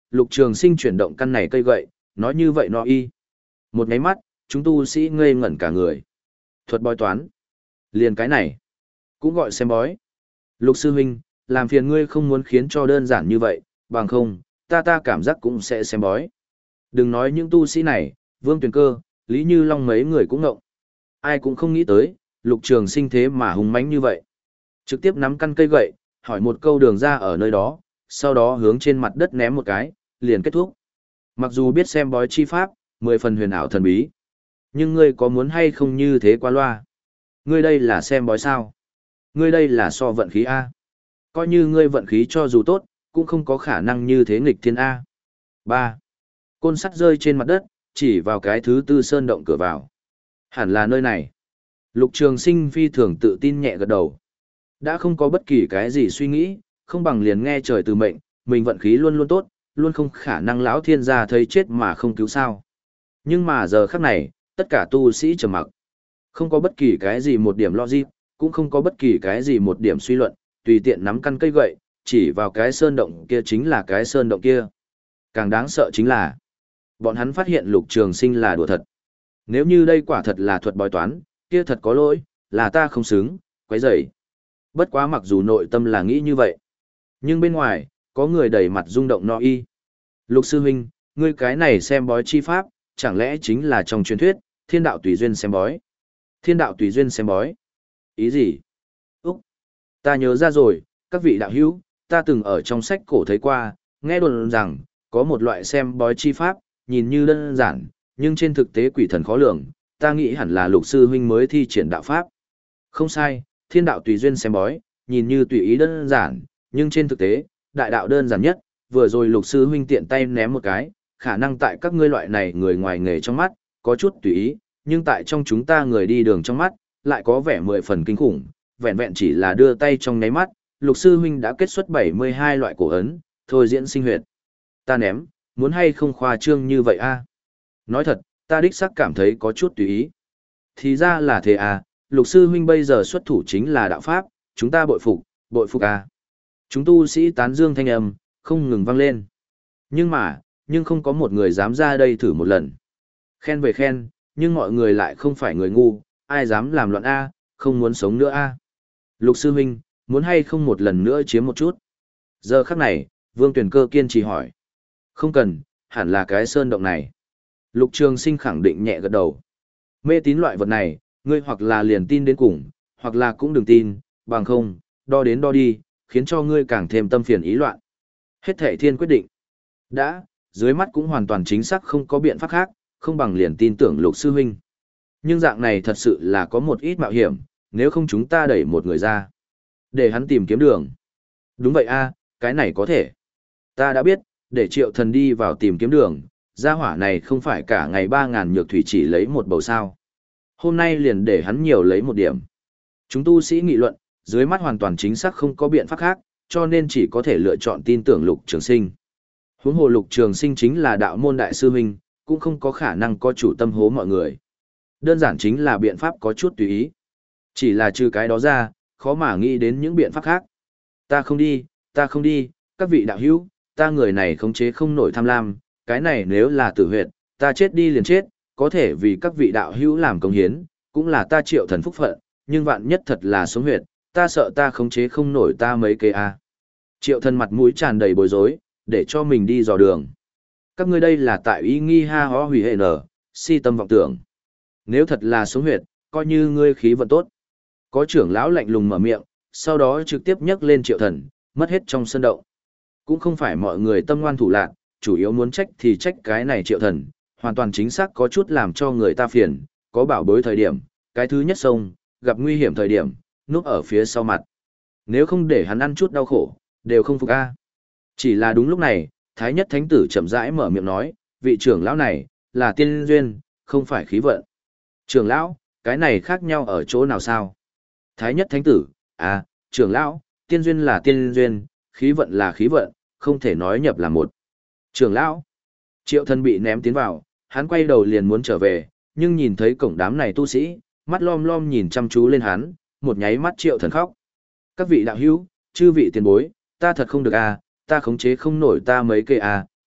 [SPEAKER 1] Lục Trường Sinh chuyển động căn này cây gậy, nói như vậy nó y. Một nháy mắt, chúng tu sĩ ngây ngẩn cả người. Thuật bói toán. Liền cái này, cũng gọi xem bói. Lục sư huynh, làm phiền ngươi không muốn khiến cho đơn giản như vậy, bằng không, ta ta cảm giác cũng sẽ xem bói. Đừng nói những tu sĩ này, Vương Tuyền Cơ, Lý Như Long mấy người cũng ngộng. Ai cũng không nghĩ tới, Lục Trường Sinh thế mà hùng mãnh như vậy. Trực tiếp nắm căn cây gậy, hỏi một câu đường ra ở nơi đó, sau đó hướng trên mặt đất ném một cái, liền kết thúc. Mặc dù biết xem bói chi pháp, mười phần huyền ảo thần bí. Nhưng ngươi có muốn hay không như thế qua loa? Ngươi đây là xem bói sao? Ngươi đây là so vận khí A. Coi như ngươi vận khí cho dù tốt, cũng không có khả năng như thế nghịch thiên A. ba. Côn sắt rơi trên mặt đất, chỉ vào cái thứ tư sơn động cửa vào. Hẳn là nơi này. Lục Trường Sinh phi thường tự tin nhẹ gật đầu. Đã không có bất kỳ cái gì suy nghĩ, không bằng liền nghe trời từ mệnh, mình vận khí luôn luôn tốt, luôn không khả năng lão thiên gia thấy chết mà không cứu sao. Nhưng mà giờ khắc này, tất cả tu sĩ trầm mặc. Không có bất kỳ cái gì một điểm logic, cũng không có bất kỳ cái gì một điểm suy luận, tùy tiện nắm căn cây gậy, chỉ vào cái sơn động kia chính là cái sơn động kia. Càng đáng sợ chính là, bọn hắn phát hiện Lục Trường Sinh là đùa thật. Nếu như đây quả thật là thuật bói toán, kia thật có lỗi, là ta không xứng, quấy rầy. Bất quá mặc dù nội tâm là nghĩ như vậy, nhưng bên ngoài, có người đầy mặt rung động no y. Lục sư huynh, ngươi cái này xem bói chi pháp, chẳng lẽ chính là trong truyền thuyết, thiên đạo tùy duyên xem bói. Thiên đạo tùy duyên xem bói. Ý gì? Úc, ta nhớ ra rồi, các vị đạo hữu, ta từng ở trong sách cổ thấy qua, nghe đồn rằng, có một loại xem bói chi pháp, nhìn như đơn giản, nhưng trên thực tế quỷ thần khó lường, ta nghĩ hẳn là Lục sư huynh mới thi triển đạo pháp. Không sai, thiên đạo tùy duyên xem bói, nhìn như tùy ý đơn giản, nhưng trên thực tế, đại đạo đơn giản nhất, vừa rồi Lục sư huynh tiện tay ném một cái, khả năng tại các ngươi loại này người ngoài nghề trong mắt, có chút tùy ý, nhưng tại trong chúng ta người đi đường trong mắt, lại có vẻ mười phần kinh khủng, vẹn vẹn chỉ là đưa tay trong nháy mắt, Lục sư huynh đã kết xuất bảy mươi hai loại cổ ấn, thôi diễn sinh huyệt. Ta ném, muốn hay không khoa trương như vậy a? Nói thật, ta đích xác cảm thấy có chút tùy ý. Thì ra là thế à, Lục sư huynh bây giờ xuất thủ chính là đạo pháp, chúng ta bội phục, bội phục à. Chúng tu sĩ tán dương thanh âm, không ngừng vang lên. Nhưng mà, nhưng không có một người dám ra đây thử một lần. Khen về khen, nhưng mọi người lại không phải người ngu, ai dám làm loạn A, không muốn sống nữa A. Lục sư huynh, muốn hay không một lần nữa chiếm một chút. Giờ khắc này, Vương Tuyền Cơ kiên trì hỏi. Không cần, hẳn là cái sơn động này. Lục Trường Sinh khẳng định nhẹ gật đầu. Mê tín loại vật này, ngươi hoặc là liền tin đến cùng, hoặc là cũng đừng tin, bằng không, đo đến đo đi, khiến cho ngươi càng thêm tâm phiền ý loạn. Hết thệ thiên quyết định. Đã, dưới mắt cũng hoàn toàn chính xác không có biện pháp khác, không bằng liền tin tưởng Lục sư huynh. Nhưng dạng này thật sự là có một ít mạo hiểm, nếu không chúng ta đẩy một người ra, để hắn tìm kiếm đường. Đúng vậy a, cái này có thể. Ta đã biết, để Triệu Thần đi vào tìm kiếm đường, gia hỏa này không phải cả ngày ba ngàn nhược thủy chỉ lấy một bầu sao. Hôm nay liền để hắn nhiều lấy một điểm. Chúng tu sĩ nghị luận, dưới mắt hoàn toàn chính xác không có biện pháp khác, cho nên chỉ có thể lựa chọn tin tưởng Lục Trường Sinh. Huống hồ Lục Trường Sinh chính là đạo môn đại sư huynh, cũng không có khả năng có chủ tâm hố mọi người. Đơn giản chính là biện pháp có chút tùy ý. Chỉ là trừ cái đó ra, khó mà nghĩ đến những biện pháp khác. Ta không đi, ta không đi, các vị đạo hữu, ta người này khống chế không nổi tham lam, cái này nếu là tử huyệt, ta chết đi liền chết, có thể vì các vị đạo hữu làm công hiến, cũng là ta Triệu Thần phúc phận, nhưng vạn nhất thật là sống huyệt, ta sợ ta khống chế không nổi ta mấy cây a. Triệu Thần mặt mũi tràn đầy bối rối, để cho mình đi dò đường. Các ngươi đây là tại ý nghi ha ho hủy hệ nở, si tâm vọng tưởng. Nếu thật là sống huyệt, coi như ngươi khí vận tốt. Có trưởng lão lạnh lùng mở miệng, sau đó trực tiếp nhấc lên Triệu Thần, mất hết trong sân động. Cũng không phải mọi người tâm ngoan thủ lạn, chủ yếu muốn trách thì trách cái này Triệu Thần, hoàn toàn chính xác có chút làm cho người ta phiền, có bảo bối thời điểm, cái thứ nhất sông, gặp nguy hiểm thời điểm, núp ở phía sau mặt. Nếu không để hắn ăn chút đau khổ, đều không phục a. Chỉ là đúng lúc này, Thái Nhất Thánh Tử chậm rãi mở miệng nói, vị trưởng lão này, là tiên duyên, không phải khí vận. Trưởng lão, cái này khác nhau ở chỗ nào sao? Thái Nhất Thánh Tử, à, trưởng lão, tiên duyên là tiên duyên, khí vận là khí vận, không thể nói nhập là một. Trưởng lão, Triệu Thần bị ném tiến vào, hắn quay đầu liền muốn trở về, nhưng nhìn thấy cổng đám này tu sĩ, mắt lom lom nhìn chăm chú lên hắn, một nháy mắt Triệu Thần khóc. Các vị đạo hữu, chư vị tiền bối, ta thật không được à, ta khống chế không nổi ta mấy cây à,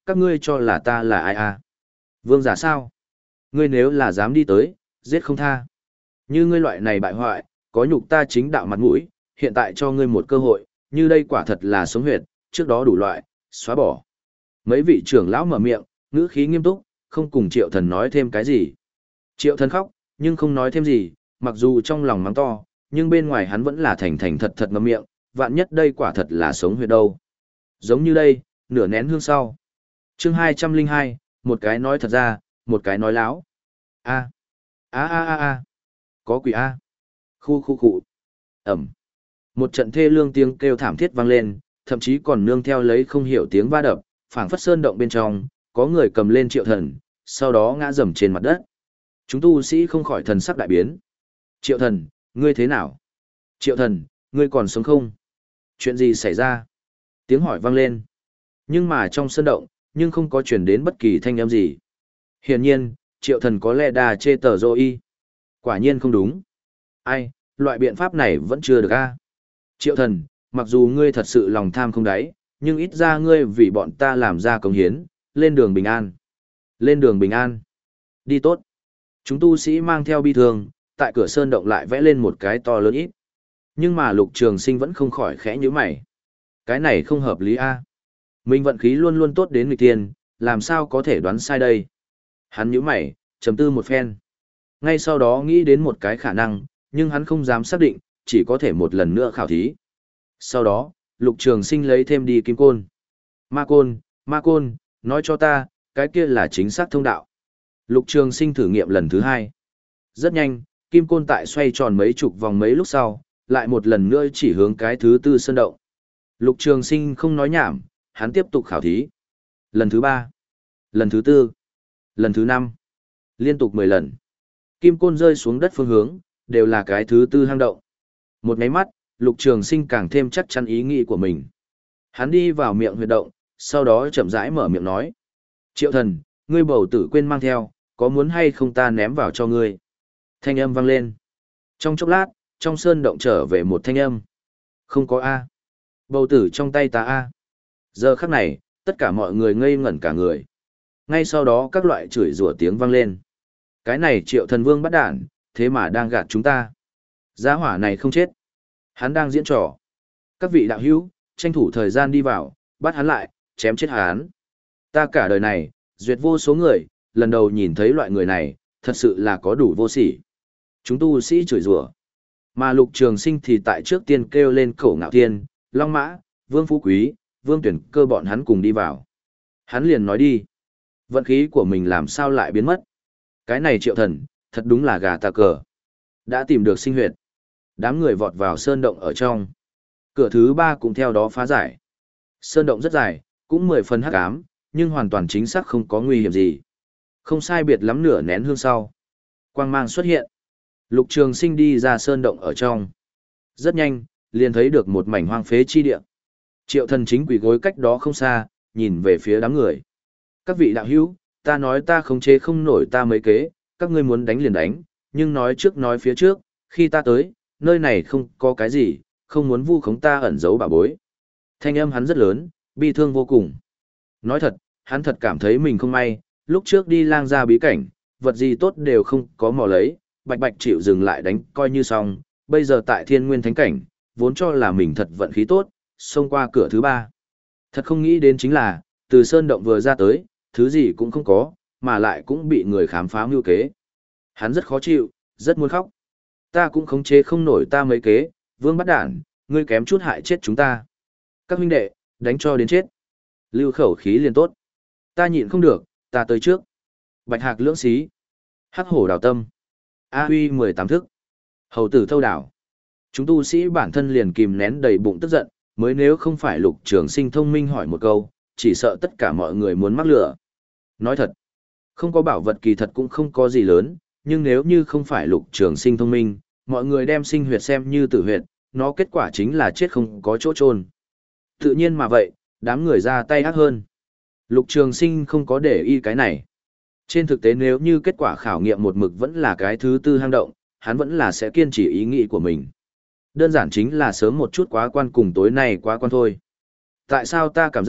[SPEAKER 1] các ngươi cho là ta là ai à? Vương giả sao? Ngươi nếu là dám đi tới, giết không tha. Như ngươi loại này bại hoại, có nhục ta chính đạo mặt mũi, hiện tại cho ngươi một cơ hội, như đây quả thật là sống huyệt, trước đó đủ loại, xóa bỏ. Mấy vị trưởng lão mở miệng, ngữ khí nghiêm túc, không cùng Triệu Thần nói thêm cái gì. Triệu Thần khóc, nhưng không nói thêm gì, mặc dù trong lòng mắng to, nhưng bên ngoài hắn vẫn là thành thành thật thật ngậm miệng, vạn nhất đây quả thật là sống huyệt đâu. Giống như đây, nửa nén hương sau. Chương hai trăm lẻ hai, một cái nói thật ra, một cái nói láo. A. A a a a. Có quỷ a. Khu khu khu. Ẩm. Một trận thê lương tiếng kêu thảm thiết vang lên, thậm chí còn nương theo lấy không hiểu tiếng va đập, phảng phất sơn động bên trong, có người cầm lên Triệu Thần, sau đó ngã rầm trên mặt đất. Chúng tu sĩ không khỏi thần sắc đại biến. Triệu Thần, ngươi thế nào? Triệu Thần, ngươi còn sống không? Chuyện gì xảy ra? Tiếng hỏi vang lên. Nhưng mà trong sơn động, nhưng không có truyền đến bất kỳ thanh âm gì. Hiển nhiên, Triệu Thần có lẽ đà chê tờ dô y. Quả nhiên không đúng. Ai, loại biện pháp này vẫn chưa được a. Triệu Thần, mặc dù ngươi thật sự lòng tham không đáy, nhưng ít ra ngươi vì bọn ta làm ra công hiến, lên đường bình an. Lên đường bình an. Đi tốt. Chúng tu sĩ mang theo bi thương, tại cửa sơn động lại vẽ lên một cái to lớn ít. Nhưng mà Lục Trường Sinh vẫn không khỏi khẽ nhíu mày. Cái này không hợp lý a. Mình vận khí luôn luôn tốt đến nghịch tiên, làm sao có thể đoán sai đây? Hắn nhíu mày, trầm tư một phen. Ngay sau đó nghĩ đến một cái khả năng, nhưng hắn không dám xác định, chỉ có thể một lần nữa khảo thí. Sau đó, Lục Trường Sinh lấy thêm đi kim côn. Ma côn, ma côn, nói cho ta, cái kia là chính xác thông đạo. Lục Trường Sinh thử nghiệm lần thứ hai. Rất nhanh, kim côn tại xoay tròn mấy chục vòng mấy lúc sau, lại một lần nữa chỉ hướng cái thứ tư sơn động. Lục Trường Sinh không nói nhảm, hắn tiếp tục khảo thí. Lần thứ ba, lần thứ tư, lần thứ năm, liên tục mười lần. Kim côn rơi xuống đất phương hướng, đều là cái thứ tư hang động. Một nháy mắt, Lục Trường Sinh càng thêm chắc chắn ý nghĩ của mình. Hắn đi vào miệng huyệt động, sau đó chậm rãi mở miệng nói. Triệu Thần, ngươi bầu tử quên mang theo, có muốn hay không ta ném vào cho ngươi? Thanh âm vang lên. Trong chốc lát, trong sơn động trở về một thanh âm. Không có A. Bầu tử trong tay ta A. Giờ khắc này, tất cả mọi người ngây ngẩn cả người. Ngay sau đó các loại chửi rủa tiếng vang lên. Cái này Triệu Thần Vương bắt đản, thế mà đang gạt chúng ta. Giá hỏa này không chết. Hắn đang diễn trò. Các vị đạo hữu, tranh thủ thời gian đi vào, bắt hắn lại, chém chết hắn. Ta cả đời này, duyệt vô số người, lần đầu nhìn thấy loại người này, thật sự là có đủ vô sỉ. Chúng tu sĩ chửi rủa. Mà Lục Trường Sinh thì tại trước tiên kêu lên Cổ Ngạo Thiên, Long Mã, Vương Phú Quý, Vương Tuyển Cơ bọn hắn cùng đi vào. Hắn liền nói đi. Vận khí của mình làm sao lại biến mất. Cái này Triệu Thần, thật đúng là gà tà cờ. Đã tìm được sinh huyệt. Đám người vọt vào sơn động ở trong. Cửa thứ ba cũng theo đó phá giải. Sơn động rất dài, cũng mười phần hắc ám, nhưng hoàn toàn chính xác không có nguy hiểm gì. Không sai biệt lắm nửa nén hương sau. Quang mang xuất hiện. Lục Trường Sinh đi ra sơn động ở trong. Rất nhanh, liền thấy được một mảnh hoang phế chi địa. Triệu Thần chính quỳ gối cách đó không xa, nhìn về phía đám người. Các vị đạo hữu, ta nói ta khống chế không nổi ta mấy kế, các ngươi muốn đánh liền đánh, nhưng nói trước nói phía trước, khi ta tới, nơi này không có cái gì, không muốn vu khống ta ẩn giấu bà bối. Thanh âm hắn rất lớn, bi thương vô cùng. Nói thật, hắn thật cảm thấy mình không may, lúc trước đi lang ra bí cảnh, vật gì tốt đều không có mò lấy, bạch bạch chịu dừng lại đánh coi như xong, bây giờ tại thiên nguyên thánh cảnh, vốn cho là mình thật vận khí tốt, xông qua cửa thứ ba. Thật không nghĩ đến chính là, từ sơn động vừa ra tới, thứ gì cũng không có, mà lại cũng bị người khám phá mưu kế. Hắn rất khó chịu, rất muốn khóc. Ta cũng khống chế không nổi ta mấy kế, Vương bắt đản, ngươi kém chút hại chết chúng ta. Các huynh đệ, đánh cho đến chết. Lưu khẩu khí liền tốt. Ta nhịn không được, ta tới trước. Bạch hạc lưỡng xí. Hắc hổ đào tâm. A huy mười tám thức. Hầu tử thâu đảo. Chúng tu sĩ bản thân liền kìm nén đầy bụng tức giận, mới nếu không phải Lục Trường Sinh thông minh hỏi một câu, chỉ sợ tất cả mọi người muốn mắc lửa. Nói thật, không có bảo vật kỳ thật cũng không có gì lớn, nhưng nếu như không phải Lục Trường Sinh thông minh, mọi người đem sinh huyệt xem như tử huyệt, nó kết quả chính là chết không có chỗ chôn. Tự nhiên mà vậy, đám người ra tay ác hơn. Lục Trường Sinh không có để ý cái này. Trên thực tế nếu như kết quả khảo nghiệm một mực vẫn là cái thứ tư hang động, hắn vẫn là sẽ kiên trì ý nghĩ của mình. Đơn giản chính là sớm một chút quá quan cùng tối nay quá quan thôi. Tại sao ta cảm giác,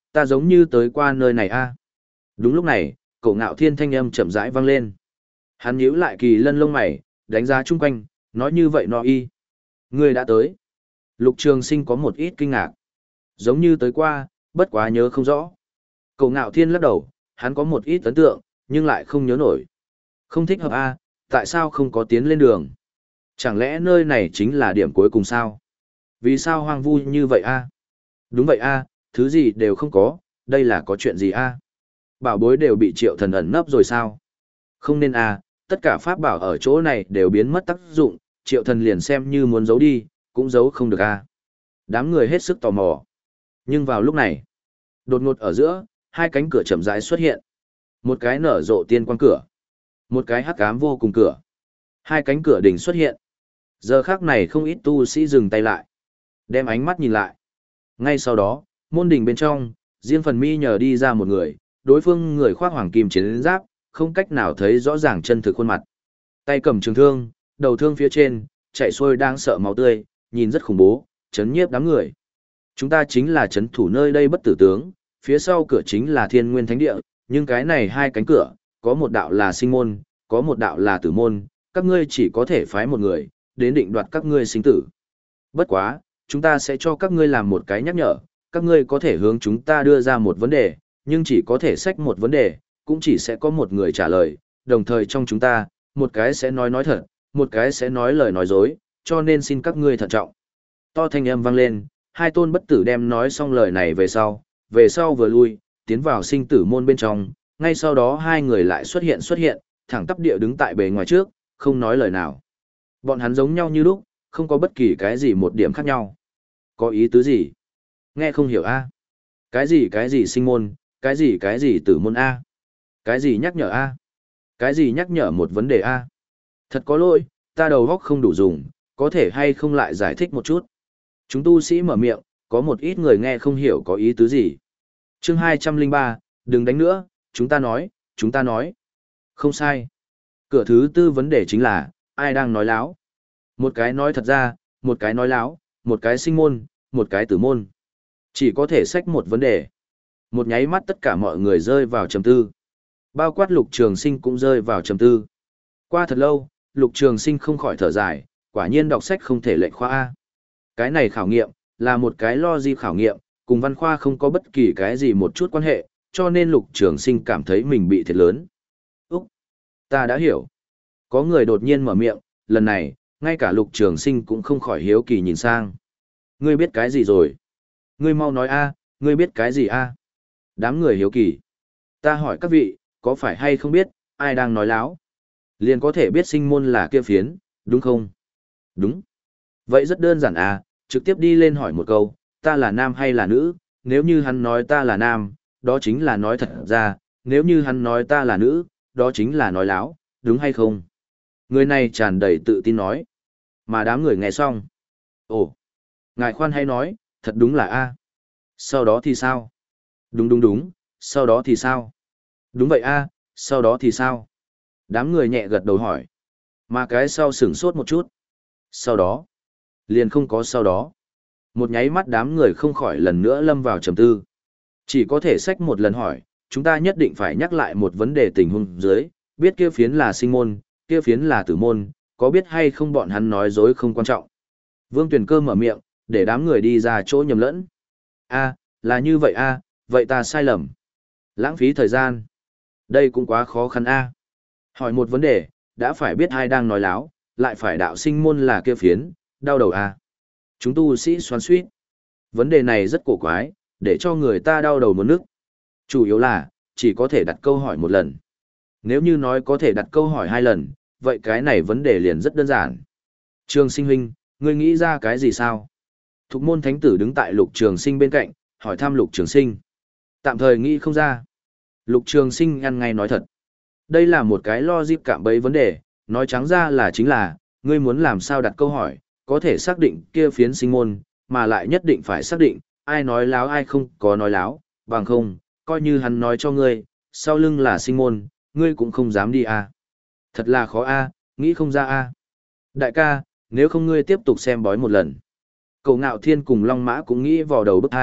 [SPEAKER 1] ta giống như tới qua nơi này a. Đúng lúc này, Cổ Ngạo Thiên thanh âm chậm rãi vang lên. Hắn nhíu lại kỳ lân lông mày, đánh giá chung quanh, nói như vậy nó y. Ngươi đã tới. Lục Trường Sinh có một ít kinh ngạc. Giống như tới qua, bất quá nhớ không rõ. Cổ Ngạo Thiên lắc đầu, hắn có một ít ấn tượng, nhưng lại không nhớ nổi. Không thích hợp a, tại sao không có tiến lên đường? Chẳng lẽ nơi này chính là điểm cuối cùng sao? Vì sao hoang vu như vậy a? Đúng vậy a, thứ gì đều không có, đây là có chuyện gì a? Bảo bối đều bị Triệu Thần ẩn nấp rồi sao? Không nên a, tất cả pháp bảo ở chỗ này đều biến mất tác dụng, Triệu Thần liền xem như muốn giấu đi, cũng giấu không được a. Đám người hết sức tò mò. Nhưng vào lúc này, đột ngột ở giữa, hai cánh cửa chậm rãi xuất hiện. Một cái nở rộ tiên quang cửa, một cái hắc ám vô cùng cửa. Hai cánh cửa đỉnh xuất hiện. Giờ khắc này không ít tu sĩ dừng tay lại, đem ánh mắt nhìn lại. Ngay sau đó, môn đình bên trong, riêng phần mi nhờ đi ra một người, đối phương người khoác hoàng kim chiến giáp, không cách nào thấy rõ ràng chân thực khuôn mặt. Tay cầm trường thương, đầu thương phía trên, chạy xuôi đang sợ máu tươi, nhìn rất khủng bố, chấn nhiếp đám người. Chúng ta chính là chấn thủ nơi đây bất tử tướng, phía sau cửa chính là thiên nguyên thánh địa, nhưng cái này hai cánh cửa, có một đạo là sinh môn, có một đạo là tử môn, các ngươi chỉ có thể phái một người, đến định đoạt các ngươi sinh tử. Bất quá, chúng ta sẽ cho các ngươi làm một cái nhắc nhở, các ngươi có thể hướng chúng ta đưa ra một vấn đề, nhưng chỉ có thể xách một vấn đề, cũng chỉ sẽ có một người trả lời, đồng thời trong chúng ta, một cái sẽ nói nói thật, một cái sẽ nói lời nói dối, cho nên xin các ngươi thận trọng. To thanh âm vang lên, hai tôn bất tử đem nói xong lời này về sau, về sau vừa lui, tiến vào sinh tử môn bên trong, ngay sau đó hai người lại xuất hiện xuất hiện, thẳng tắp địa đứng tại bề ngoài trước, không nói lời nào. Bọn hắn giống nhau như lúc, không có bất kỳ cái gì một điểm khác nhau. Có ý tứ gì? Nghe không hiểu a? Cái gì cái gì sinh môn, cái gì cái gì tử môn a? Cái gì nhắc nhở a? Cái gì nhắc nhở một vấn đề a? Thật có lỗi, ta đầu óc không đủ dùng, có thể hay không lại giải thích một chút. Chúng tu sĩ mở miệng, có một ít người nghe không hiểu có ý tứ gì. Chương hai trăm lẻ ba, đừng đánh nữa, chúng ta nói, chúng ta nói. Không sai. Cửa thứ tư vấn đề chính là, ai đang nói láo? Một cái nói thật ra, một cái nói láo, một cái sinh môn, một cái tử môn. Chỉ có thể xách một vấn đề. Một nháy mắt tất cả mọi người rơi vào trầm tư. Bao quát Lục Trường Sinh cũng rơi vào trầm tư. Qua thật lâu, Lục Trường Sinh không khỏi thở dài, quả nhiên đọc sách không thể lệch khoa A. Cái này khảo nghiệm, là một cái logic khảo nghiệm, cùng văn khoa không có bất kỳ cái gì một chút quan hệ, cho nên Lục Trường Sinh cảm thấy mình bị thiệt lớn. Úc! Ta đã hiểu. Có người đột nhiên mở miệng, lần này, ngay cả Lục Trường Sinh cũng không khỏi hiếu kỳ nhìn sang. Ngươi biết cái gì rồi? Ngươi mau nói a, ngươi biết cái gì a? Đám người hiếu kỳ. Ta hỏi các vị, có phải hay không biết, ai đang nói láo? Liền có thể biết sinh môn là kia phiến, đúng không? Đúng. Vậy rất đơn giản à, trực tiếp đi lên hỏi một câu, ta là nam hay là nữ? Nếu như hắn nói ta là nam, đó chính là nói thật ra, nếu như hắn nói ta là nữ, đó chính là nói láo, đúng hay không? Người này tràn đầy tự tin nói. Mà đám người nghe xong. Ồ, ngài khoan hay nói, thật đúng là A. Sau đó thì sao? Đúng đúng đúng, sau đó thì sao? Đúng vậy A, sau đó thì sao? Đám người nhẹ gật đầu hỏi. Mà cái sau sửng sốt một chút. Sau đó, liền không có sau đó. Một nháy mắt đám người không khỏi lần nữa lâm vào trầm tư. Chỉ có thể xách một lần hỏi, chúng ta nhất định phải nhắc lại một vấn đề tình huống dưới, biết kia phiến là sinh môn, kia phiến là tử môn, có biết hay không bọn hắn nói dối không quan trọng. Vương Tuyền Cơ mở miệng, để đám người đi ra chỗ nhầm lẫn. A, là như vậy a, vậy ta sai lầm. Lãng phí thời gian. Đây cũng quá khó khăn a. Hỏi một vấn đề, đã phải biết ai đang nói láo, lại phải đạo sinh môn là kia phiến, đau đầu a. Chúng tu sĩ xoắn xuýt. Vấn đề này rất cổ quái, để cho người ta đau đầu muốn nức. Chủ yếu là, chỉ có thể đặt câu hỏi một lần. Nếu như nói có thể đặt câu hỏi hai lần, vậy cái này vấn đề liền rất đơn giản. Trường Sinh huynh, ngươi nghĩ ra cái gì sao? Thục môn thánh tử đứng tại Lục Trường Sinh bên cạnh, hỏi thăm Lục Trường Sinh. Tạm thời nghĩ không ra. Lục Trường Sinh ăn ngay nói thật. Đây là một cái logic cạm bẫy vấn đề, nói trắng ra là chính là, ngươi muốn làm sao đặt câu hỏi, có thể xác định kia phiến sinh môn, mà lại nhất định phải xác định, ai nói láo ai không có nói láo, bằng không, coi như hắn nói cho ngươi, sau lưng là sinh môn, ngươi cũng không dám đi à. Thật là khó a, nghĩ không ra a. Đại ca, nếu không ngươi tiếp tục xem bói một lần. Cầu Ngạo Thiên cùng Long Mã cũng nghĩ vào đầu bức hai,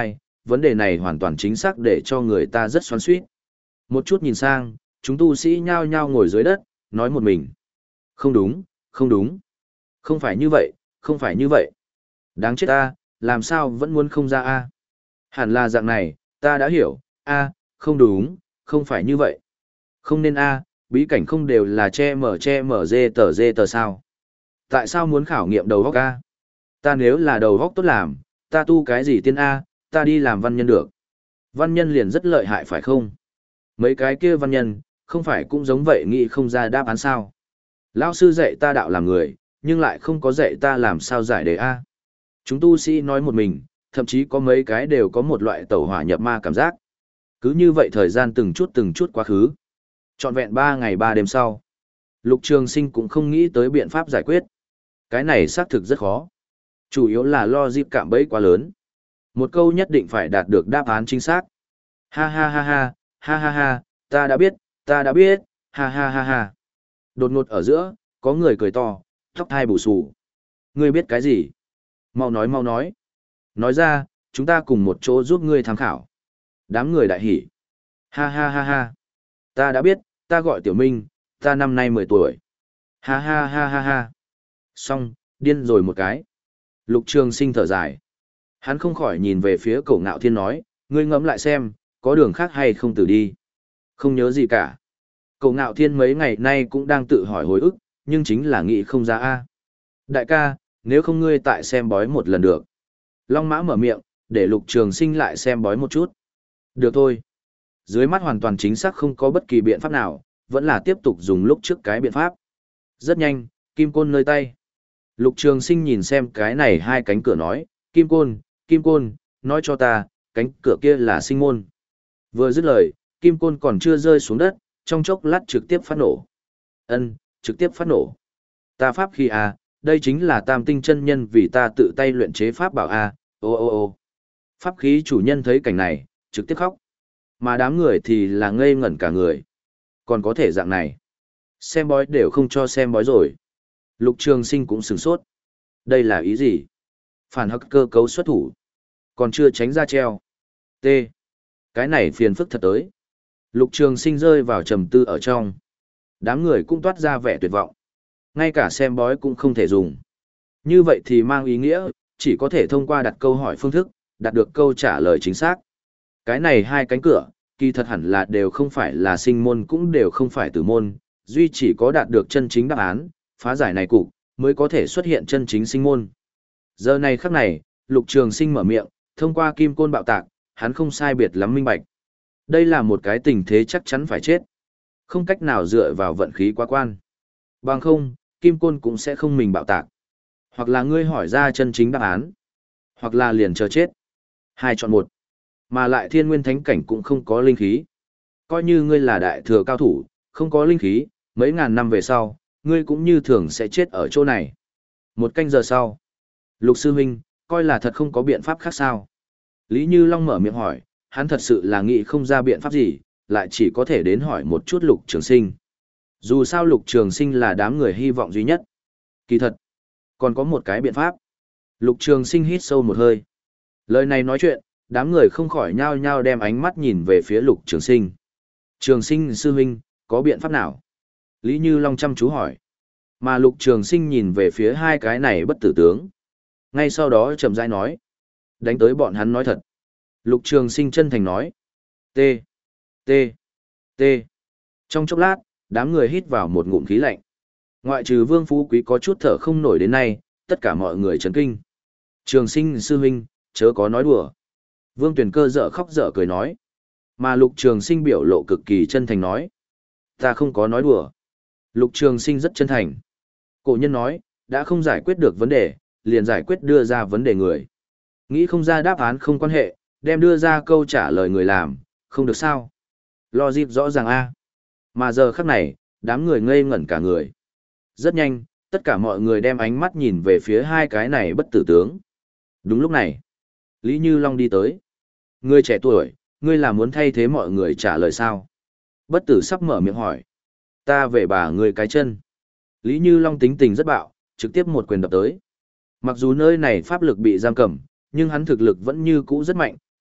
[SPEAKER 1] vấn đề này hoàn toàn chính xác để cho người ta rất xoắn xuýt. Một chút nhìn sang, chúng tu sĩ nhao nhao ngồi dưới đất, nói một mình. Không đúng, không đúng. Không phải như vậy, không phải như vậy. Đáng chết ta, làm sao vẫn muốn không ra a? Hẳn là dạng này, ta đã hiểu, a, không đúng, không phải như vậy. Không nên a, bí cảnh không đều là che mở che mở dê tờ dê tờ sao? Tại sao muốn khảo nghiệm đầu góc a? Ta nếu là đầu góc tốt làm, ta tu cái gì tiên a, ta đi làm văn nhân được. Văn nhân liền rất lợi hại phải không? Mấy cái kia văn nhân, không phải cũng giống vậy nghĩ không ra đáp án sao? Lão sư dạy ta đạo làm người, nhưng lại không có dạy ta làm sao giải đề a. Chúng tu sĩ nói một mình, thậm chí có mấy cái đều có một loại tẩu hỏa nhập ma cảm giác. Cứ như vậy thời gian từng chút từng chút quá khứ. Trọn vẹn ba ngày ba đêm sau. Lục Trường Sinh cũng không nghĩ tới biện pháp giải quyết. Cái này xác thực rất khó. Chủ yếu là lo dịp cạm bẫy quá lớn. Một câu nhất định phải đạt được đáp án chính xác. Ha ha ha ha, ha ha ha, ta đã biết, ta đã biết, ha ha ha ha. Đột ngột ở giữa, có người cười to, tóc thai bù xù. Ngươi biết cái gì? Mau nói mau nói. Nói ra, chúng ta cùng một chỗ giúp ngươi tham khảo. Đám người đại hỉ. Ha ha ha ha. Ta đã biết, ta gọi Tiểu Minh, ta năm nay mười tuổi. Ha ha ha ha ha. Xong, điên rồi một cái. Lục Trường Sinh thở dài. Hắn không khỏi nhìn về phía Cổ Ngạo Thiên nói, ngươi ngẫm lại xem, có đường khác hay không từ đi. Không nhớ gì cả. Cổ Ngạo Thiên mấy ngày nay cũng đang tự hỏi hồi ức, nhưng chính là nghĩ không ra a. Đại ca, nếu không ngươi tại xem bói một lần được. Long Mã mở miệng, để Lục Trường Sinh lại xem bói một chút. Được thôi. Dưới mắt hoàn toàn chính xác không có bất kỳ biện pháp nào, vẫn là tiếp tục dùng lúc trước cái biện pháp. Rất nhanh, kim côn nơi tay. Lục Trường Sinh nhìn xem cái này hai cánh cửa nói, kim côn, kim côn, nói cho ta, cánh cửa kia là sinh môn. Vừa dứt lời, kim côn còn chưa rơi xuống đất, trong chốc lát trực tiếp phát nổ. Ân, trực tiếp phát nổ. Ta pháp khí à, đây chính là tam tinh chân nhân vì ta tự tay luyện chế pháp bảo a. Ô ô ô. Pháp khí chủ nhân thấy cảnh này, trực tiếp khóc. Mà đám người thì là ngây ngẩn cả người. Còn có thể dạng này. Xem bói đều không cho xem bói rồi. Lục Trường Sinh cũng sửng sốt. Đây là ý gì? Phản hắc cơ cấu xuất thủ. Còn chưa tránh ra treo. T. Cái này phiền phức thật tới. Lục Trường Sinh rơi vào trầm tư ở trong. Đám người cũng toát ra vẻ tuyệt vọng. Ngay cả xem bói cũng không thể dùng. Như vậy thì mang ý nghĩa, chỉ có thể thông qua đặt câu hỏi phương thức, đạt được câu trả lời chính xác. Cái này hai cánh cửa, kỳ thật hẳn là đều không phải là sinh môn cũng đều không phải tử môn, duy chỉ có đạt được chân chính đáp án, phá giải này cục, mới có thể xuất hiện chân chính sinh môn. Giờ này khắc này, Lục Trường Sinh mở miệng, thông qua kim côn bạo tạc, hắn không sai biệt lắm minh bạch. Đây là một cái tình thế chắc chắn phải chết. Không cách nào dựa vào vận khí quá quan. Bằng không, kim côn cũng sẽ không mình bạo tạc. Hoặc là ngươi hỏi ra chân chính đáp án, hoặc là liền chờ chết. Hai chọn một. Mà lại thiên nguyên thánh cảnh cũng không có linh khí. Coi như ngươi là đại thừa cao thủ, không có linh khí, mấy ngàn năm về sau, ngươi cũng như thường sẽ chết ở chỗ này. Một canh giờ sau, Lục sư huynh, coi là thật không có biện pháp khác sao? Lý Như Long mở miệng hỏi, hắn thật sự là nghĩ không ra biện pháp gì, lại chỉ có thể đến hỏi một chút Lục Trường Sinh. Dù sao Lục Trường Sinh là đám người hy vọng duy nhất. Kỳ thật, còn có một cái biện pháp. Lục Trường Sinh hít sâu một hơi. Lời này nói chuyện, đám người không khỏi nhao nhao đem ánh mắt nhìn về phía Lục Trường Sinh. Trường Sinh sư huynh, có biện pháp nào? Lý Như Long chăm chú hỏi. Mà Lục Trường Sinh nhìn về phía hai cái này bất tử tướng. Ngay sau đó chậm rãi nói. Đánh tới bọn hắn nói thật. Lục Trường Sinh chân thành nói. T. T. T. Trong chốc lát, đám người hít vào một ngụm khí lạnh. Ngoại trừ Vương Phú Quý có chút thở không nổi đến nay, tất cả mọi người chấn kinh. Trường Sinh sư huynh, chớ có nói đùa. Vương Tuyền Cơ dở khóc dở cười nói. Mà Lục Trường Sinh biểu lộ cực kỳ chân thành nói. Ta không có nói đùa. Lục Trường Sinh rất chân thành. Cổ nhân nói, đã không giải quyết được vấn đề, liền giải quyết đưa ra vấn đề người. Nghĩ không ra đáp án không quan hệ, đem đưa ra câu trả lời người làm, không được sao. Logic rõ ràng a. Mà giờ khắc này, đám người ngây ngẩn cả người. Rất nhanh, tất cả mọi người đem ánh mắt nhìn về phía hai cái này bất tử tướng. Đúng lúc này, Lý Như Long đi tới. Ngươi trẻ tuổi, ngươi là muốn thay thế mọi người trả lời sao? Bất tử sắp mở miệng hỏi. Ta về bà ngươi cái chân. Lý Như Long tính tình rất bạo, trực tiếp một quyền đập tới. Mặc dù nơi này pháp lực bị giam cầm, nhưng hắn thực lực vẫn như cũ rất mạnh,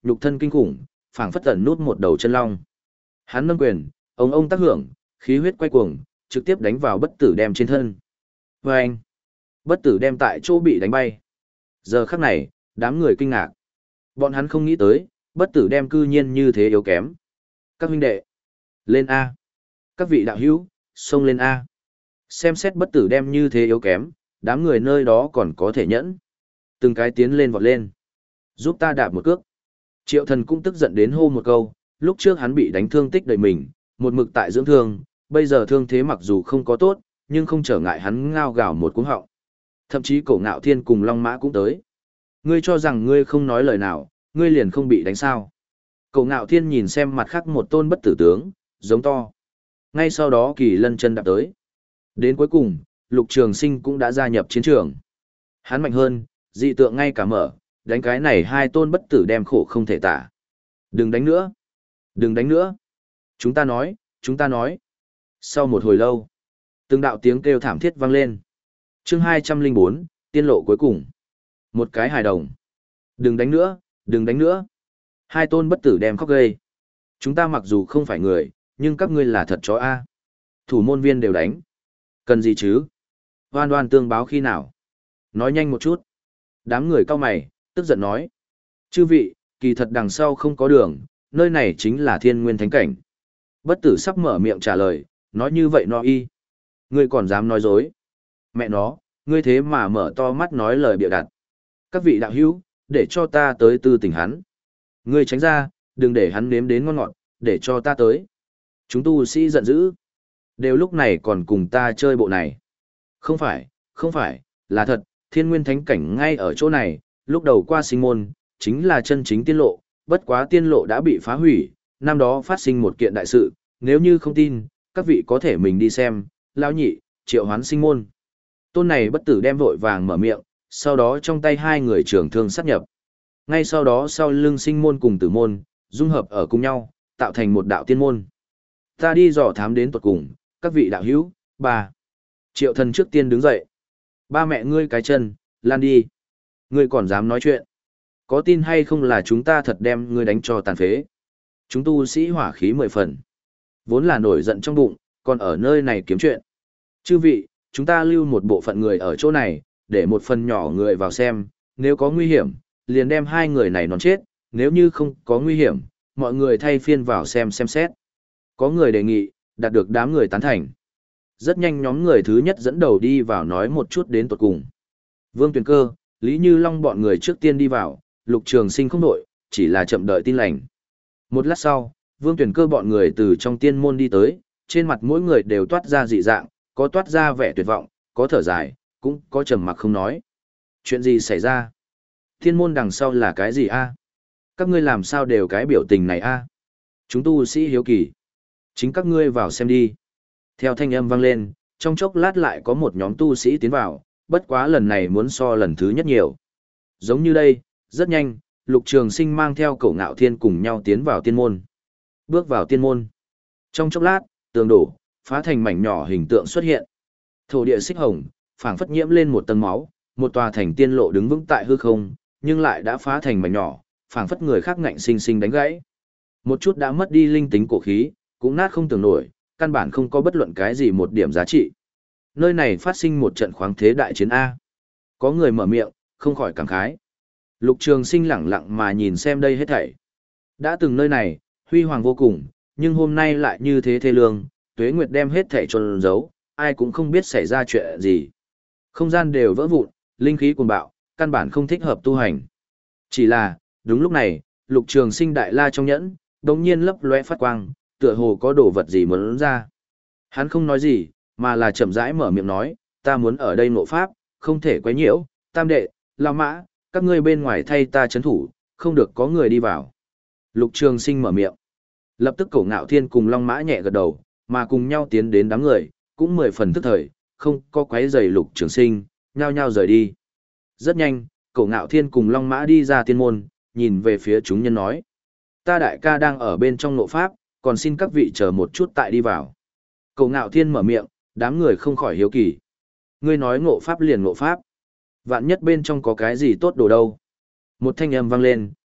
[SPEAKER 1] nhục thân kinh khủng, phảng phất tẩn nút một đầu chân long. Hắn nâng quyền, ông ông tác hưởng, khí huyết quay cuồng, trực tiếp đánh vào bất tử đem trên thân. Và anh, bất tử đem tại chỗ bị đánh bay. Giờ khắc này, đám người kinh ngạc. Bọn hắn không nghĩ tới, bất tử đem cư nhiên như thế yếu kém. Các huynh đệ, lên A. Các vị đạo hữu, xông lên A. Xem xét bất tử đem như thế yếu kém, đám người nơi đó còn có thể nhẫn. Từng cái tiến lên vọt lên. Giúp ta đạp một cước. Triệu thần cũng tức giận đến hô một câu, lúc trước hắn bị đánh thương tích đầy mình, một mực tại dưỡng thương, bây giờ thương thế mặc dù không có tốt, nhưng không trở ngại hắn ngao gào một cuống họng. Thậm chí cổ ngạo thiên cùng Long Mã cũng tới. Ngươi cho rằng ngươi không nói lời nào, ngươi liền không bị đánh sao. Cổ ngạo thiên nhìn xem mặt khác một tôn bất tử tướng, giống to. Ngay sau đó kỳ lân chân đạp tới. Đến cuối cùng, Lục Trường Sinh cũng đã gia nhập chiến trường. Hắn mạnh hơn, dị tượng ngay cả mở, đánh cái này hai tôn bất tử đem khổ không thể tả. Đừng đánh nữa. Đừng đánh nữa. Chúng ta nói, chúng ta nói. Sau một hồi lâu, từng đạo tiếng kêu thảm thiết vang lên. Chương hai trăm linh bốn, tiên lộ cuối cùng. Một cái hài đồng. Đừng đánh nữa, đừng đánh nữa. Hai tôn bất tử đem khóc gây. Chúng ta mặc dù không phải người, nhưng các ngươi là thật chó A. Thủ môn viên đều đánh. Cần gì chứ? Hoan hoan tương báo khi nào? Nói nhanh một chút. Đám người cao mày, tức giận nói. Chư vị, kỳ thật đằng sau không có đường, nơi này chính là thiên nguyên thánh cảnh. Bất tử sắp mở miệng trả lời, nói như vậy nó y. Ngươi còn dám nói dối. Mẹ nó, ngươi thế mà mở to mắt nói lời bịa đặt. Các vị đạo hữu, để cho ta tới tư tình hắn. Ngươi tránh ra, đừng để hắn nếm đến ngon ngọt, để cho ta tới. Chúng tu sĩ giận dữ. Đều lúc này còn cùng ta chơi bộ này. Không phải, không phải, là thật, thiên nguyên thánh cảnh ngay ở chỗ này, lúc đầu qua sinh môn, chính là chân chính tiên lộ, bất quá tiên lộ đã bị phá hủy, năm đó phát sinh một kiện đại sự, nếu như không tin, các vị có thể mình đi xem, lão nhị, triệu hoán sinh môn. Tôn này bất tử đem vội vàng mở miệng, sau đó trong tay hai người trường thương sát nhập. Ngay sau đó sau lưng sinh môn cùng tử môn, dung hợp ở cùng nhau, tạo thành một đạo tiên môn. Ta đi dò thám đến tuột cùng, các vị đạo hữu, ba. Triệu thần trước tiên đứng dậy. Ba mẹ ngươi cái chân, lan đi. Ngươi còn dám nói chuyện. Có tin hay không là chúng ta thật đem ngươi đánh cho tàn phế. Chúng tu sĩ hỏa khí mười phần. Vốn là nổi giận trong bụng, còn ở nơi này kiếm chuyện. Chư vị, chúng ta lưu một bộ phận người ở chỗ này, để một phần nhỏ người vào xem, nếu có nguy hiểm, liền đem hai người này nón chết, nếu như không có nguy hiểm, mọi người thay phiên vào xem xem xét. Có người đề nghị, đạt được đám người tán thành. Rất nhanh nhóm người thứ nhất dẫn đầu đi vào nói một chút đến tuột cùng. Vương Tuyền Cơ, Lý Như Long bọn người trước tiên đi vào, Lục Trường Sinh không đội, chỉ là chậm đợi tin lành. Một lát sau, Vương Tuyền Cơ bọn người từ trong tiên môn đi tới, trên mặt mỗi người đều toát ra dị dạng, có toát ra vẻ tuyệt vọng, có thở dài, cũng có trầm mặc không nói. Chuyện gì xảy ra? Tiên môn đằng sau là cái gì a? Các ngươi làm sao đều cái biểu tình này a? Chúng tu sĩ hiếu kỳ. Chính các ngươi vào xem đi. Theo thanh âm vang lên, trong chốc lát lại có một nhóm tu sĩ tiến vào, bất quá lần này muốn so lần thứ nhất nhiều. Giống như đây, rất nhanh, Lục Trường Sinh mang theo Cổ Ngạo Thiên cùng nhau tiến vào tiên môn. Bước vào tiên môn. Trong chốc lát, tường đổ, phá thành mảnh nhỏ hình tượng xuất hiện. Thổ địa xích hồng, phảng phất nhiễm lên một tầng máu, một tòa thành tiên lộ đứng vững tại hư không, nhưng lại đã phá thành mảnh nhỏ, phảng phất người khác ngạnh sinh sinh đánh gãy. Một chút đã mất đi linh tính cổ khí, cũng nát không tưởng nổi, căn bản không có bất luận cái gì một điểm giá trị. Nơi này phát sinh một trận khoáng thế đại chiến A. Có người mở miệng, không khỏi cảm khái. Lục Trường Sinh lẳng lặng mà nhìn xem đây hết thảy. Đã từng nơi này, huy hoàng vô cùng, nhưng hôm nay lại như thế thê lương, Tuế Nguyệt đem hết thảy trôn giấu, ai cũng không biết xảy ra chuyện gì. Không gian đều vỡ vụn, linh khí cuồng bạo, căn bản không thích hợp tu hành. Chỉ là, đúng lúc này, Lục Trường Sinh đại la trong nhẫn, đột nhiên lấp lóe phát quang, tựa hồ có đồ vật gì muốn ra. Hắn không nói gì, mà là chậm rãi mở miệng nói, ta muốn ở đây ngộ pháp, không thể quấy nhiễu, Tam đệ, Lão Mã, các ngươi bên ngoài thay ta chấn thủ, không được có người đi vào. Lục Trường Sinh mở miệng. Lập tức Cổ Ngạo Thiên cùng Long Mã nhẹ gật đầu, mà cùng nhau tiến đến đám người, cũng mười phần tức thời, không có quấy rầy Lục Trường Sinh, nhao nhao rời đi. Rất nhanh, Cổ Ngạo Thiên cùng Long Mã đi ra tiên môn, nhìn về phía chúng nhân nói. Ta đại ca đang ở bên trong ngộ pháp, còn xin các vị chờ một chút tại đi vào. Cổ Ngạo Thiên mở miệng, đám người không khỏi hiếu kỳ. Ngươi nói ngộ pháp liền ngộ pháp. Vạn nhất bên trong có cái gì tốt đồ đâu. Một thanh âm vang lên,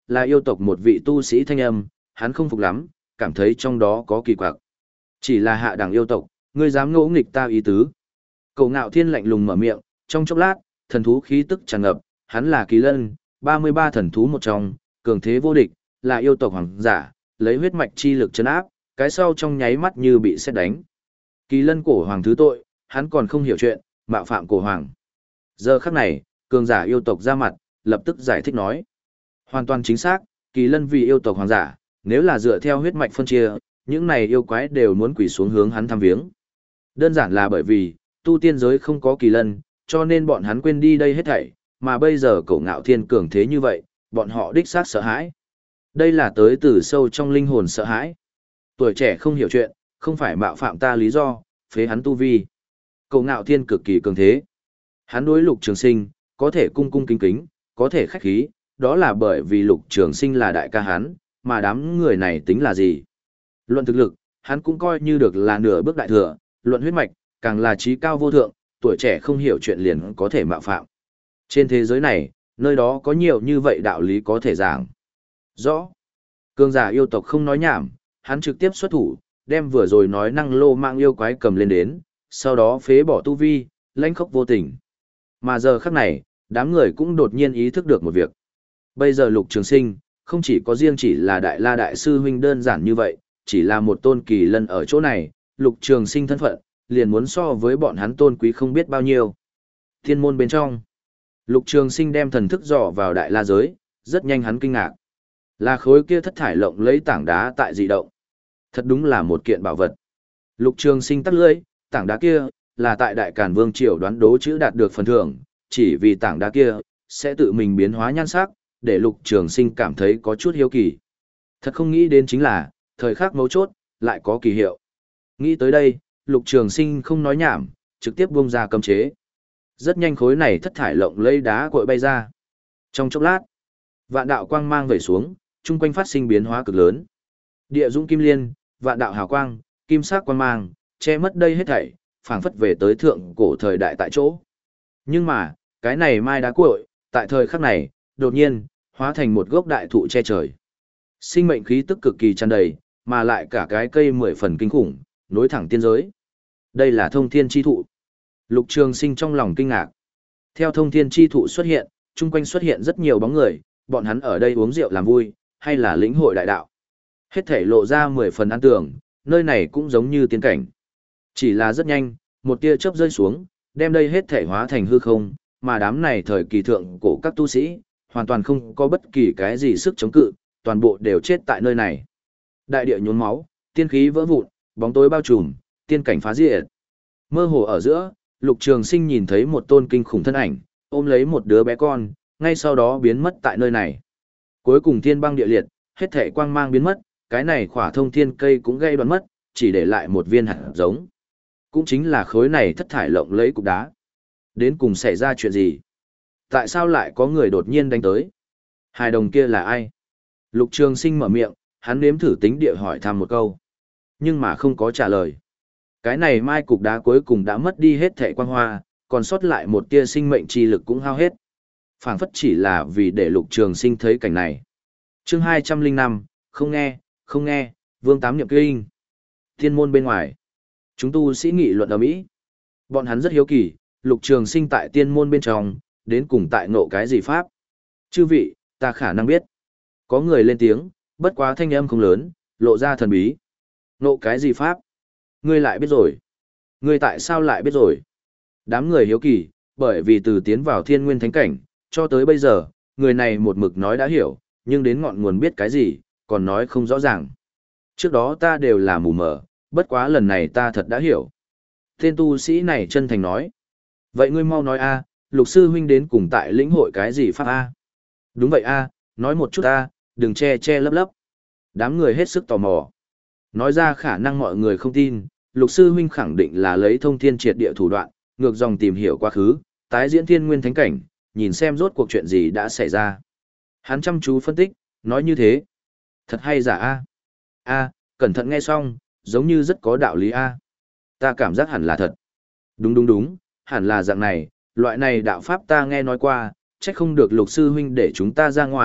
[SPEAKER 1] là yêu tộc một vị tu sĩ thanh âm, hắn không phục lắm, cảm thấy trong đó có kỳ quặc. Chỉ là hạ đẳng yêu tộc, ngươi dám ngỗ nghịch ta ý tứ. Cổ Ngạo Thiên lạnh lùng mở miệng, trong chốc lát, thần thú khí tức tràn ngập, hắn là Kỳ Lân, ba mươi ba thần thú một trong, cường thế vô địch, là yêu tộc hoàng giả, lấy huyết mạch chi lực trấn áp, cái sau trong nháy mắt như bị sét đánh. Kỳ Lân cổ hoàng thứ tội, hắn còn không hiểu chuyện, mạo phạm cổ hoàng. Giờ khắc này, cường giả yêu tộc ra mặt, lập tức giải thích nói. Hoàn toàn chính xác, Kỳ Lân vì yêu tộc hoàng giả, nếu là dựa theo huyết mạch phân chia, những này yêu quái đều muốn quỳ xuống hướng hắn thăm viếng. Đơn giản là bởi vì, tu tiên giới không có Kỳ Lân, cho nên bọn hắn quên đi đây hết thảy, mà bây giờ Cổ Ngạo Thiên cường thế như vậy, bọn họ đích xác sợ hãi. Đây là tới từ sâu trong linh hồn sợ hãi. Tuổi trẻ không hiểu chuyện, không phải mạo phạm ta lý do, phế hắn tu vi. Cổ Ngạo Thiên cực kỳ cường thế. Hắn đối Lục Trường Sinh, có thể cung cung kính kính, có thể khách khí, đó là bởi vì Lục Trường Sinh là đại ca hắn, mà đám người này tính là gì? Luận thực lực, hắn cũng coi như được là nửa bước đại thừa, luận huyết mạch, càng là trí cao vô thượng, tuổi trẻ không hiểu chuyện liền có thể mạo phạm. Trên thế giới này, nơi đó có nhiều như vậy đạo lý có thể giảng. Rõ. Cường giả yêu tộc không nói nhảm, hắn trực tiếp xuất thủ, đem vừa rồi nói năng lô mạng yêu quái cầm lên đến, sau đó phế bỏ tu vi, lãnh khốc vô tình. Mà giờ khắc này, đám người cũng đột nhiên ý thức được một việc. Bây giờ Lục Trường Sinh, không chỉ có riêng chỉ là Đại La Đại Sư Huynh đơn giản như vậy, chỉ là một tôn Kỳ Lân ở chỗ này, Lục Trường Sinh thân phận, liền muốn so với bọn hắn tôn quý không biết bao nhiêu. Thiên môn bên trong, Lục Trường Sinh đem thần thức dò vào Đại La giới, rất nhanh hắn kinh ngạc. Là khối kia thất thải lộng lấy tảng đá tại dị động. Thật đúng là một kiện bảo vật. Lục Trường Sinh tắt lưỡi, tảng đá kia, là tại Đại Càn Vương Triều đoán đố chữ đạt được phần thưởng, chỉ vì tảng đá kia, sẽ tự mình biến hóa nhan sắc, để Lục Trường Sinh cảm thấy có chút hiếu kỳ. Thật không nghĩ đến chính là, thời khắc mấu chốt, lại có kỳ hiệu. Nghĩ tới đây, Lục Trường Sinh không nói nhảm, trực tiếp buông ra cấm chế. Rất nhanh khối này thất thải lộng lấy đá cội bay ra. Trong chốc lát, vạn đạo quang mang vẩy xuống, chung quanh phát sinh biến hóa cực lớn. Địa dũng kim liên, vạn đạo hào quang, kim sắc quang mang, che mất đây hết thảy, phảng phất về tới thượng cổ thời đại tại chỗ. Nhưng mà, cái này mai đá cội, tại thời khắc này, đột nhiên, hóa thành một gốc đại thụ che trời. Sinh mệnh khí tức cực kỳ tràn đầy, mà lại cả cái cây mười phần kinh khủng, nối thẳng tiên giới. Đây là thông thiên chi thụ. Lục Trường Sinh trong lòng kinh ngạc. Theo thông thiên chi thụ xuất hiện, chung quanh xuất hiện rất nhiều bóng người, bọn hắn ở đây uống rượu làm vui, hay là lĩnh hội đại đạo. Hết thể lộ ra mười phần an tưởng, nơi này cũng giống như tiên cảnh. Chỉ là rất nhanh, một tia chớp rơi xuống, đem đây hết thể hóa thành hư không, mà đám này thời kỳ thượng cổ các tu sĩ, hoàn toàn không có bất kỳ cái gì sức chống cự, toàn bộ đều chết tại nơi này. Đại địa nhuốm máu, tiên khí vỡ vụn, bóng tối bao trùm, tiên cảnh phá diệt. Mơ hồ ở giữa, Lục Trường Sinh nhìn thấy một tôn kinh khủng thân ảnh, ôm lấy một đứa bé con, ngay sau đó biến mất tại nơi này. Cuối cùng thiên băng địa liệt, hết thảy quang mang biến mất, cái này khỏa thông thiên cây cũng gây đoạn mất, chỉ để lại một viên hạt giống. Cũng chính là khối này thất thải lộng lấy cục đá. Đến cùng xảy ra chuyện gì? Tại sao lại có người đột nhiên đánh tới? Hài đồng kia là ai? Lục Trường Sinh mở miệng, hắn nếm thử tính địa hỏi thăm một câu. Nhưng mà không có trả lời. Cái này mai cục đá cuối cùng đã mất đi hết thảy quang hoa, còn sót lại một tia sinh mệnh chi lực cũng hao hết. Phảng phất chỉ là vì để Lục Trường Sinh thấy cảnh này. Chương hai trăm linh năm, không nghe, không nghe, Vương Tám Niệm Kinh. Thiên môn bên ngoài. Chúng tu sĩ nghị luận ở mỹ. Bọn hắn rất hiếu kỳ, Lục Trường Sinh tại tiên môn bên trong, đến cùng tại ngộ cái gì pháp? Chư vị, ta khả năng biết. Có người lên tiếng, bất quá thanh âm không lớn, lộ ra thần bí. Ngộ cái gì pháp? Ngươi lại biết rồi. Ngươi tại sao lại biết rồi? Đám người hiếu kỳ, bởi vì từ tiến vào thiên nguyên thánh cảnh, cho tới bây giờ, người này một mực nói đã hiểu, nhưng đến ngọn nguồn biết cái gì, còn nói không rõ ràng. Trước đó ta đều là mù mờ, bất quá lần này ta thật đã hiểu. Tên tu sĩ này chân thành nói. Vậy ngươi mau nói a, Lục sư huynh đến cùng tại lĩnh hội cái gì pháp a? Đúng vậy a, nói một chút a, đừng che che lấp lấp. Đám người hết sức tò mò. Nói ra khả năng mọi người không tin, Lục sư huynh khẳng định là lấy thông thiên triệt địa thủ đoạn, ngược dòng tìm hiểu quá khứ, tái diễn thiên nguyên thánh cảnh, nhìn xem rốt cuộc chuyện gì đã xảy ra. Hắn chăm chú phân tích, nói như thế. Thật hay giả a? A, cẩn thận nghe xong, giống như rất có đạo lý a. Ta cảm giác hẳn là thật. Đúng đúng đúng, hẳn là dạng này, loại này đạo pháp ta nghe nói qua, chắc không được Lục sư huynh để chúng ta ra ngoài,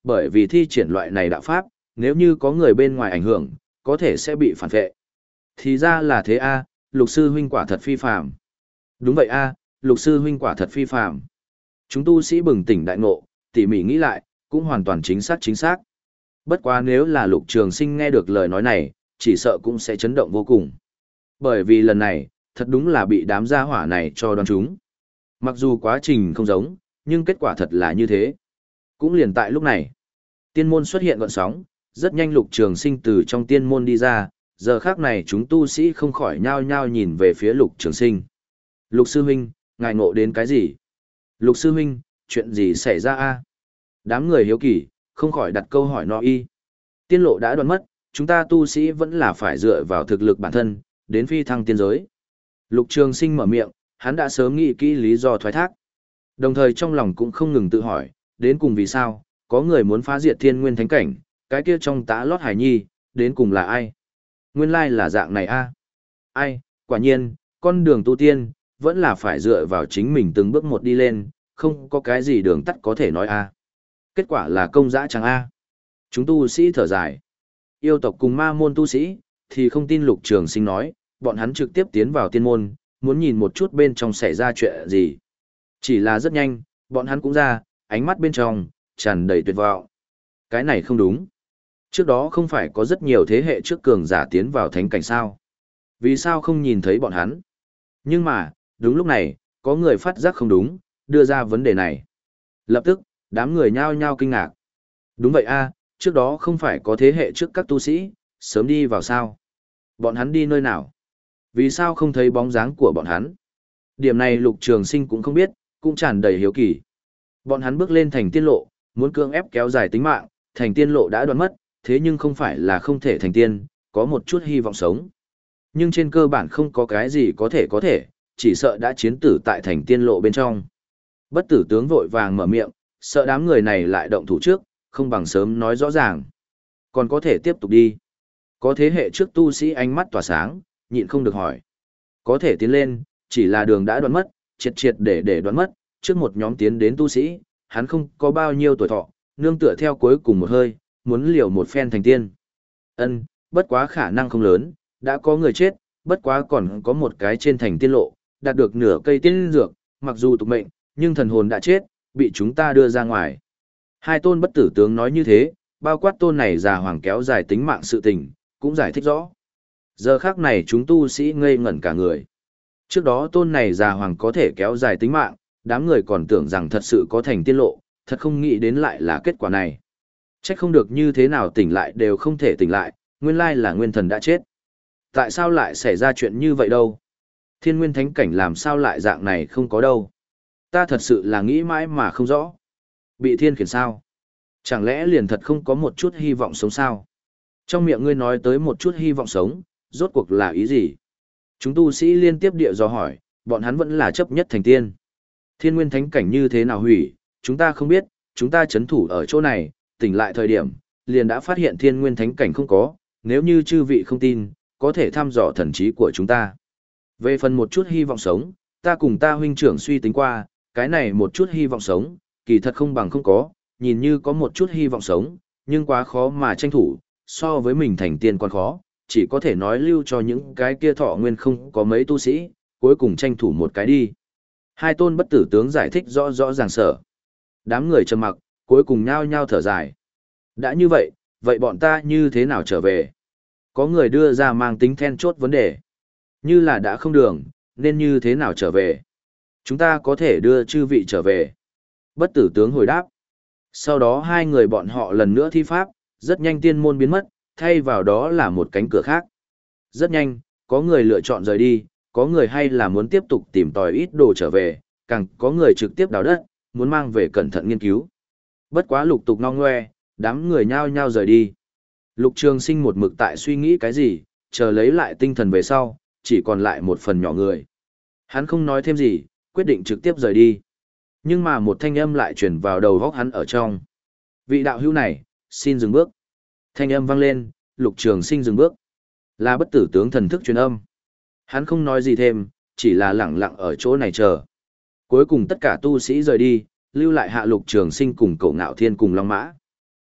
[SPEAKER 1] Bởi vì thi triển loại này đạo pháp, nếu như có người bên ngoài ảnh hưởng, có thể sẽ bị phản vệ. Thì ra là thế a, Lục sư huynh quả thật phi phàm. Đúng vậy a, Lục sư huynh quả thật phi phàm. Chúng tu sĩ bừng tỉnh đại ngộ, tỉ mỉ nghĩ lại, cũng hoàn toàn chính xác chính xác. Bất quá nếu là Lục Trường Sinh nghe được lời nói này, chỉ sợ cũng sẽ chấn động vô cùng. Bởi vì lần này, thật đúng là bị đám gia hỏa này cho đoán chúng. Mặc dù quá trình không giống, nhưng kết quả thật là như thế. Cũng liền tại lúc này, tiên môn xuất hiện gợn sóng, rất nhanh Lục Trường Sinh từ trong tiên môn đi ra, giờ khác này chúng tu sĩ không khỏi nhao nhao nhìn về phía Lục Trường Sinh. Lục sư huynh, ngài ngộ đến cái gì? Lục sư huynh, chuyện gì xảy ra a? Đám người hiếu kỳ, không khỏi đặt câu hỏi no y. Tiên lộ đã đoạn mất, chúng ta tu sĩ vẫn là phải dựa vào thực lực bản thân, đến phi thăng tiên giới. Lục Trường Sinh mở miệng, hắn đã sớm nghĩ kỹ lý do thoái thác. Đồng thời trong lòng cũng không ngừng tự hỏi, đến cùng vì sao, có người muốn phá diệt thiên nguyên thánh cảnh, cái kia trong tã lót hải nhi, đến cùng là ai? Nguyên lai là dạng này a. Ai, quả nhiên, con đường tu tiên, vẫn là phải dựa vào chính mình từng bước một đi lên, không có cái gì đường tắt có thể nói a. Kết quả là công dã chẳng a. Chúng tu sĩ thở dài. Yêu tộc cùng ma môn tu sĩ, thì không tin Lục Trường Sinh nói, bọn hắn trực tiếp tiến vào tiên môn, muốn nhìn một chút bên trong xảy ra chuyện gì. Chỉ là rất nhanh, bọn hắn cũng ra, ánh mắt bên trong, tràn đầy tuyệt vọng. Cái này không đúng. Trước đó không phải có rất nhiều thế hệ trước cường giả tiến vào thánh cảnh sao? Vì sao không nhìn thấy bọn hắn? Nhưng mà, đúng lúc này, có người phát giác không đúng, đưa ra vấn đề này. Lập tức, đám người nhao nhao kinh ngạc. Đúng vậy a, trước đó không phải có thế hệ trước các tu sĩ, sớm đi vào sao? Bọn hắn đi nơi nào? Vì sao không thấy bóng dáng của bọn hắn? Điểm này Lục Trường Sinh cũng không biết, cũng tràn đầy hiếu kỳ. Bọn hắn bước lên thành tiên lộ, muốn cưỡng ép kéo dài tính mạng, thành tiên lộ đã đoạn mất, thế nhưng không phải là không thể thành tiên, có một chút hy vọng sống. Nhưng trên cơ bản không có cái gì có thể có thể, chỉ sợ đã chiến tử tại thành tiên lộ bên trong. Bất tử tướng vội vàng mở miệng, sợ đám người này lại động thủ trước, không bằng sớm nói rõ ràng. Còn có thể tiếp tục đi. Có thế hệ trước tu sĩ ánh mắt tỏa sáng, nhịn không được hỏi. Có thể tiến lên, chỉ là đường đã đoạn mất, triệt triệt để để đoạn mất, trước một nhóm tiến đến tu sĩ, hắn không có bao nhiêu tuổi thọ, nương tựa theo cuối cùng một hơi, muốn liều một phen thành tiên. Ân, bất quá khả năng không lớn, đã có người chết, bất quá còn có một cái trên thành tiên lộ, đạt được nửa cây tiên dược, mặc dù tục mệnh, nhưng thần hồn đã chết, bị chúng ta đưa ra ngoài. Hai tôn bất tử tướng nói như thế, bao quát tôn này già hoàng kéo dài tính mạng sự tình, cũng giải thích rõ. Giờ khác này chúng tu sĩ ngây ngẩn cả người. Trước đó tôn này già hoàng có thể kéo dài tính mạng, đám người còn tưởng rằng thật sự có thành tiên lộ, thật không nghĩ đến lại là kết quả này. Trách không được như thế nào tỉnh lại đều không thể tỉnh lại, nguyên lai là nguyên thần đã chết. Tại sao lại xảy ra chuyện như vậy đâu? Thiên nguyên thánh cảnh làm sao lại dạng này không có đâu? Ta thật sự là nghĩ mãi mà không rõ. Bị thiên khiển sao? Chẳng lẽ liền thật không có một chút hy vọng sống sao? Trong miệng ngươi nói tới một chút hy vọng sống, rốt cuộc là ý gì? Chúng tu sĩ liên tiếp địa dò hỏi, bọn hắn vẫn là chấp nhất thành tiên. Thiên nguyên thánh cảnh như thế nào hủy, chúng ta không biết, chúng ta chấn thủ ở chỗ này, tỉnh lại thời điểm, liền đã phát hiện thiên nguyên thánh cảnh không có, nếu như chư vị không tin, có thể thăm dò thần trí của chúng ta. Về phần một chút hy vọng sống, ta cùng ta huynh trưởng suy tính qua, cái này một chút hy vọng sống, kỳ thật không bằng không có, nhìn như có một chút hy vọng sống, nhưng quá khó mà tranh thủ, so với mình thành tiên còn khó, chỉ có thể nói lưu cho những cái kia thọ nguyên không có mấy tu sĩ, cuối cùng tranh thủ một cái đi. Hai tôn bất tử tướng giải thích rõ rõ ràng sở. Đám người trầm mặc, cuối cùng nhao nhao thở dài. Đã như vậy, vậy bọn ta như thế nào trở về? Có người đưa ra mang tính then chốt vấn đề. Như là đã không đường, nên như thế nào trở về? Chúng ta có thể đưa chư vị trở về. Bất tử tướng hồi đáp. Sau đó hai người bọn họ lần nữa thi pháp, rất nhanh tiên môn biến mất, thay vào đó là một cánh cửa khác. Rất nhanh, có người lựa chọn rời đi, có người hay là muốn tiếp tục tìm tòi ít đồ trở về, càng có người trực tiếp đào đất, muốn mang về cẩn thận nghiên cứu. Bất quá lục tục ngong ngoe, đám người nhao nhao rời đi. Lục Trường Sinh một mực tại suy nghĩ cái gì, chờ lấy lại tinh thần về sau, chỉ còn lại một phần nhỏ người. Hắn không nói thêm gì, quyết định trực tiếp rời đi. Nhưng mà một thanh âm lại truyền vào đầu góc hắn ở trong. Vị đạo hữu này, xin dừng bước. Thanh âm vang lên, Lục Trường Sinh dừng bước. Là bất tử tướng thần thức truyền âm. Hắn không nói gì thêm, chỉ là lẳng lặng ở chỗ này chờ. Cuối cùng tất cả tu sĩ rời đi, lưu lại hạ Lục Trường Sinh cùng Cổ Ngạo Thiên cùng Long Mã.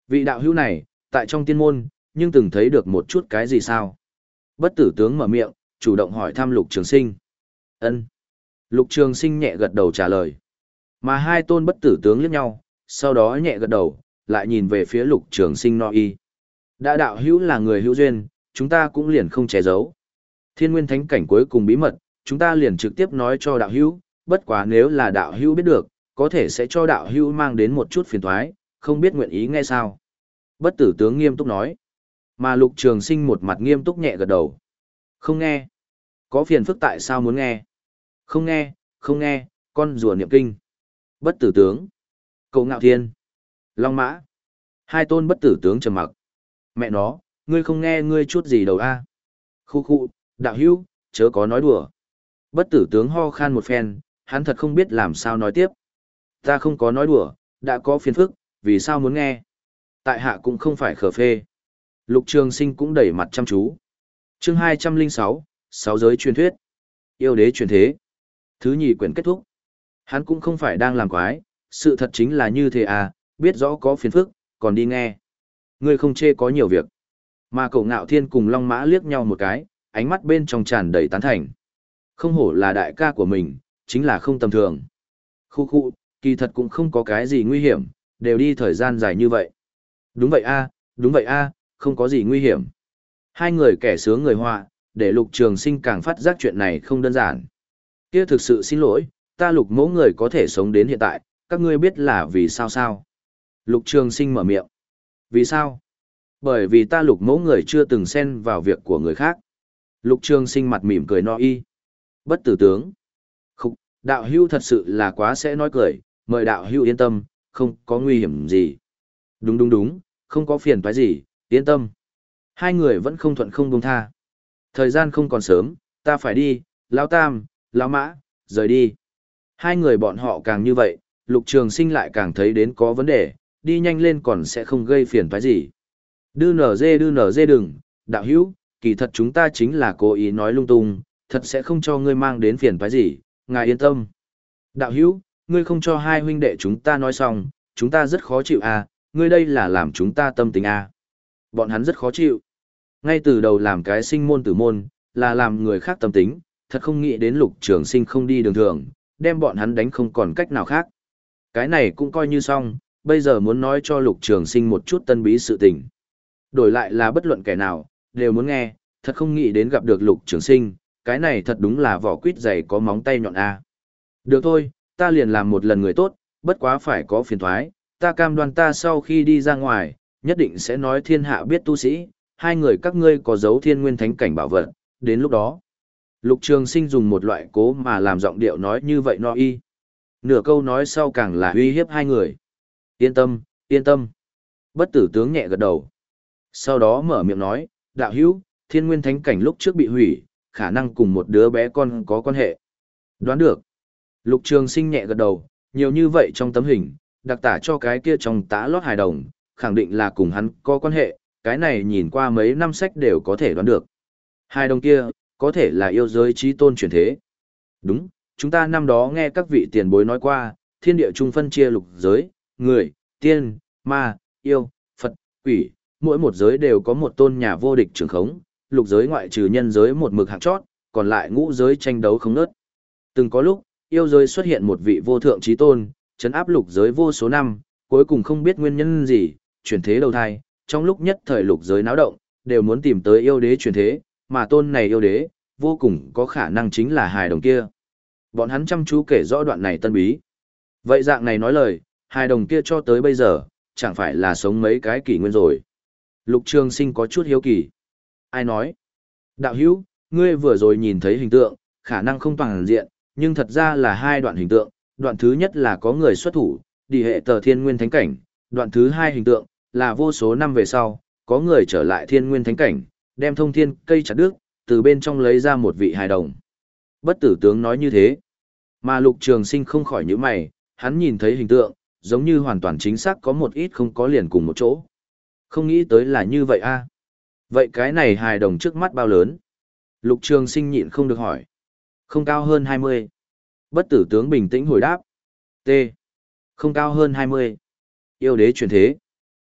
[SPEAKER 1] Vị đạo hữu này, tại trong tiên môn, nhưng từng thấy được một chút cái gì sao? Bất tử tướng mở miệng, chủ động hỏi thăm Lục Trường Sinh. Ân. Lục Trường Sinh nhẹ gật đầu trả lời. Mà hai tôn bất tử tướng liếc nhau, sau đó nhẹ gật đầu, lại nhìn về phía Lục Trường Sinh nói y. Đã đạo hữu là người hữu duyên, chúng ta cũng liền không che giấu. Thiên Nguyên Thánh cảnh cuối cùng bí mật, chúng ta liền trực tiếp nói cho đạo hữu, bất quá nếu là đạo hữu biết được, có thể sẽ cho đạo hữu mang đến một chút phiền toái, không biết nguyện ý nghe sao. Bất tử tướng nghiêm túc nói. Mà Lục Trường Sinh một mặt nghiêm túc nhẹ gật đầu. Không nghe. Có phiền phức tại sao muốn nghe? Không nghe, không nghe, con rùa niệm kinh. Bất tử tướng. Cậu Ngạo Thiên. Long Mã. Hai tôn bất tử tướng trầm mặc. Mẹ nó, ngươi không nghe ngươi chút gì đầu a? Khu khu, đạo hữu, chớ có nói đùa. Bất tử tướng ho khan một phen, hắn thật không biết làm sao nói tiếp. Ta không có nói đùa, đã có phiền phức, vì sao muốn nghe? Tại hạ cũng không phải khờ phê. Lục Trường Sinh cũng đẩy mặt chăm chú. Chương hai trăm lẻ sáu, Sáu giới truyền thuyết. Yêu đế truyền thế. Thứ nhì quyển kết thúc. Hắn cũng không phải đang làm quái, sự thật chính là như thế à, biết rõ có phiền phức, còn đi nghe. Ngươi không chê có nhiều việc. Mà Cậu Ngạo Thiên cùng Long Mã liếc nhau một cái, ánh mắt bên trong tràn đầy tán thành. Không hổ là đại ca của mình, chính là không tầm thường. Khu khu, kỳ thật cũng không có cái gì nguy hiểm, đều đi thời gian dài như vậy. Đúng vậy a, đúng vậy a, không có gì nguy hiểm. Hai người kẻ sướng người họa, để Lục Trường Sinh càng phát giác chuyện này không đơn giản. Kia thực sự xin lỗi, ta Lục mẫu người có thể sống đến hiện tại, các ngươi biết là vì sao sao? Lục Trường Sinh mở miệng. Vì sao? Bởi vì ta Lục mẫu người chưa từng xen vào việc của người khác. Lục Trường Sinh mặt mỉm cười no y. Bất tử tướng. Khúc, đạo hưu thật sự là quá sẽ nói cười, mời đạo hưu yên tâm, không có nguy hiểm gì. Đúng đúng đúng, không có phiền toái gì, yên tâm. Hai người vẫn không thuận không buông tha. Thời gian không còn sớm, ta phải đi, Lão Tam, Lão Mã, rời đi. Hai người bọn họ càng như vậy, Lục Trường Sinh lại càng thấy đến có vấn đề, đi nhanh lên còn sẽ không gây phiền toái gì. Đư nở dê đư nở dê đừng, đạo hữu, kỳ thật chúng ta chính là cố ý nói lung tung, thật sẽ không cho ngươi mang đến phiền toái gì, ngài yên tâm. Đạo hữu, ngươi không cho hai huynh đệ chúng ta nói xong, chúng ta rất khó chịu à, ngươi đây là làm chúng ta tâm tình à. Bọn hắn rất khó chịu. Ngay từ đầu làm cái sinh môn tử môn, là làm người khác tâm tính, thật không nghĩ đến Lục Trường Sinh không đi đường thường, đem bọn hắn đánh không còn cách nào khác. Cái này cũng coi như xong, bây giờ muốn nói cho Lục Trường Sinh một chút tân bí sự tình. Đổi lại là bất luận kẻ nào, đều muốn nghe, thật không nghĩ đến gặp được Lục Trường Sinh, cái này thật đúng là vỏ quýt dày có móng tay nhọn a. Được thôi, ta liền làm một lần người tốt, bất quá phải có phiền toái, ta cam đoan ta sau khi đi ra ngoài, nhất định sẽ nói thiên hạ biết tu sĩ, hai người các ngươi có dấu thiên nguyên thánh cảnh bảo vật, đến lúc đó. Lục Trường Sinh dùng một loại cố mà làm giọng điệu nói như vậy no y. Nửa câu nói sau càng là uy hiếp hai người. Yên tâm, yên tâm. Bất tử tướng nhẹ gật đầu. Sau đó mở miệng nói, đạo hữu, thiên nguyên thánh cảnh lúc trước bị hủy, khả năng cùng một đứa bé con có quan hệ. Đoán được. Lục Trường Sinh nhẹ gật đầu, nhiều như vậy trong tấm hình, đặc tả cho cái kia trong tã lót hài đồng, khẳng định là cùng hắn có quan hệ, cái này nhìn qua mấy năm sách đều có thể đoán được. Hài đồng kia, có thể là yêu giới chí tôn chuyển thế. Đúng, chúng ta năm đó nghe các vị tiền bối nói qua, thiên địa trung phân chia lục giới, người, tiên, ma, yêu, Phật, quỷ, mỗi một giới đều có một tôn nhà vô địch trưởng khống, lục giới ngoại trừ nhân giới một mực hạng chót, còn lại ngũ giới tranh đấu không ngớt. Từng có lúc, yêu giới xuất hiện một vị vô thượng chí tôn, trấn áp lục giới vô số năm, cuối cùng không biết nguyên nhân gì, chuyển thế đầu thai, trong lúc nhất thời lục giới náo động, đều muốn tìm tới yêu đế chuyển thế, mà tôn này yêu đế, vô cùng có khả năng chính là hài đồng kia. Bọn hắn chăm chú kể rõ đoạn này tân bí. Vậy dạng này nói lời, hài đồng kia cho tới bây giờ, chẳng phải là sống mấy cái kỷ nguyên rồi. Lục Trường Sinh có chút hiếu kỳ. Ai nói? Đạo hữu, ngươi vừa rồi nhìn thấy hình tượng, khả năng không toàn diện, nhưng thật ra là hai đoạn hình tượng. Đoạn thứ nhất là có người xuất thủ, đi hệ tờ thiên nguyên thánh cảnh. Đoạn thứ hai hình tượng, là vô số năm về sau, có người trở lại thiên nguyên thánh cảnh, đem thông thiên cây chặt đứt, từ bên trong lấy ra một vị hài đồng. Bất tử tướng nói như thế. Mà Lục Trường Sinh không khỏi nhíu mày, hắn nhìn thấy hình tượng, giống như hoàn toàn chính xác có một ít không có liền cùng một chỗ. Không nghĩ tới là như vậy a. Vậy cái này hài đồng trước mắt bao lớn? Lục Trường Sinh nhịn không được hỏi. Không cao hơn hai mươi. Bất tử tướng bình tĩnh hồi đáp. T. Không cao hơn hai mươi. Yêu đế chuyển thế.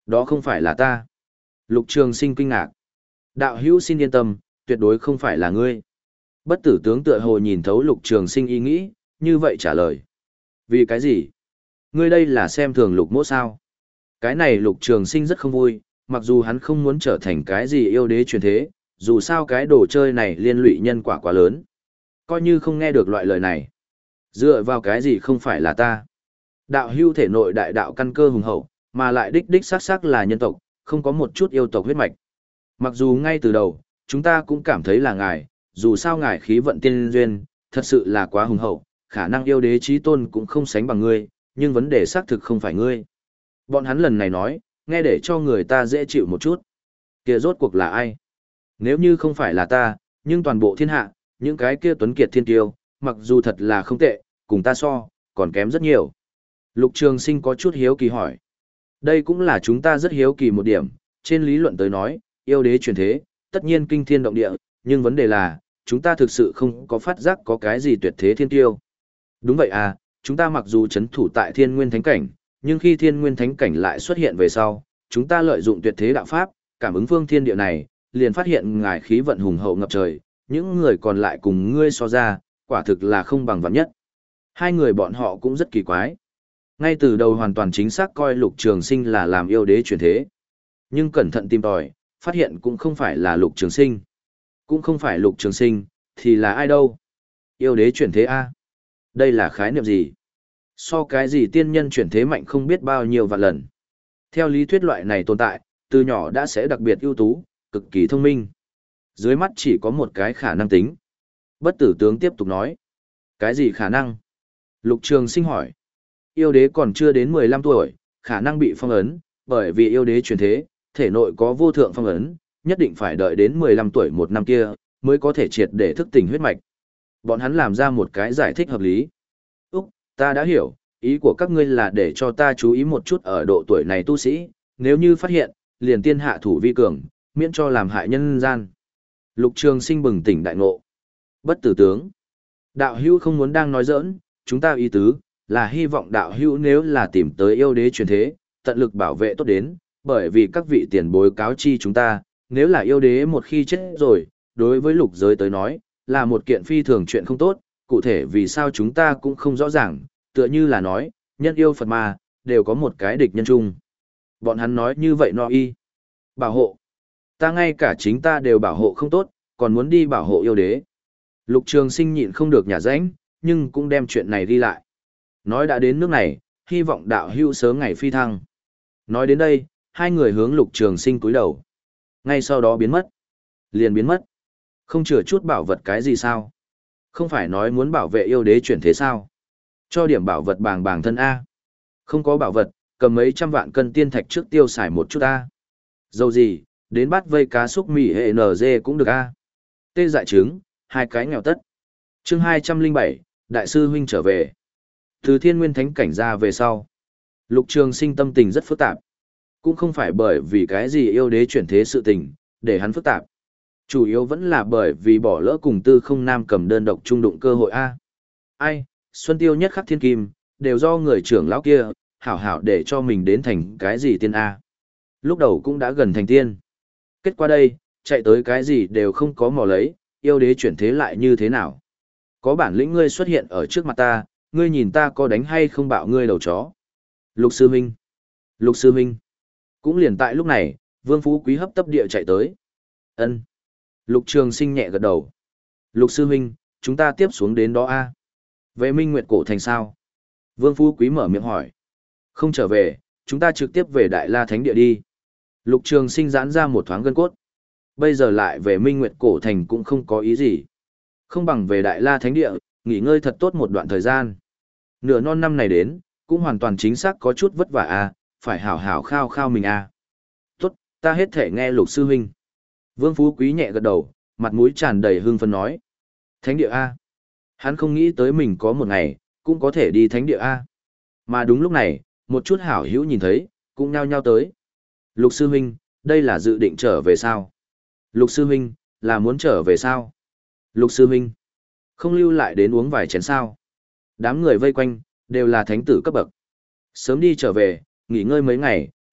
[SPEAKER 1] Đó không phải là ta. Lục Trường Sinh kinh ngạc. Đạo hữu xin yên tâm, tuyệt đối không phải là ngươi. Bất tử tướng tựa hồ nhìn thấu Lục Trường Sinh ý nghĩ, như vậy trả lời. Vì cái gì? Ngươi đây là xem thường Lục Mỗ sao? Cái này Lục Trường Sinh rất không vui, mặc dù hắn không muốn trở thành cái gì yêu đế truyền thế, dù sao cái đồ chơi này liên lụy nhân quả quá lớn. Coi như không nghe được loại lời này. Dựa vào cái gì không phải là ta? Đạo hưu thể nội đại đạo căn cơ hùng hậu, mà lại đích đích xác xác là nhân tộc, không có một chút yêu tộc huyết mạch. Mặc dù ngay từ đầu, chúng ta cũng cảm thấy là ngài, dù sao ngài khí vận tiên duyên, thật sự là quá hùng hậu, khả năng yêu đế chí tôn cũng không sánh bằng ngươi, nhưng vấn đề xác thực không phải ngươi. Bọn hắn lần này nói, nghe để cho người ta dễ chịu một chút. Kia rốt cuộc là ai? Nếu như không phải là ta, nhưng toàn bộ thiên hạ, những cái kia tuấn kiệt thiên tiêu, mặc dù thật là không tệ, cùng ta so, còn kém rất nhiều. Lục Trường Sinh có chút hiếu kỳ hỏi. Đây cũng là chúng ta rất hiếu kỳ một điểm, trên lý luận tới nói, yêu đế truyền thế, tất nhiên kinh thiên động địa, nhưng vấn đề là, chúng ta thực sự không có phát giác có cái gì tuyệt thế thiên tiêu. Đúng vậy à, chúng ta mặc dù chấn thủ tại thiên nguyên thánh cảnh, nhưng khi thiên nguyên thánh cảnh lại xuất hiện về sau, chúng ta lợi dụng tuyệt thế đạo pháp, cảm ứng phương thiên địa này, liền phát hiện ngài khí vận hùng hậu ngập trời, những người còn lại cùng ngươi so ra, quả thực là không bằng vạn nhất. Hai người bọn họ cũng rất kỳ quái. Ngay từ đầu hoàn toàn chính xác coi Lục Trường Sinh là làm yêu đế chuyển thế. Nhưng cẩn thận tìm tòi, phát hiện cũng không phải là Lục Trường Sinh. Cũng không phải Lục Trường Sinh, thì là ai đâu? Yêu đế chuyển thế A. Đây là khái niệm gì? So cái gì tiên nhân chuyển thế mạnh không biết bao nhiêu vạn lần. Theo lý thuyết loại này tồn tại, từ nhỏ đã sẽ đặc biệt ưu tú, cực kỳ thông minh. Dưới mắt chỉ có một cái khả năng tính. Bất tử tướng tiếp tục nói. Cái gì khả năng? Lục Trường Sinh hỏi. Yêu đế còn chưa đến mười lăm tuổi, khả năng bị phong ấn, bởi vì yêu đế chuyển thế, thể nội có vô thượng phong ấn, nhất định phải đợi đến mười lăm tuổi một năm kia, mới có thể triệt để thức tỉnh huyết mạch. Bọn hắn làm ra một cái giải thích hợp lý. Úc, ta đã hiểu, ý của các ngươi là để cho ta chú ý một chút ở độ tuổi này tu sĩ, nếu như phát hiện, liền tiên hạ thủ vi cường, miễn cho làm hại nhân gian. Lục Trường Sinh bừng tỉnh đại ngộ. Bất tử tướng. Đạo hữu không muốn đang nói giỡn, chúng ta ý tứ, là hy vọng đạo hữu nếu là tìm tới yêu đế truyền thế, tận lực bảo vệ tốt đến, bởi vì các vị tiền bối cáo chi chúng ta, nếu là yêu đế một khi chết rồi, đối với lục giới tới nói, là một kiện phi thường chuyện không tốt, cụ thể vì sao chúng ta cũng không rõ ràng, tựa như là nói, nhân yêu Phật ma, đều có một cái địch nhân chung. Bọn hắn nói như vậy no y. Bảo hộ. Ta ngay cả chính ta đều bảo hộ không tốt, còn muốn đi bảo hộ yêu đế. Lục Trường Sinh nhịn không được nhả rãnh, nhưng cũng đem chuyện này ghi lại. Nói đã đến nước này, hy vọng đạo hữu sớm ngày phi thăng. Nói đến đây, hai người hướng Lục Trường Sinh cúi đầu. Ngay sau đó biến mất. Liền biến mất. Không chừa chút bảo vật cái gì sao? Không phải nói muốn bảo vệ yêu đế chuyển thế sao? Cho điểm bảo vật bàng bàng thân A. Không có bảo vật, cầm mấy trăm vạn cân tiên thạch trước tiêu xài một chút A. Dầu gì, đến bắt vây cá xúc mì hệ en giê cũng được A. Tê dại trứng, hai cái nghèo tất. Chương hai trăm linh bảy, Đại sư huynh trở về. Từ thiên nguyên thánh cảnh ra về sau. Lục Trường Sinh tâm tình rất phức tạp. Cũng không phải bởi vì cái gì yêu đế chuyển thế sự tình, để hắn phức tạp. Chủ yếu vẫn là bởi vì bỏ lỡ cùng tư không nam cầm đơn độc trung đụng cơ hội A. Ai, Xuân Tiêu nhất khắc thiên kim, đều do người trưởng lão kia, hảo hảo để cho mình đến thành cái gì tiên A. Lúc đầu cũng đã gần thành tiên. Kết quả đây, chạy tới cái gì đều không có mò lấy, yêu đế chuyển thế lại như thế nào. Có bản lĩnh ngươi xuất hiện ở trước mặt ta, ngươi nhìn ta có đánh hay không bạo ngươi đầu chó. Lục sư huynh. Lục sư huynh. Cũng liền tại lúc này, Vương Phú Quý hấp tấp địa chạy tới. Ân. Lục Trường Sinh nhẹ gật đầu. Lục sư huynh, chúng ta tiếp xuống đến đó a. Về Minh Nguyệt cổ thành sao? Vương Phú Quý mở miệng hỏi. Không trở về, chúng ta trực tiếp về Đại La Thánh địa đi. Lục Trường Sinh giãn ra một thoáng gân cốt. Bây giờ lại về Minh Nguyệt cổ thành cũng không có ý gì. Không bằng về Đại La Thánh địa, nghỉ ngơi thật tốt một đoạn thời gian. Nửa non năm này đến, cũng hoàn toàn chính xác có chút vất vả a, phải hảo hảo khao khao mình a. Tốt, ta hết thể nghe Lục sư huynh. Vương Phú Quý nhẹ gật đầu, mặt mũi tràn đầy hưng phấn nói. Thánh địa A. Hắn không nghĩ tới mình có một ngày, cũng có thể đi thánh địa A. Mà đúng lúc này, một chút hảo hữu nhìn thấy, cũng nhao nhao tới. Lục sư huynh, đây là dự định trở về sao? Lục sư huynh, là muốn trở về sao? Lục sư huynh, không lưu lại đến uống vài chén sao? Đám người vây quanh, đều là thánh tử cấp bậc. Sớm đi trở về, nghỉ ngơi mấy ngày,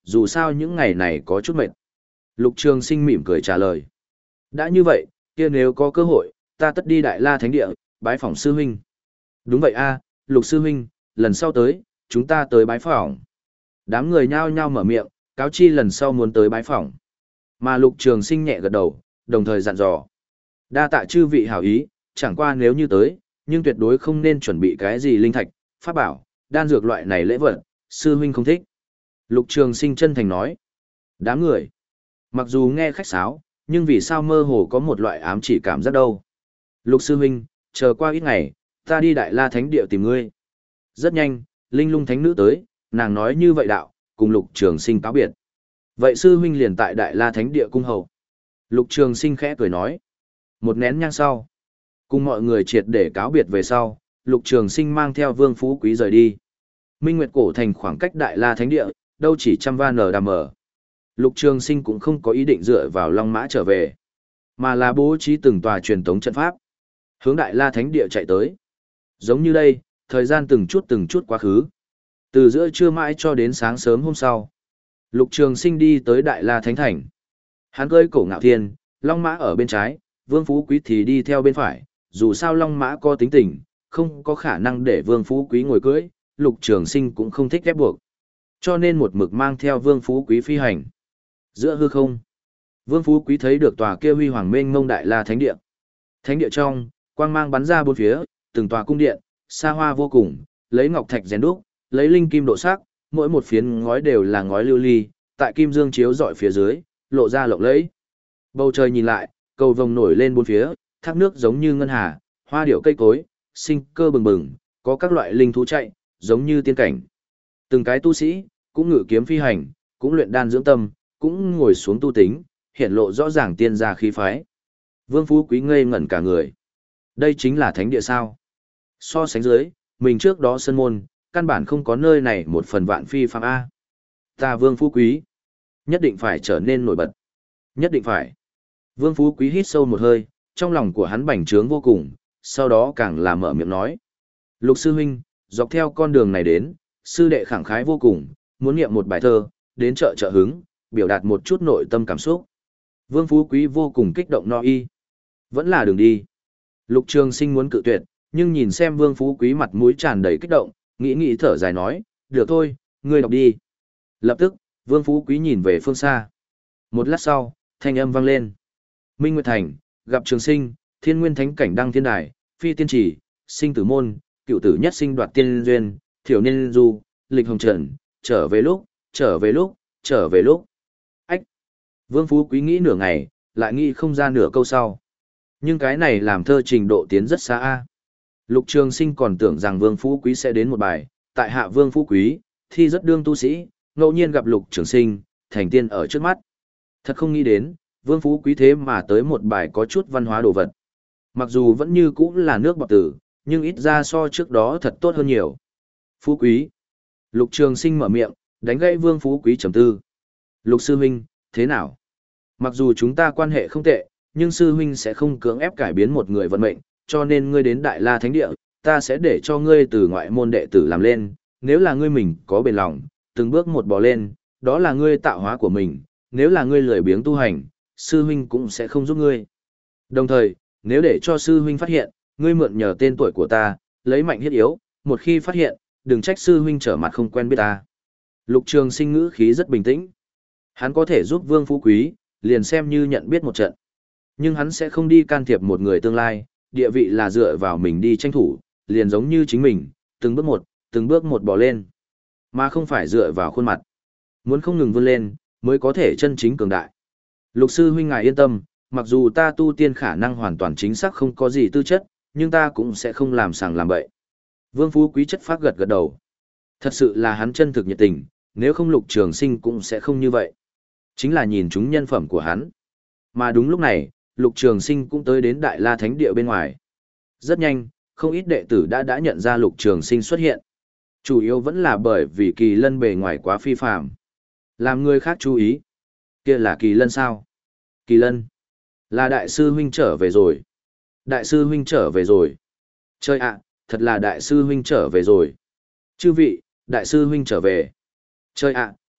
[SPEAKER 1] dù sao những ngày này có chút mệt. Lục Trường Sinh mỉm cười trả lời. Đã như vậy, kia nếu có cơ hội, ta tất đi Đại La Thánh Địa, bái phỏng sư huynh. Đúng vậy a, Lục sư huynh, lần sau tới, chúng ta tới bái phỏng. Đám người nhao nhao mở miệng, cáo chi lần sau muốn tới bái phỏng. Mà Lục Trường Sinh nhẹ gật đầu, đồng thời dặn dò. Đa tạ chư vị hảo ý, chẳng qua nếu như tới, nhưng tuyệt đối không nên chuẩn bị cái gì linh thạch, pháp bảo, đan dược loại này lễ vật, sư huynh không thích. Lục Trường Sinh chân thành nói. Đám người, mặc dù nghe khách sáo, nhưng vì sao mơ hồ có một loại ám chỉ cảm giác đâu. Lục sư huynh, chờ qua ít ngày, ta đi Đại La Thánh Địa tìm ngươi. Rất nhanh, Linh Lung Thánh Nữ tới, nàng nói như vậy đạo, cùng Lục Trường Sinh cáo biệt. Vậy sư huynh liền tại Đại La Thánh Địa cung hầu. Lục Trường Sinh khẽ cười nói. Một nén nhang sau, cùng mọi người triệt để cáo biệt về sau, Lục Trường Sinh mang theo Vương Phú Quý rời đi. Minh Nguyệt Cổ Thành khoảng cách Đại La Thánh Địa, đâu chỉ trăm van nở đàm ở. Lục Trường Sinh cũng không có ý định dựa vào Long Mã trở về, mà là bố trí từng tòa truyền tống trận pháp, hướng Đại La Thánh Địa chạy tới. Giống như đây, thời gian từng chút từng chút quá khứ. Từ giữa trưa mãi cho đến sáng sớm hôm sau, Lục Trường Sinh đi tới Đại La Thánh Thành. Hắn cưỡi Cổ Ngạo Thiên, Long Mã ở bên trái, Vương Phú Quý thì đi theo bên phải, dù sao Long Mã có tính tình, không có khả năng để Vương Phú Quý ngồi cưỡi, Lục Trường Sinh cũng không thích ép buộc. Cho nên một mực mang theo Vương Phú Quý phi hành. Giữa hư không, Vương Phú Quý thấy được tòa kia huy hoàng mênh mông Đại La Thánh Địa. Thánh địa trong, quang mang bắn ra bốn phía, từng tòa cung điện, xa hoa vô cùng, lấy ngọc thạch rèn đúc, lấy linh kim độ sắc, mỗi một phiến ngói đều là ngói lưu ly, tại kim dương chiếu rọi phía dưới, lộ ra lộng lẫy. Bầu trời nhìn lại, cầu vồng nổi lên bốn phía, thác nước giống như ngân hà, hoa điệu cây cối, sinh cơ bừng bừng, có các loại linh thú chạy, giống như tiên cảnh. Từng cái tu sĩ, cũng ngự kiếm phi hành, cũng luyện đan dưỡng tâm, cũng ngồi xuống tu tính, hiện lộ rõ ràng tiên gia khí phái. Vương Phú Quý ngây ngẩn cả người. Đây chính là thánh địa sao? So sánh dưới, mình trước đó sân môn, căn bản không có nơi này một phần vạn phi phàm A. Ta Vương Phú Quý, nhất định phải trở nên nổi bật. Nhất định phải. Vương Phú Quý hít sâu một hơi, trong lòng của hắn bành trướng vô cùng, sau đó càng là mở miệng nói. Lục sư huynh, dọc theo con đường này đến, sư đệ khẳng khái vô cùng, muốn niệm một bài thơ, đến chợ trợ hứng, biểu đạt một chút nội tâm cảm xúc. Vương Phú Quý vô cùng kích động no y. Vẫn là đường đi. Lục Trường Sinh muốn cự tuyệt, nhưng nhìn xem Vương Phú Quý mặt mũi tràn đầy kích động, nghĩ nghĩ thở dài nói, được thôi, ngươi đọc đi. Lập tức, Vương Phú Quý nhìn về phương xa. Một lát sau, thanh âm vang lên. Minh Nguyệt Thành, gặp Trường Sinh, Thiên Nguyên Thánh Cảnh đăng thiên đài, phi tiên chỉ, sinh tử môn, cựu tử nhất sinh đoạt tiên duyên, thiểu niên du, lịch hồng trần, trở về lúc, trở về lúc, trở về lúc. Ách! Vương Phú Quý nghĩ nửa ngày, lại nghĩ không ra nửa câu sau. Nhưng cái này làm thơ trình độ tiến rất xa a. Lục Trường Sinh còn tưởng rằng Vương Phú Quý sẽ đến một bài, tại hạ Vương Phú Quý, thi rất đương tu sĩ, ngẫu nhiên gặp Lục Trường Sinh, thành tiên ở trước mắt. Thật không nghĩ đến, Vương Phú Quý thế mà tới một bài có chút văn hóa đồ vật. Mặc dù vẫn như cũ là nước bọt tử, nhưng ít ra so trước đó thật tốt hơn nhiều. Phú Quý. Lục Trường Sinh mở miệng, đánh gãy Vương Phú Quý trầm tư. Lục sư huynh, thế nào? Mặc dù chúng ta quan hệ không tệ, nhưng sư huynh sẽ không cưỡng ép cải biến một người vận mệnh, cho nên ngươi đến Đại La Thánh Địa, ta sẽ để cho ngươi từ ngoại môn đệ tử làm lên, nếu là ngươi mình có bền lòng, từng bước một bò lên, đó là ngươi tạo hóa của mình, nếu là ngươi lười biếng tu hành, sư huynh cũng sẽ không giúp ngươi. Đồng thời, nếu để cho sư huynh phát hiện, ngươi mượn nhờ tên tuổi của ta, lấy mạnh hiết yếu, một khi phát hiện, đừng trách sư huynh trở mặt không quen biết ta. Lục Trường Sinh ngữ khí rất bình tĩnh. Hắn có thể giúp Vương Phú Quý, liền xem như nhận biết một trận. Nhưng hắn sẽ không đi can thiệp một người tương lai, địa vị là dựa vào mình đi tranh thủ, liền giống như chính mình, từng bước một, từng bước một bò lên. Mà không phải dựa vào khuôn mặt. Muốn không ngừng vươn lên, mới có thể chân chính cường đại. Lục sư huynh ngài yên tâm, mặc dù ta tu tiên khả năng hoàn toàn chính xác không có gì tư chất, nhưng ta cũng sẽ không làm sàng làm bậy. Vương Phú Quý chất phác gật gật đầu. Thật sự là hắn chân thực nhiệt tình, nếu không Lục Trường Sinh cũng sẽ không như vậy. Chính là nhìn chúng nhân phẩm của hắn. Mà đúng lúc này, Lục Trường Sinh cũng tới đến Đại La Thánh Địa bên ngoài. Rất nhanh, không ít đệ tử đã đã nhận ra Lục Trường Sinh xuất hiện. Chủ yếu vẫn là bởi vì Kỳ Lân bề ngoài quá phi phàm, làm người khác chú ý. Kia là Kỳ Lân sao? Kỳ Lân, là đại sư huynh trở về rồi. Đại sư huynh trở về rồi. Chơi ạ, thật là đại sư huynh trở về rồi. Chư vị, đại sư huynh trở về. Chơi ạ,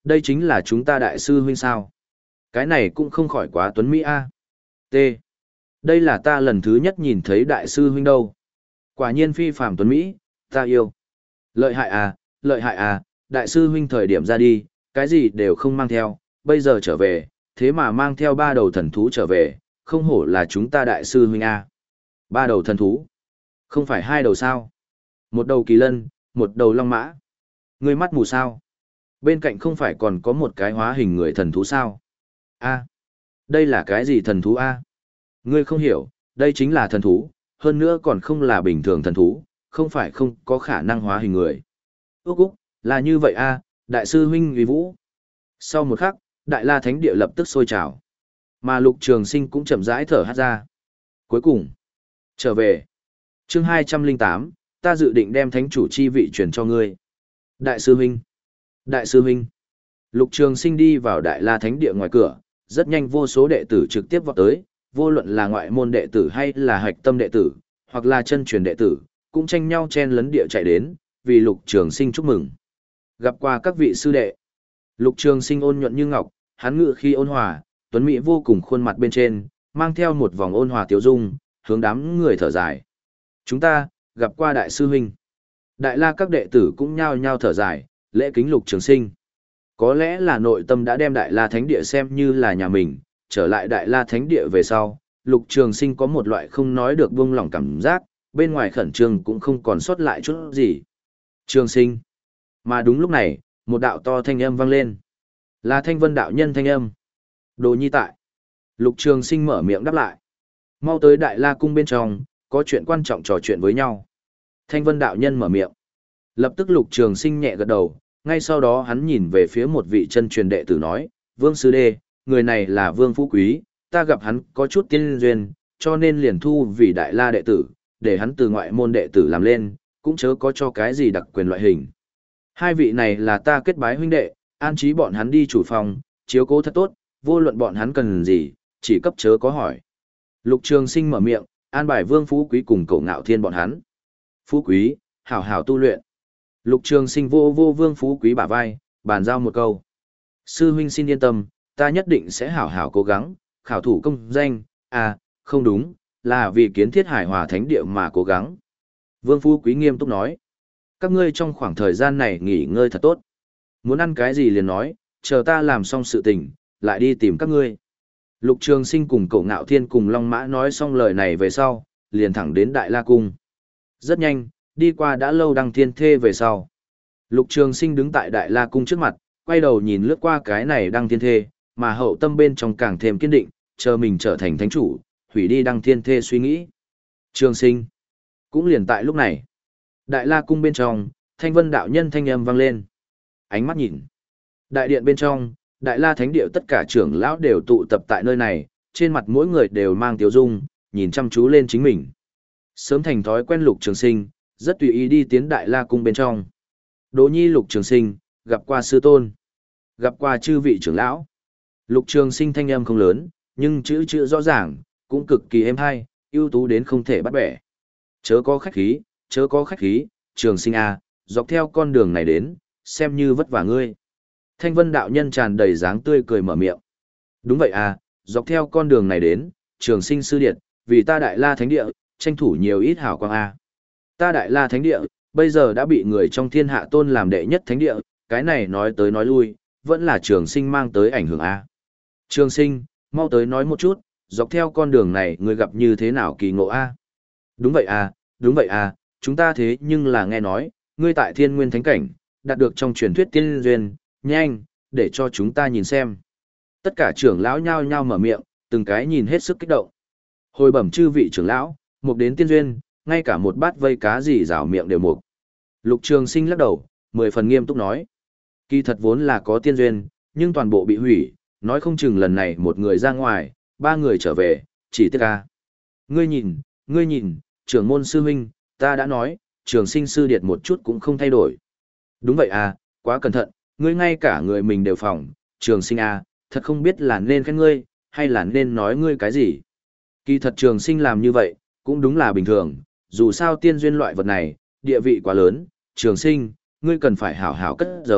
[SPEAKER 1] Đây chính là chúng ta đại sư huynh sao. Cái này cũng không khỏi quá tuấn Mỹ a. T. Đây là ta lần thứ nhất nhìn thấy đại sư huynh đâu. Quả nhiên phi phàm tuấn Mỹ, ta yêu. Lợi hại à, lợi hại à, đại sư huynh thời điểm ra đi, cái gì đều không mang theo, bây giờ trở về, thế mà mang theo ba đầu thần thú trở về, không hổ là chúng ta đại sư huynh a. Ba đầu thần thú? Không phải hai đầu sao? Một đầu kỳ lân, một đầu long mã. Ngươi mắt mù sao? Bên cạnh không phải còn có một cái hóa hình người thần thú sao? A, đây là cái gì thần thú a? Ngươi không hiểu, đây chính là thần thú, hơn nữa còn không là bình thường thần thú, không phải không có khả năng hóa hình người. Úc úc, là như vậy a, đại sư huynh uy vũ. Sau một khắc, Đại La Thánh Địa lập tức sôi trào. Mà Lục Trường Sinh cũng chậm rãi thở hắt ra. Cuối cùng, trở về. Chương hai trăm lẻ tám, ta dự định đem thánh chủ chi vị truyền cho ngươi. Đại sư huynh. Đại sư huynh. Lục Trường Sinh đi vào Đại La Thánh Địa ngoài cửa, rất nhanh vô số đệ tử trực tiếp vọt tới, vô luận là ngoại môn đệ tử hay là hạch tâm đệ tử, hoặc là chân truyền đệ tử, cũng tranh nhau chen lấn địa chạy đến, vì Lục Trường Sinh chúc mừng. Gặp qua các vị sư đệ. Lục Trường Sinh ôn nhuận như ngọc, hắn ngự khi ôn hòa, tuấn mỹ vô cùng khuôn mặt bên trên, mang theo một vòng ôn hòa tiêu dung, hướng đám người thở dài. Chúng ta, gặp qua đại sư huynh. Đại La các đệ tử cũng nhao nhao thở dài, lễ kính Lục Trường Sinh. Có lẽ là nội tâm đã đem Đại La Thánh Địa xem như là nhà mình, trở lại Đại La Thánh Địa về sau, Lục Trường Sinh có một loại không nói được buông lỏng cảm giác, bên ngoài khẩn trương cũng không còn sót lại chút gì. Trường Sinh. Mà đúng lúc này, một đạo to thanh âm vang lên. Là Thanh Vân đạo nhân thanh âm. Đồ nhi tại. Lục Trường Sinh mở miệng đáp lại. Mau tới Đại La cung bên trong, có chuyện quan trọng trò chuyện với nhau. Thanh Vân đạo nhân mở miệng. Lập tức Lục Trường Sinh nhẹ gật đầu, ngay sau đó hắn nhìn về phía một vị chân truyền đệ tử nói, Vương Sư Đê, người này là Vương Phú Quý, ta gặp hắn có chút tiên duyên, cho nên liền thu vì Đại La đệ tử, để hắn từ ngoại môn đệ tử làm lên, cũng chớ có cho cái gì đặc quyền loại hình. Hai vị này là ta kết bái huynh đệ, an trí bọn hắn đi chủ phòng, chiếu cố thật tốt, vô luận bọn hắn cần gì, chỉ cấp chớ có hỏi. Lục Trường Sinh mở miệng, an bài Vương Phú Quý cùng Cổ Ngạo Thiên bọn hắn. Phú Quý, hảo hảo tu luyện. Lục Trường Sinh vô vô Vương Phú Quý bả vai, bàn giao một câu. Sư huynh xin yên tâm, ta nhất định sẽ hảo hảo cố gắng, khảo thủ công danh, à, không đúng, là vì kiến thiết hải hòa thánh địa mà cố gắng. Vương Phú Quý nghiêm túc nói. Các ngươi trong khoảng thời gian này nghỉ ngơi thật tốt. Muốn ăn cái gì liền nói, chờ ta làm xong sự tình, lại đi tìm các ngươi. Lục Trường Sinh cùng Cổ Ngạo Thiên cùng Long Mã nói xong lời này về sau, liền thẳng đến Đại La Cung. Rất nhanh, đi qua đã lâu Đăng Thiên Thê về sau. Lục Trường Sinh đứng tại Đại La Cung trước mặt, quay đầu nhìn lướt qua cái này Đăng Thiên Thê, mà hậu tâm bên trong càng thêm kiên định, chờ mình trở thành thánh chủ, hủy đi Đăng Thiên Thê suy nghĩ. Trường Sinh. Cũng liền tại lúc này. Đại La Cung bên trong, Thanh Vân đạo nhân thanh âm vang lên. Ánh mắt nhìn. Đại điện bên trong, Đại La Thánh Địa tất cả trưởng lão đều tụ tập tại nơi này, trên mặt mỗi người đều mang tiêu dung, nhìn chăm chú lên chính mình. Sớm thành thói quen Lục Trường Sinh, rất tùy ý đi tiến Đại La Cung bên trong. Đỗ Nhi Lục Trường Sinh, gặp qua sư tôn, gặp qua chư vị trưởng lão. Lục Trường Sinh thanh âm không lớn, nhưng chữ chữ rõ ràng, cũng cực kỳ êm hay, ưu tú đến không thể bắt bẻ. Chớ có khách khí, chớ có khách khí, Trường Sinh a, dọc theo con đường này đến, xem như vất vả ngươi. Thanh Vân đạo nhân tràn đầy dáng tươi cười mở miệng. Đúng vậy à, dọc theo con đường này đến, Trường Sinh sư điệt, vì ta Đại La Thánh Địa, tranh thủ nhiều ít hảo quang a. Ta Đại La Thánh Địa, bây giờ đã bị người trong thiên hạ tôn làm đệ nhất thánh địa, cái này nói tới nói lui, vẫn là Trường Sinh mang tới ảnh hưởng a. Trường Sinh, mau tới nói một chút, dọc theo con đường này ngươi gặp như thế nào kỳ ngộ a? Đúng vậy à, đúng vậy à, chúng ta thế nhưng là nghe nói, ngươi tại Thiên Nguyên Thánh Cảnh, đạt được trong truyền thuyết tiên duyên, nhanh, để cho chúng ta nhìn xem. Tất cả trưởng lão nhao nhao mở miệng, từng cái nhìn hết sức kích động. Hồi bẩm chư vị trưởng lão, một đến tiên duyên, ngay cả một bát vây cá gì rảo miệng đều mục. Lục Trường Sinh lắc đầu, mười phần nghiêm túc nói. Kỳ thật vốn là có tiên duyên, nhưng toàn bộ bị hủy, nói không chừng lần này một người ra ngoài, ba người trở về, chỉ tiếc ca. Ngươi nhìn, ngươi nhìn, trưởng môn sư huynh, ta đã nói, Trường Sinh sư điệt một chút cũng không thay đổi. Đúng vậy à, quá cẩn thận, ngươi ngay cả người mình đều phòng, Trường Sinh à, thật không biết là nên khen ngươi, hay là nên nói ngươi cái gì. Kỳ thật Trường Sinh làm như vậy, cũng đúng là bình thường, dù sao tiên duyên loại vật này, địa vị quá lớn, Trường Sinh, ngươi cần phải hảo hảo cất giấu,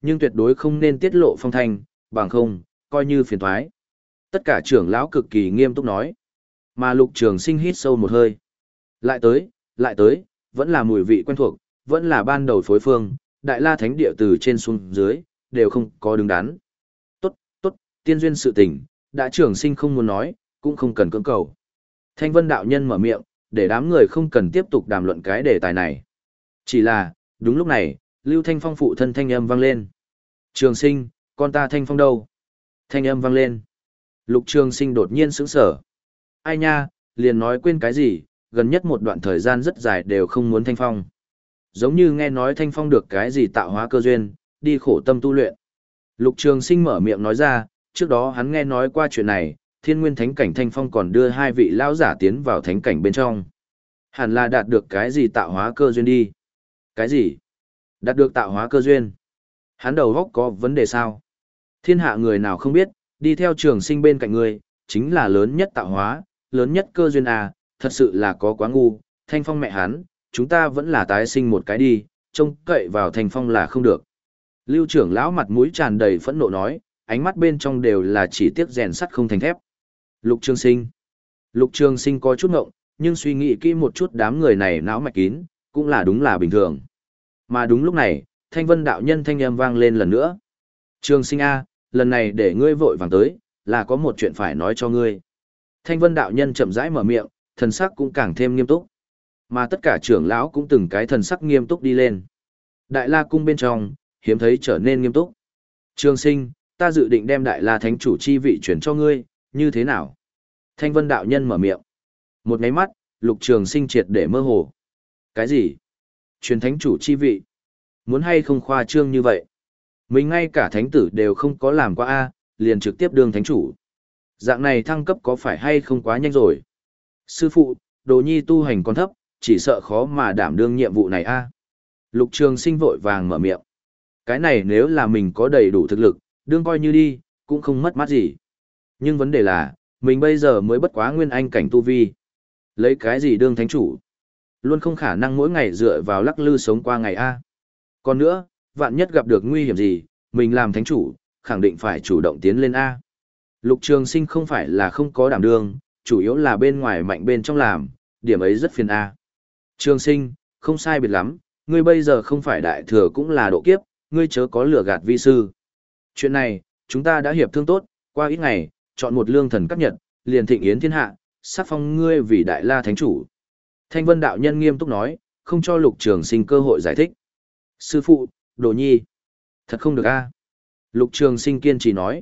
[SPEAKER 1] nhưng tuyệt đối không nên tiết lộ phong thanh, bằng không, coi như phiền thoái. Tất cả trưởng lão cực kỳ nghiêm túc nói. Mà Lục Trường Sinh hít sâu một hơi. Lại tới, lại tới, vẫn là mùi vị quen thuộc, vẫn là ban đầu phối phương, Đại La Thánh Địa từ trên xuống dưới, đều không có đứng đắn. Tốt, tốt, tiên duyên sự tình, đã Trường Sinh không muốn nói, cũng không cần cưỡng cầu. Thanh Vân đạo nhân mở miệng, để đám người không cần tiếp tục đàm luận cái đề tài này. Chỉ là, đúng lúc này, Lưu Thanh Phong phụ thân thanh âm vang lên. Trường Sinh, con ta Thanh Phong đâu? Thanh âm vang lên. Lục Trường Sinh đột nhiên sững sờ. Ai nha, liền nói quên cái gì, gần nhất một đoạn thời gian rất dài đều không muốn Thanh Phong. Giống như nghe nói Thanh Phong được cái gì tạo hóa cơ duyên, đi khổ tâm tu luyện. Lục Trường Sinh mở miệng nói ra, trước đó hắn nghe nói qua chuyện này, Thiên Nguyên Thánh Cảnh Thanh Phong còn đưa hai vị lão giả tiến vào thánh cảnh bên trong. Hẳn là đạt được cái gì tạo hóa cơ duyên đi. Cái gì? Đạt được tạo hóa cơ duyên. Hắn đầu góc có vấn đề sao? Thiên hạ người nào không biết, đi theo Trường Sinh bên cạnh người, chính là lớn nhất tạo hóa, lớn nhất cơ duyên à, thật sự là có quá ngu, Thanh Phong mẹ hắn, chúng ta vẫn là tái sinh một cái đi, trông cậy vào Thanh Phong là không được. Lưu trưởng lão mặt mũi tràn đầy phẫn nộ nói, ánh mắt bên trong đều là chỉ tiếc rèn sắt không thành thép. Lục Trường Sinh. Lục Trường Sinh có chút ngộng, nhưng suy nghĩ kỹ một chút đám người này não mạch kín, cũng là đúng là bình thường. Mà đúng lúc này, Thanh Vân đạo nhân thanh âm vang lên lần nữa. Trường Sinh A, lần này để ngươi vội vàng tới, là có một chuyện phải nói cho ngươi. Thanh Vân đạo nhân chậm rãi mở miệng, thần sắc cũng càng thêm nghiêm túc. Mà tất cả trưởng lão cũng từng cái thần sắc nghiêm túc đi lên. Đại La cung bên trong, hiếm thấy trở nên nghiêm túc. Trường Sinh, ta dự định đem Đại La thánh chủ chi vị chuyển cho ngươi, như thế nào? Thanh Vân đạo nhân mở miệng. Một cái mắt, Lục Trường Sinh triệt để mơ hồ. Cái gì? Truyền thánh chủ chi vị? Muốn hay không khoa trương như vậy? Mình ngay cả thánh tử đều không có làm qua a, liền trực tiếp đương thánh chủ. Dạng này thăng cấp có phải hay không quá nhanh rồi? Sư phụ, Đồ Nhi tu hành còn thấp, chỉ sợ khó mà đảm đương nhiệm vụ này a. Lục Trường Sinh vội vàng mở miệng. Cái này nếu là mình có đầy đủ thực lực, đương coi như đi, cũng không mất mát gì. Nhưng vấn đề là, mình bây giờ mới bất quá nguyên anh cảnh tu vi. Lấy cái gì đương thánh chủ? Luôn không khả năng mỗi ngày dựa vào lắc lư sống qua ngày a. Còn nữa, vạn nhất gặp được nguy hiểm gì, mình làm thánh chủ, khẳng định phải chủ động tiến lên a. Lục Trường Sinh không phải là không có đảm đương, chủ yếu là bên ngoài mạnh bên trong làm, điểm ấy rất phiền a. Trường Sinh, không sai biệt lắm, ngươi bây giờ không phải đại thừa cũng là độ kiếp, ngươi chớ có lừa gạt vi sư. Chuyện này, chúng ta đã hiệp thương tốt, qua ít ngày, chọn một lương thần cấp nhật, liền thịnh yến thiên hạ, sắc phong ngươi vì Đại La thánh chủ. Thanh Vân đạo nhân nghiêm túc nói, không cho Lục Trường Sinh cơ hội giải thích. Sư phụ, Đồ Nhi, thật không được a. Lục Trường Sinh kiên trì nói,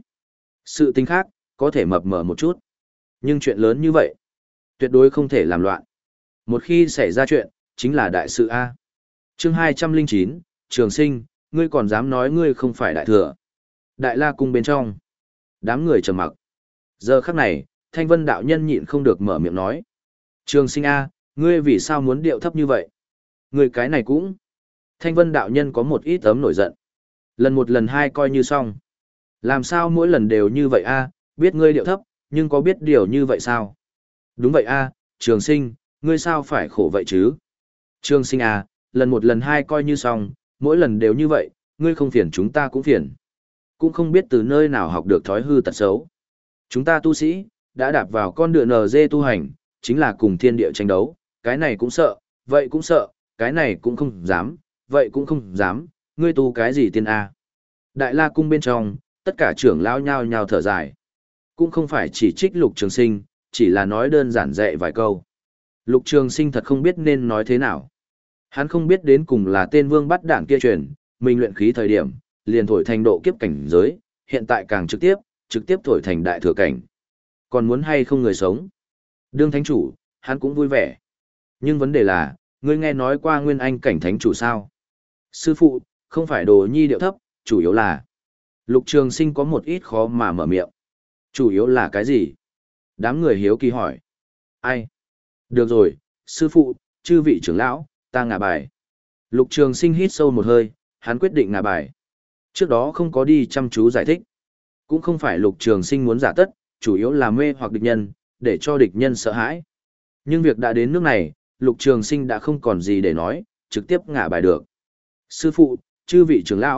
[SPEAKER 1] sự tình khác, có thể mập mờ một chút. Nhưng chuyện lớn như vậy, tuyệt đối không thể làm loạn. Một khi xảy ra chuyện, chính là đại sự a. Chương hai trăm lẻ chín, Trường Sinh, ngươi còn dám nói ngươi không phải đại thừa. Đại La cung bên trong, đám người trầm mặc. Giờ khắc này, Thanh Vân đạo nhân nhịn không được mở miệng nói. Trường Sinh a, ngươi vì sao muốn điệu thấp như vậy? Ngươi cái này cũng. Thanh Vân đạo nhân có một ít ấm nổi giận. Lần một lần hai coi như xong. Làm sao mỗi lần đều như vậy a? Biết ngươi điệu thấp, nhưng có biết điều như vậy sao? Đúng vậy a, Trường Sinh, ngươi sao phải khổ vậy chứ? Trường Sinh a, lần một lần hai coi như xong, mỗi lần đều như vậy, ngươi không phiền chúng ta cũng phiền. Cũng không biết từ nơi nào học được thói hư tật xấu. Chúng ta tu sĩ, đã đạp vào con đường en giê tu hành, chính là cùng thiên địa tranh đấu, cái này cũng sợ, vậy cũng sợ, cái này cũng không dám, vậy cũng không dám, ngươi tu cái gì tiên A. Đại La cung bên trong, tất cả trưởng lão nhao nhao thở dài. Cũng không phải chỉ trích Lục Trường Sinh, chỉ là nói đơn giản dạy vài câu. Lục Trường Sinh thật không biết nên nói thế nào. Hắn không biết đến cùng là tên vương bắt đảng kia truyền, mình luyện khí thời điểm, liền thổi thành độ kiếp cảnh giới, hiện tại càng trực tiếp, trực tiếp thổi thành đại thừa cảnh. Còn muốn hay không người sống? Đương thánh chủ, hắn cũng vui vẻ. Nhưng vấn đề là, ngươi nghe nói qua nguyên anh cảnh thánh chủ sao? Sư phụ, không phải Đồ Nhi điệu thấp, chủ yếu là... Lục Trường Sinh có một ít khó mà mở miệng. Chủ yếu là cái gì? Đám người hiếu kỳ hỏi. Ai? Được rồi, sư phụ, chư vị trưởng lão, ta ngả bài. Lục Trường Sinh hít sâu một hơi, hắn quyết định ngả bài. Trước đó không có đi chăm chú giải thích. Cũng không phải Lục Trường Sinh muốn giả tất, chủ yếu là mê hoặc địch nhân, để cho địch nhân sợ hãi. Nhưng việc đã đến nước này, Lục Trường Sinh đã không còn gì để nói, trực tiếp ngả bài được. Sư phụ, chư vị trưởng lão, kỳ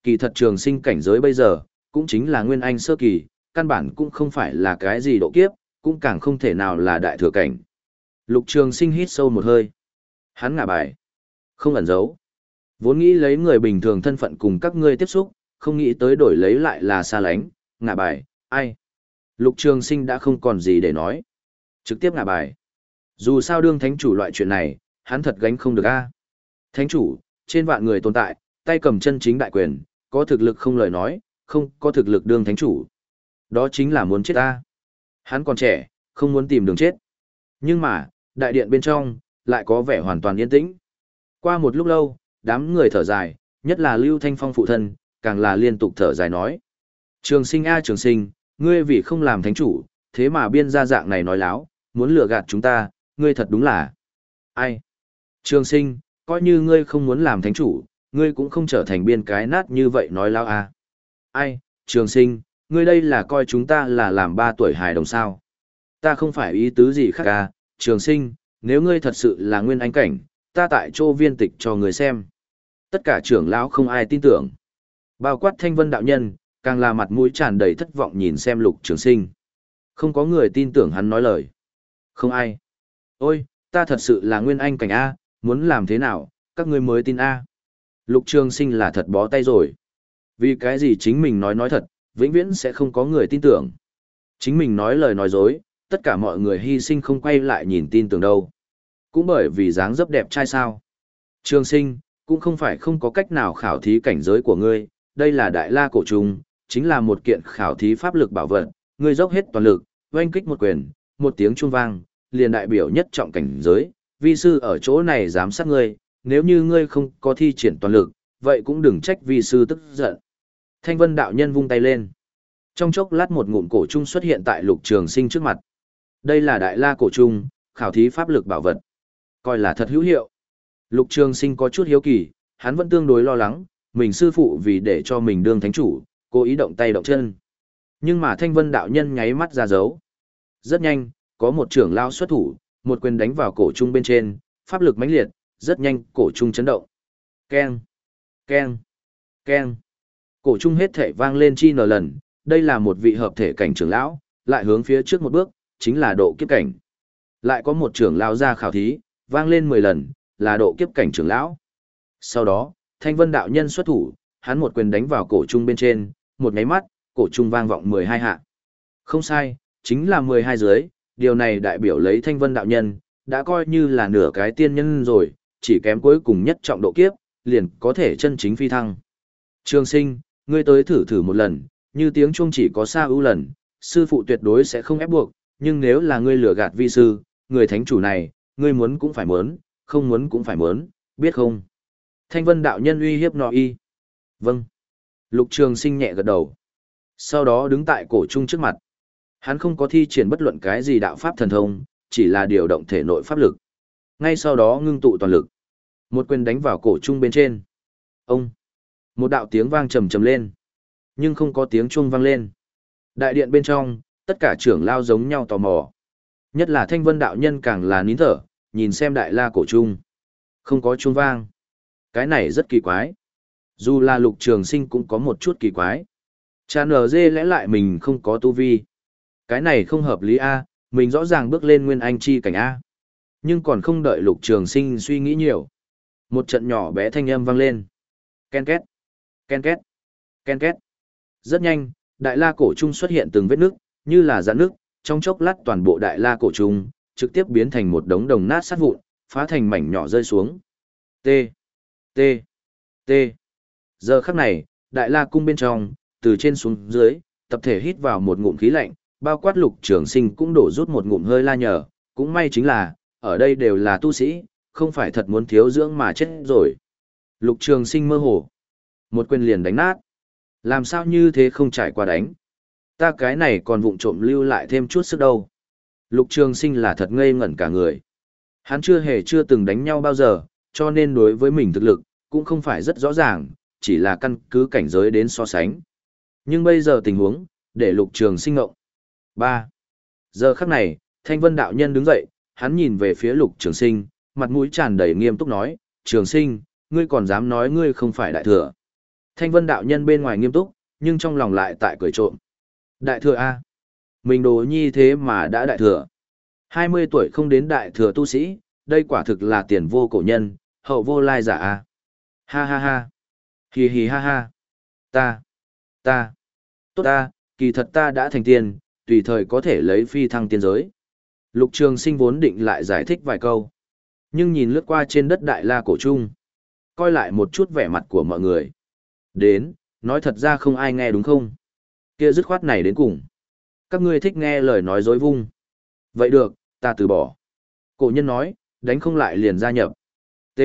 [SPEAKER 1] kỳ thật trường sinh cảnh giới bây giờ, cũng chính là nguyên anh sơ kỳ, căn bản cũng không phải là cái gì độ kiếp, cũng càng không thể nào là đại thừa cảnh. Lục trường sinh hít sâu một hơi. Hắn ngả bài. Không ẩn giấu. Vốn nghĩ lấy người bình thường thân phận cùng các ngươi tiếp xúc, không nghĩ tới đổi lấy lại là xa lánh, ngả bài, ai. Lục trường sinh đã không còn gì để nói. Trực tiếp ngả bài. Dù sao đương thánh chủ loại chuyện này, hắn thật gánh không được a. Thánh chủ, trên vạn người tồn tại, tay cầm chân chính đại quyền, có thực lực không lời nói, không có thực lực đương thánh chủ. Đó chính là muốn chết ta. Hắn còn trẻ, không muốn tìm đường chết. Nhưng mà, đại điện bên trong, lại có vẻ hoàn toàn yên tĩnh. Qua một lúc lâu, đám người thở dài, nhất là Lưu Thanh Phong phụ thân, càng là liên tục thở dài nói. Trường sinh a trường sinh, ngươi vì không làm thánh chủ, thế mà biên ra dạng này nói láo, muốn lừa gạt chúng ta, ngươi thật đúng là... Ai? Trường sinh, coi như ngươi không muốn làm thánh chủ, ngươi cũng không trở thành biên cái nát như vậy nói láo a. Ai? Trường sinh, ngươi đây là coi chúng ta là làm ba tuổi hài đồng sao. Ta không phải ý tứ gì khác à, trường sinh, nếu ngươi thật sự là nguyên anh cảnh, ta tại chỗ viên tịch cho người xem. Tất cả trưởng lão không ai tin tưởng. Bao quát Thanh Vân đạo nhân, càng là mặt mũi tràn đầy thất vọng nhìn xem Lục Trường Sinh. Không có người tin tưởng hắn nói lời. Không ai. Ôi, ta thật sự là nguyên anh cảnh A, muốn làm thế nào, các ngươi mới tin A. Lục Trường Sinh là thật bó tay rồi. Vì cái gì chính mình nói nói thật, vĩnh viễn sẽ không có người tin tưởng. Chính mình nói lời nói dối, tất cả mọi người hy sinh không quay lại nhìn tin tưởng đâu. Cũng bởi vì dáng dấp đẹp trai sao. Trường Sinh, cũng không phải không có cách nào khảo thí cảnh giới của ngươi, đây là đại la cổ trùng, chính là một kiện khảo thí pháp lực bảo vật, ngươi dốc hết toàn lực, oanh kích một quyền, một tiếng chuông vang, liền đại biểu nhất trọng cảnh giới, vi sư ở chỗ này giám sát ngươi, nếu như ngươi không có thi triển toàn lực, vậy cũng đừng trách vi sư tức giận. Thanh Vân đạo nhân vung tay lên. Trong chốc lát một ngụm cổ trung xuất hiện tại Lục Trường Sinh trước mặt. Đây là đại la cổ trung, khảo thí pháp lực bảo vật. Coi là thật hữu hiệu. Lục Trường Sinh có chút hiếu kỳ, hắn vẫn tương đối lo lắng, mình sư phụ vì để cho mình đương thánh chủ, cố ý động tay động chân. Nhưng mà Thanh Vân đạo nhân nháy mắt ra dấu. Rất nhanh, có một trưởng lao xuất thủ, một quyền đánh vào cổ trung bên trên, pháp lực mãnh liệt, rất nhanh cổ trung chấn động. Keng, keng, keng. Cổ trung hết thể vang lên chi nở lần, đây là một vị hợp thể cảnh trưởng lão, lại hướng phía trước một bước, chính là độ kiếp cảnh. Lại có một trưởng lão ra khảo thí, vang lên mười lần, là độ kiếp cảnh trưởng lão. Sau đó, Thanh Vân đạo nhân xuất thủ, hắn một quyền đánh vào cổ trung bên trên, một nháy mắt, cổ trung vang vọng mười hai hạ. Không sai, chính là mười hai dưới, điều này đại biểu lấy Thanh Vân đạo nhân, đã coi như là nửa cái tiên nhân rồi, chỉ kém cuối cùng nhất trọng độ kiếp, liền có thể chân chính phi thăng. Trường Sinh, ngươi tới thử thử một lần, như tiếng chuông chỉ có xa ưu lần, sư phụ tuyệt đối sẽ không ép buộc, nhưng nếu là ngươi lừa gạt vi sư, người thánh chủ này, ngươi muốn cũng phải muốn, không muốn cũng phải muốn, biết không? Thanh Vân đạo nhân uy hiếp nọ y. Vâng. Lục Trường Sinh nhẹ gật đầu. Sau đó đứng tại cổ trung trước mặt. Hắn không có thi triển bất luận cái gì đạo pháp thần thông, chỉ là điều động thể nội pháp lực. Ngay sau đó ngưng tụ toàn lực. Một quyền đánh vào cổ trung bên trên. Ông. Một đạo tiếng vang trầm trầm lên. Nhưng không có tiếng chuông vang lên. Đại điện bên trong, tất cả trưởng lao giống nhau tò mò. Nhất là Thanh Vân đạo nhân càng là nín thở, nhìn xem đại la cổ trung. Không có chuông vang. Cái này rất kỳ quái. Dù là Lục Trường Sinh cũng có một chút kỳ quái. Cha nở dê lẽ lại mình không có tu vi. Cái này không hợp lý A, mình rõ ràng bước lên nguyên anh chi cảnh A. Nhưng còn không đợi Lục Trường Sinh suy nghĩ nhiều. Một trận nhỏ bé thanh âm vang lên. Ken két, ken két, ken két. Rất nhanh, đại la cổ trung xuất hiện từng vết nước, như là rạn nước, trong chốc lát toàn bộ đại la cổ trung, trực tiếp biến thành một đống đồng nát sát vụn, phá thành mảnh nhỏ rơi xuống. T, T, T. Giờ khắc này, đại la cung bên trong, từ trên xuống dưới, tập thể hít vào một ngụm khí lạnh, bao quát Lục Trường Sinh cũng đổ rút một ngụm hơi la nhờ, cũng may chính là, ở đây đều là tu sĩ, không phải thật muốn thiếu dưỡng mà chết rồi. Lục Trường Sinh mơ hồ, một quyền liền đánh nát. Làm sao như thế không trải qua đánh? Ta cái này còn vụng trộm lưu lại thêm chút sức đâu. Lục Trường Sinh là thật ngây ngẩn cả người. Hắn chưa hề chưa từng đánh nhau bao giờ, cho nên đối với mình thực lực, cũng không phải rất rõ ràng, chỉ là căn cứ cảnh giới đến so sánh. Nhưng bây giờ tình huống, để Lục Trường Sinh ngộng. ba. Giờ khắc này, Thanh Vân đạo nhân đứng dậy, hắn nhìn về phía Lục Trường Sinh, mặt mũi tràn đầy nghiêm túc nói, Trường Sinh, ngươi còn dám nói ngươi không phải đại thừa. Thanh Vân đạo nhân bên ngoài nghiêm túc, nhưng trong lòng lại tại cười trộm. Đại thừa A. Mình đồ nhi thế mà đã đại thừa. hai mươi tuổi không đến đại thừa tu sĩ, đây quả thực là tiền vô cổ nhân, hậu vô lai giả A. Ha ha ha. Hì hì ha ha. Ta. Ta. Tốt ta, kỳ thật ta đã thành tiên, tùy thời có thể lấy phi thăng tiên giới. Lục Trường Sinh vốn định lại giải thích vài câu. Nhưng nhìn lướt qua trên đất Đại La Cổ Trung. Coi lại một chút vẻ mặt của mọi người. Đến, nói thật ra không ai nghe đúng không? Kia dứt khoát này đến cùng. Các ngươi thích nghe lời nói dối vung. Vậy được, ta từ bỏ. Cổ nhân nói, đánh không lại liền gia nhập. T.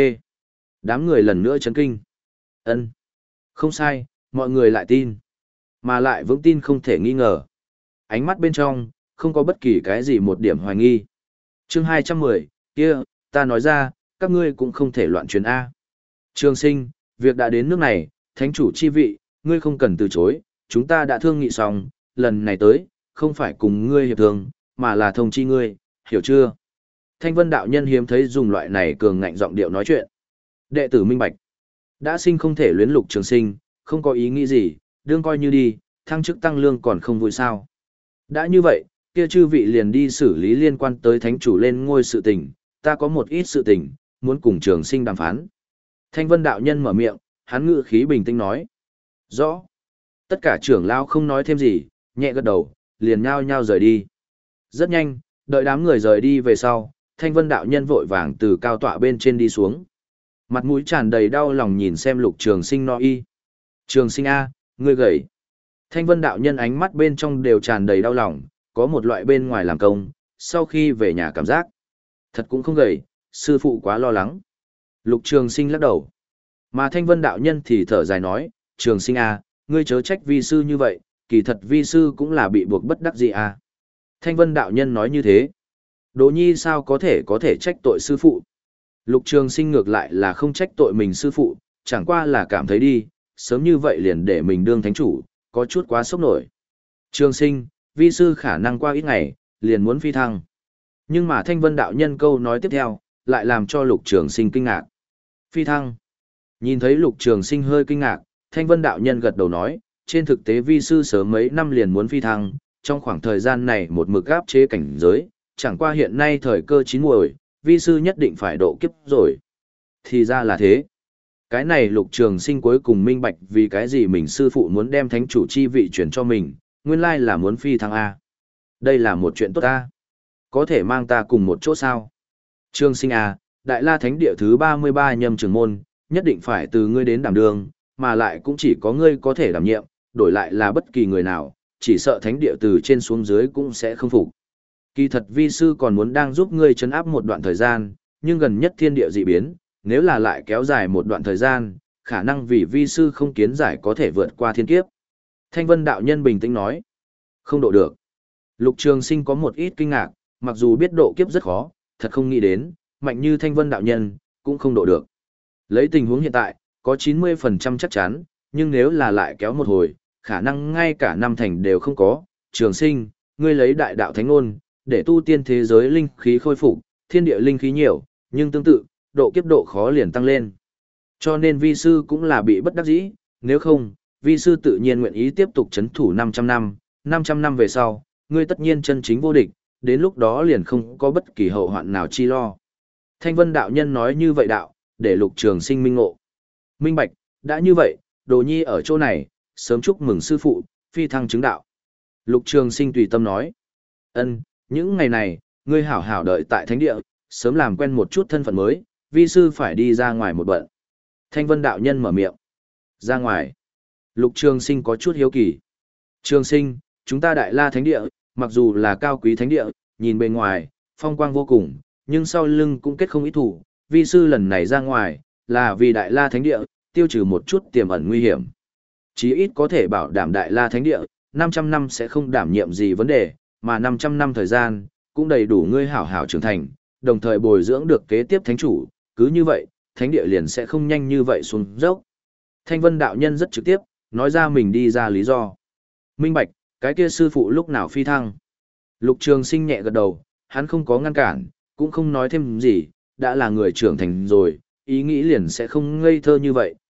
[SPEAKER 1] Đám người lần nữa chấn kinh. Ân, không sai, mọi người lại tin. Mà lại vững tin không thể nghi ngờ. Ánh mắt bên trong, không có bất kỳ cái gì một điểm hoài nghi. Chương hai trăm mười, kia, ta nói ra, các ngươi cũng không thể loạn truyền A. Trường Sinh, việc đã đến nước này, thánh chủ chi vị, ngươi không cần từ chối, chúng ta đã thương nghị xong, lần này tới, không phải cùng ngươi hiệp thương, mà là thông chi ngươi, hiểu chưa? Thanh Vân đạo nhân hiếm thấy dùng loại này cường ngạnh giọng điệu nói chuyện. Đệ tử minh bạch, đã sinh không thể luyến Lục Trường Sinh, không có ý nghĩ gì, đương coi như đi, thăng chức tăng lương còn không vui sao. Đã như vậy, kia chư vị liền đi xử lý liên quan tới thánh chủ lên ngôi sự tình, ta có một ít sự tình, muốn cùng Trường Sinh đàm phán. Thanh Vân đạo nhân mở miệng, hắn ngữ khí bình tĩnh nói. Rõ. Tất cả trưởng lão không nói thêm gì, nhẹ gật đầu, liền nhao nhao rời đi. Rất nhanh, đợi đám người rời đi về sau, Thanh Vân đạo nhân vội vàng từ cao tọa bên trên đi xuống. Mặt mũi tràn đầy đau lòng nhìn xem Lục Trường Sinh no y. Trường Sinh A, ngươi gầy. Thanh Vân đạo nhân ánh mắt bên trong đều tràn đầy đau lòng, có một loại bên ngoài làm công, sau khi về nhà cảm giác. Thật cũng không gầy, sư phụ quá lo lắng. Lục Trường Sinh lắc đầu. Mà Thanh Vân đạo nhân thì thở dài nói, Trường Sinh A, ngươi chớ trách vi sư như vậy, kỳ thật vi sư cũng là bị buộc bất đắc dĩ A. Thanh Vân đạo nhân nói như thế. Đỗ nhi sao có thể có thể trách tội sư phụ. Lục Trường Sinh ngược lại là không trách tội mình sư phụ, chẳng qua là cảm thấy đi, sớm như vậy liền để mình đương thánh chủ, có chút quá sốc nổi. Trường Sinh, vi sư khả năng qua ít ngày, liền muốn phi thăng. Nhưng mà Thanh Vân đạo nhân câu nói tiếp theo, lại làm cho Lục Trường Sinh kinh ngạc. Phi thăng. Nhìn thấy Lục Trường Sinh hơi kinh ngạc, Thanh Vân đạo nhân gật đầu nói, trên thực tế vi sư sớm mấy năm liền muốn phi thăng, trong khoảng thời gian này một mực áp chế cảnh giới, chẳng qua hiện nay thời cơ chín muồi, vi sư nhất định phải độ kiếp rồi. Thì ra là thế. Cái này Lục Trường Sinh cuối cùng minh bạch vì cái gì mình sư phụ muốn đem thánh chủ chi vị chuyển cho mình, nguyên lai là muốn phi thăng A. Đây là một chuyện tốt A. Có thể mang ta cùng một chỗ sao? Trường Sinh A, Đại La Thánh Địa thứ ba mươi ba nhâm trưởng môn, nhất định phải từ ngươi đến đảm đường, mà lại cũng chỉ có ngươi có thể đảm nhiệm, đổi lại là bất kỳ người nào, chỉ sợ Thánh Địa từ trên xuống dưới cũng sẽ không phục. Kỳ thật vi sư còn muốn đang giúp ngươi trấn áp một đoạn thời gian, nhưng gần nhất thiên địa dị biến, nếu là lại kéo dài một đoạn thời gian, khả năng vì vi sư không kiến giải có thể vượt qua thiên kiếp. Thanh Vân đạo nhân bình tĩnh nói, không độ được. Lục Trường Sinh có một ít kinh ngạc, mặc dù biết độ kiếp rất khó, thật không nghĩ đến, mạnh như Thanh Vân đạo nhân, cũng không độ được. Lấy tình huống hiện tại, có chín mươi phần trăm chắc chắn, nhưng nếu là lại kéo một hồi, khả năng ngay cả năm thành đều không có. Trường Sinh, ngươi lấy đại đạo thánh ngôn, để tu tiên thế giới linh khí khôi phục, thiên địa linh khí nhiều, nhưng tương tự, độ kiếp độ khó liền tăng lên. Cho nên vi sư cũng là bị bất đắc dĩ, nếu không, vi sư tự nhiên nguyện ý tiếp tục chấn thủ năm trăm năm, năm trăm năm về sau, ngươi tất nhiên chân chính vô địch, đến lúc đó liền không có bất kỳ hậu hoạn nào chi lo. Thanh Vân đạo nhân nói như vậy đạo, để Lục Trường Sinh minh ngộ. Minh bạch, đã như vậy, Đồ nhi ở chỗ này, sớm chúc mừng sư phụ, phi thăng chứng đạo. Lục Trường Sinh tùy tâm nói. Ân, những ngày này, ngươi hảo hảo đợi tại thánh địa, sớm làm quen một chút thân phận mới, vi sư phải đi ra ngoài một bận. Thanh Vân đạo nhân mở miệng. Ra ngoài. Lục Trường Sinh có chút hiếu kỳ. Trường Sinh, chúng ta Đại La Thánh Địa, mặc dù là cao quý thánh địa, nhìn bề ngoài, phong quang vô cùng, nhưng sau lưng cũng kết không ít thủ. Vi sư lần này ra ngoài, là vì Đại La Thánh Địa, tiêu trừ một chút tiềm ẩn nguy hiểm. Chí ít có thể bảo đảm Đại La Thánh Địa, năm trăm năm sẽ không đảm nhiệm gì vấn đề, mà năm trăm năm thời gian, cũng đầy đủ ngươi hảo hảo trưởng thành, đồng thời bồi dưỡng được kế tiếp thánh chủ, cứ như vậy, thánh địa liền sẽ không nhanh như vậy xuống dốc. Thanh Vân đạo nhân rất trực tiếp, nói ra mình đi ra lý do. Minh bạch, cái kia sư phụ lúc nào phi thăng. Lục Trường Sinh nhẹ gật đầu, hắn không có ngăn cản, cũng không nói thêm gì, đã là người trưởng thành rồi, ý nghĩ liền sẽ không ngây thơ như vậy,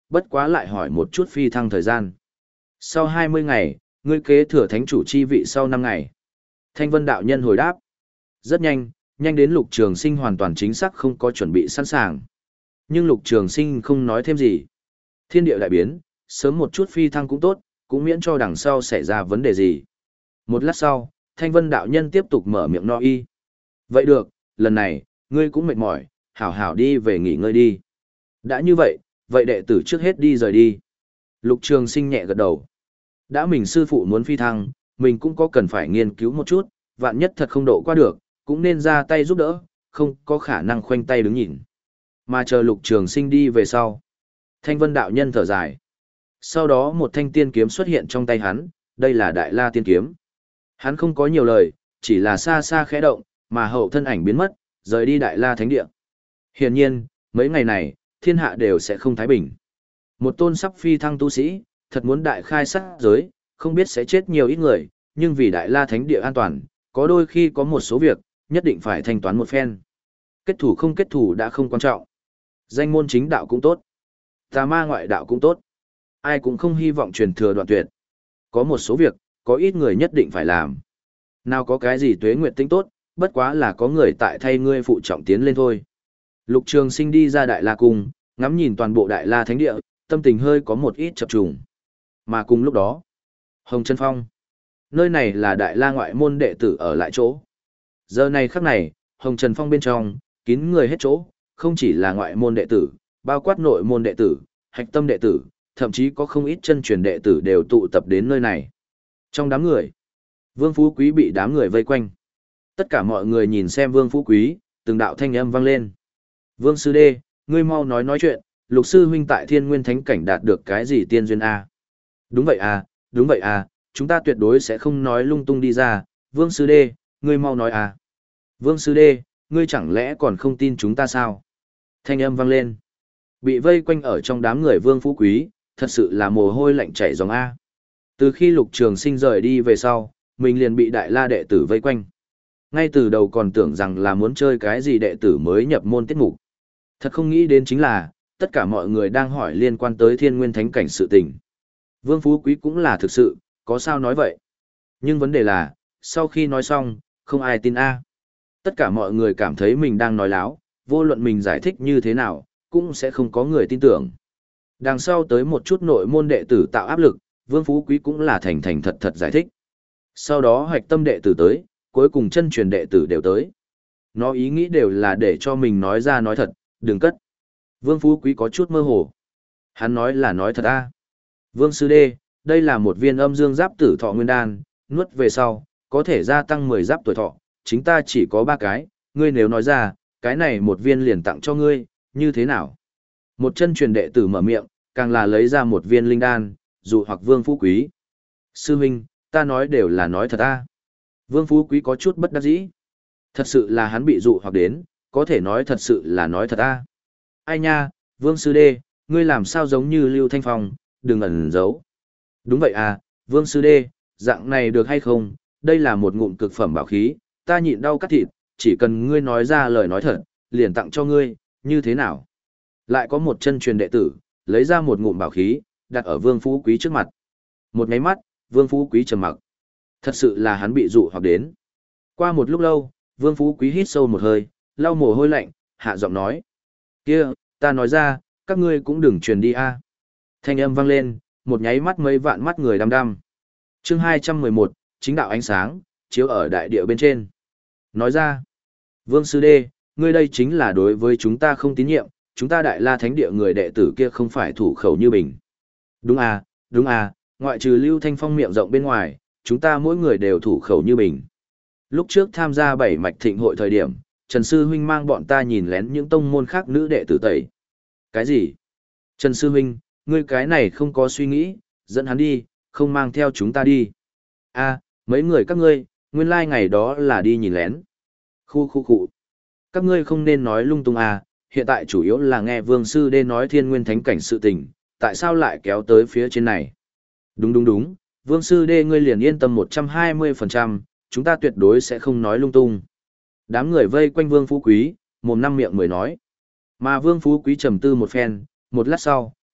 [SPEAKER 1] bất quá lại hỏi một chút phi thăng thời gian. Sau hai mươi ngày, ngươi kế thừa thánh chủ chi vị sau năm ngày. Thanh Vân đạo nhân hồi đáp. Rất nhanh, nhanh đến Lục Trường Sinh hoàn toàn chính xác không có chuẩn bị sẵn sàng. Nhưng Lục Trường Sinh không nói thêm gì. Thiên địa đại biến, sớm một chút phi thăng cũng tốt, cũng miễn cho đằng sau xảy ra vấn đề gì. Một lát sau, Thanh Vân đạo nhân tiếp tục mở miệng no y. Vậy được, lần này, ngươi cũng mệt mỏi, hảo hảo đi về nghỉ ngơi đi. Đã như vậy, vậy đệ tử trước hết đi rời đi. Lục Trường Sinh nhẹ gật đầu. Đã mình sư phụ muốn phi thăng, mình cũng có cần phải nghiên cứu một chút, vạn nhất thật không độ qua được, cũng nên ra tay giúp đỡ, không có khả năng khoanh tay đứng nhìn. Mà chờ Lục Trường Sinh đi về sau. Thanh Vân đạo nhân thở dài. Sau đó một thanh tiên kiếm xuất hiện trong tay hắn, đây là Đại La tiên kiếm. Hắn không có nhiều lời, chỉ là xa xa khẽ động, mà hậu thân ảnh biến mất, rời đi Đại La Thánh Địa. Hiển nhiên, mấy ngày này, thiên hạ đều sẽ không thái bình. Một tôn sắp phi thăng tu sĩ, thật muốn đại khai sát giới, không biết sẽ chết nhiều ít người, nhưng vì Đại La Thánh Địa an toàn, có đôi khi có một số việc, nhất định phải thanh toán một phen. Kết thủ không kết thủ đã không quan trọng. Danh môn chính đạo cũng tốt. Tà ma ngoại đạo cũng tốt. Ai cũng không hy vọng truyền thừa đoạn tuyệt. Có một số việc, có ít người nhất định phải làm. Nào có cái gì tuế nguyệt tính tốt, bất quá là có người tại thay ngươi phụ trọng tiến lên thôi. Lục Trường Sinh đi ra Đại La Cung, ngắm nhìn toàn bộ Đại La Thánh Địa, tâm tình hơi có một ít chập trùng. Mà cùng lúc đó, Hồng Chân Phong. Nơi này là Đại La ngoại môn đệ tử ở lại chỗ. Giờ này khắc này, Hồng Trần Phong bên trong, kín người hết chỗ, không chỉ là ngoại môn đệ tử, bao quát nội môn đệ tử, hạch tâm đệ tử, thậm chí có không ít chân truyền đệ tử đều tụ tập đến nơi này. Trong đám người, Vương Phú Quý bị đám người vây quanh. Tất cả mọi người nhìn xem Vương Phú Quý, từng đạo thanh âm vang lên. Vương Sư Đê, ngươi mau nói nói chuyện, Lục Sư Huynh tại Thiên Nguyên Thánh Cảnh đạt được cái gì tiên duyên A? Đúng vậy à, đúng vậy à, chúng ta tuyệt đối sẽ không nói lung tung đi ra, Vương Sư Đê, ngươi mau nói à. Vương Sư Đê, ngươi chẳng lẽ còn không tin chúng ta sao? Thanh âm vang lên. Bị vây quanh ở trong đám người Vương Phú Quý, thật sự là mồ hôi lạnh chảy ròng A. Từ khi Lục Trường Sinh rời đi về sau, mình liền bị Đại La đệ tử vây quanh. Ngay từ đầu còn tưởng rằng là muốn chơi cái gì đệ tử mới nhập môn tiết mục. Thật không nghĩ đến chính là, tất cả mọi người đang hỏi liên quan tới Thiên Nguyên Thánh Cảnh sự tình. Vương Phú Quý cũng là thực sự, có sao nói vậy. Nhưng vấn đề là, sau khi nói xong, không ai tin A. Tất cả mọi người cảm thấy mình đang nói láo, vô luận mình giải thích như thế nào, cũng sẽ không có người tin tưởng. Đằng sau tới một chút nội môn đệ tử tạo áp lực, Vương Phú Quý cũng là thành thành thật thật giải thích. Sau đó hoạch tâm đệ tử tới, cuối cùng chân truyền đệ tử đều tới. Nó ý nghĩ đều là để cho mình nói ra nói thật, đừng cất. Vương Phú Quý có chút mơ hồ. Hắn nói là nói thật a. Vương Sư Đê, đây là một viên âm dương giáp tử thọ nguyên đan, nuốt về sau, có thể gia tăng mười giáp tuổi thọ, chính ta chỉ có ba cái, ngươi nếu nói ra, cái này một viên liền tặng cho ngươi, như thế nào? Một chân truyền đệ tử mở miệng, càng là lấy ra một viên linh đan, dụ hoặc Vương Phú Quý. Sư huynh, ta nói đều là nói thật a. Vương Phú Quý có chút bất đắc dĩ. Thật sự là hắn bị dụ hoặc đến, có thể nói thật sự là nói thật a. Ai nha, Vương Sư Đê, ngươi làm sao giống như Lưu Thanh Phong, đừng ẩn giấu. Đúng vậy à, Vương Sư Đê, dạng này được hay không, đây là một ngụm cực phẩm bảo khí, ta nhịn đau cắt thịt, chỉ cần ngươi nói ra lời nói thật, liền tặng cho ngươi, như thế nào? Lại có một chân truyền đệ tử, lấy ra một ngụm bảo khí, đặt ở Vương Phú Quý trước mặt. Một nháy mắt, Vương Phú Quý trầm mặc. Thật sự là hắn bị dụ hoặc đến. Qua một lúc lâu, Vương Phú Quý hít sâu một hơi, lau mồ hôi lạnh, hạ giọng nói. Kia, ta nói ra, các ngươi cũng đừng truyền đi a. Thanh âm vang lên, một nháy mắt mấy vạn mắt người đăm đăm. Chương hai trăm mười một, chính đạo ánh sáng, chiếu ở đại địa bên trên. Nói ra, Vương Sư Đê, ngươi đây chính là đối với chúng ta không tín nhiệm, chúng ta Đại La Thánh Địa người đệ tử kia không phải thủ khẩu như bình. Đúng à, đúng à, ngoại trừ Lưu Thanh Phong miệng rộng bên ngoài, chúng ta mỗi người đều thủ khẩu như bình. Lúc trước tham gia bảy mạch thịnh hội thời điểm, Trần Sư Huynh mang bọn ta nhìn lén những tông môn khác nữ đệ tử tẩy. Cái gì? Trần Sư Huynh, ngươi cái này không có suy nghĩ, dẫn hắn đi, không mang theo chúng ta đi. A, mấy người các ngươi, nguyên lai like ngày đó là đi nhìn lén. Khu khu khu. Các ngươi không nên nói lung tung à, hiện tại chủ yếu là nghe Vương Sư Đê nói Thiên Nguyên Thánh Cảnh sự tình, tại sao lại kéo tới phía trên này? Đúng đúng đúng, Vương Sư Đê ngươi liền yên tâm một trăm hai mươi phần trăm, chúng ta tuyệt đối sẽ không nói lung tung. Đám người vây quanh Vương Phú Quý, mồm năm miệng mười nói. Mà Vương Phú Quý trầm tư một phen, một lát sau,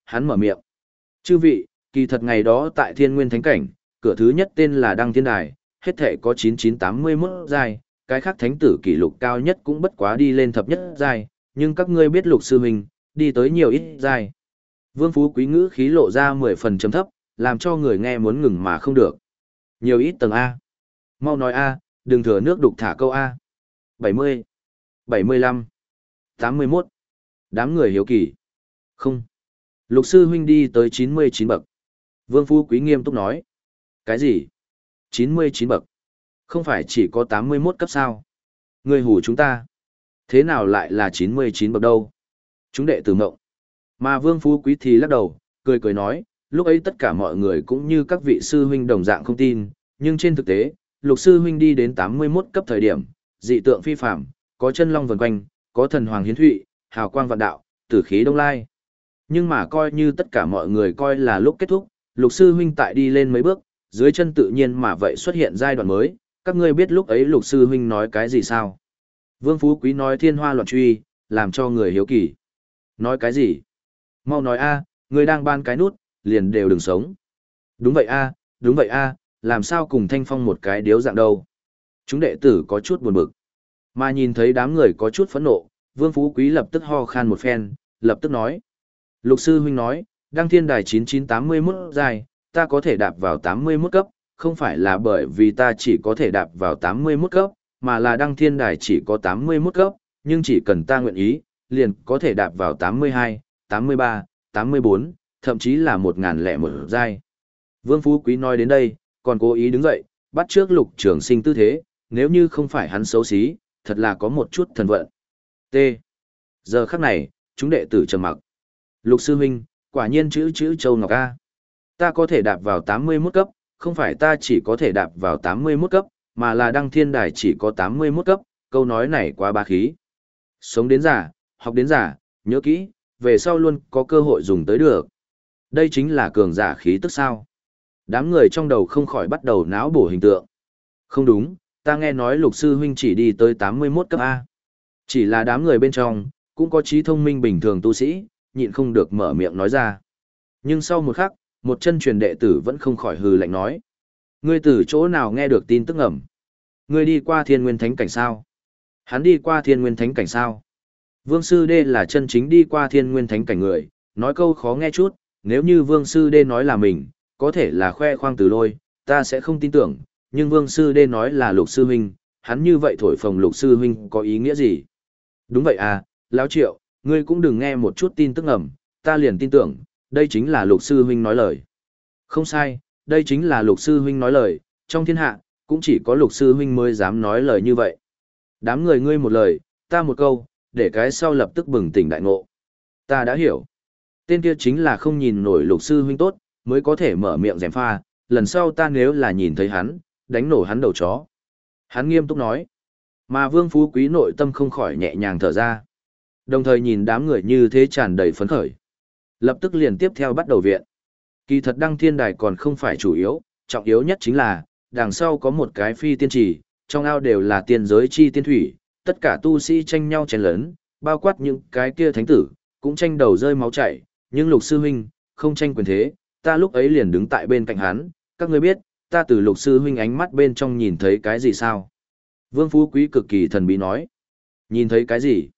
[SPEAKER 1] hắn mở miệng. Chư vị, kỳ thật ngày đó tại Thiên Nguyên Thánh Cảnh, cửa thứ nhất tên là Đăng Thiên Đài, hết thể có chín chín tám mươi mốt giai, cái khác thánh tử kỷ lục cao nhất cũng bất quá đi lên thập nhất giai, nhưng các ngươi biết Lục sư huynh đi tới nhiều ít giai. Vương Phú Quý ngữ khí lộ ra mười phần chấm thấp, làm cho người nghe muốn ngừng mà không được. Nhiều ít tầng A. Mau nói A, đừng thừa nước đục thả câu A. bảy mươi, bảy mươi lăm, tám mươi mốt. Đám người hiếu kỳ. Không. Lục sư huynh đi tới chín mươi chín bậc. Vương Phú Quý nghiêm túc nói. Cái gì? chín mươi chín bậc. Không phải chỉ có tám mươi mốt cấp sao? Người hù chúng ta. Thế nào lại là chín mươi chín bậc đâu? Chúng đệ tử mộng. Mà Vương Phú Quý thì lắc đầu, cười cười nói, lúc ấy tất cả mọi người cũng như các vị sư huynh đồng dạng không tin, nhưng trên thực tế, Lục sư huynh đi đến tám mươi mốt cấp thời điểm, dị tượng phi phàm, có chân long vần quanh, có thần hoàng hiến thụy, hào quang vạn đạo, tử khí đông lai. Nhưng mà coi như tất cả mọi người coi là lúc kết thúc, Lục sư huynh tại đi lên mấy bước, dưới chân tự nhiên mà vậy xuất hiện giai đoạn mới, các ngươi biết lúc ấy Lục sư huynh nói cái gì sao? Vương Phú Quý nói thiên hoa loạn truy, làm cho người hiếu kỳ. Nói cái gì? Mau nói a, ngươi đang ban cái nút, liền đều đừng sống. Đúng vậy a, đúng vậy a, làm sao cùng Thanh Phong một cái điếu dạng đâu? Chúng đệ tử có chút buồn bực. Mà nhìn thấy đám người có chút phẫn nộ, Vương Phú Quý lập tức ho khan một phen, lập tức nói. Lục sư huynh nói, Đăng Thiên Đài chín chín tám mươi mốt dài, ta có thể đạp vào tám mươi mốt cấp, không phải là bởi vì ta chỉ có thể đạp vào tám mươi mốt cấp, mà là Đăng Thiên Đài chỉ có tám mươi mốt cấp, nhưng chỉ cần ta nguyện ý, liền có thể đạp vào tám mươi hai, tám mươi ba, tám mươi bốn, thậm chí là một nghìn lẻ một giai. Vương Phú Quý nói đến đây, còn cố ý đứng dậy, bắt trước Lục Trường Sinh tư thế, nếu như không phải hắn xấu xí, thật là có một chút thần vận. T. Giờ khắc này, chúng đệ tử trầm mặc. Lục sư huynh, quả nhiên chữ chữ châu ngọc a. Ta có thể đạp vào tám mươi mốt cấp, không phải ta chỉ có thể đạp vào tám mươi mốt cấp, mà là Đăng Thiên Đài chỉ có tám mươi mốt cấp, câu nói này quá bá khí. Sống đến già, học đến già, nhớ kỹ, về sau luôn có cơ hội dùng tới được. Đây chính là cường giả khí tức sao. Đám người trong đầu không khỏi bắt đầu não bổ hình tượng. Không đúng, ta nghe nói Lục sư huynh chỉ đi tới tám mươi mốt cấp A. Chỉ là đám người bên trong, cũng có trí thông minh bình thường tu sĩ, nhịn không được mở miệng nói ra. Nhưng sau một khắc, một chân truyền đệ tử vẫn không khỏi hừ lạnh nói. Ngươi từ chỗ nào nghe được tin tức ẩm? Ngươi đi qua Thiên Nguyên Thánh Cảnh sao? Hắn đi qua Thiên Nguyên Thánh Cảnh sao? Vương Sư Đê là chân chính đi qua Thiên Nguyên Thánh Cảnh người, nói câu khó nghe chút, nếu như Vương Sư Đê nói là mình, có thể là khoe khoang từ lôi, ta sẽ không tin tưởng, nhưng Vương Sư Đê nói là Lục Sư Huynh, hắn như vậy thổi phồng Lục Sư Huynh có ý nghĩa gì? Đúng vậy à, Lão Triệu, ngươi cũng đừng nghe một chút tin tức ẩm, ta liền tin tưởng, đây chính là Lục Sư Huynh nói lời. Không sai, đây chính là Lục Sư Huynh nói lời, trong thiên hạ, cũng chỉ có Lục Sư Huynh mới dám nói lời như vậy. Đám người ngươi một lời, ta một câu, để cái sau lập tức bừng tỉnh đại ngộ. Ta đã hiểu. Tên kia chính là không nhìn nổi Lục Sư Huynh tốt, mới có thể mở miệng gièm pha, lần sau ta nếu là nhìn thấy hắn, đánh nổ hắn đầu chó. Hắn nghiêm túc nói. Mà Vương Phú Quý nội tâm không khỏi nhẹ nhàng thở ra. Đồng thời nhìn đám người như thế tràn đầy phấn khởi. Lập tức liền tiếp theo bắt đầu viện. Kỳ thật Đăng Thiên Đài còn không phải chủ yếu, trọng yếu nhất chính là, đằng sau có một cái phi tiên trì, trong ao đều là tiên giới chi tiên thủy, tất cả tu sĩ tranh nhau chén lớn, bao quát những cái kia thánh tử, cũng tranh đầu rơi máu chảy, nhưng Lục sư huynh không tranh quyền thế, ta lúc ấy liền đứng tại bên cạnh hắn, các ngươi biết, ta từ Lục sư huynh ánh mắt bên trong nhìn thấy cái gì sao? Vương Phú Quý cực kỳ thần bí nói. Nhìn thấy cái gì?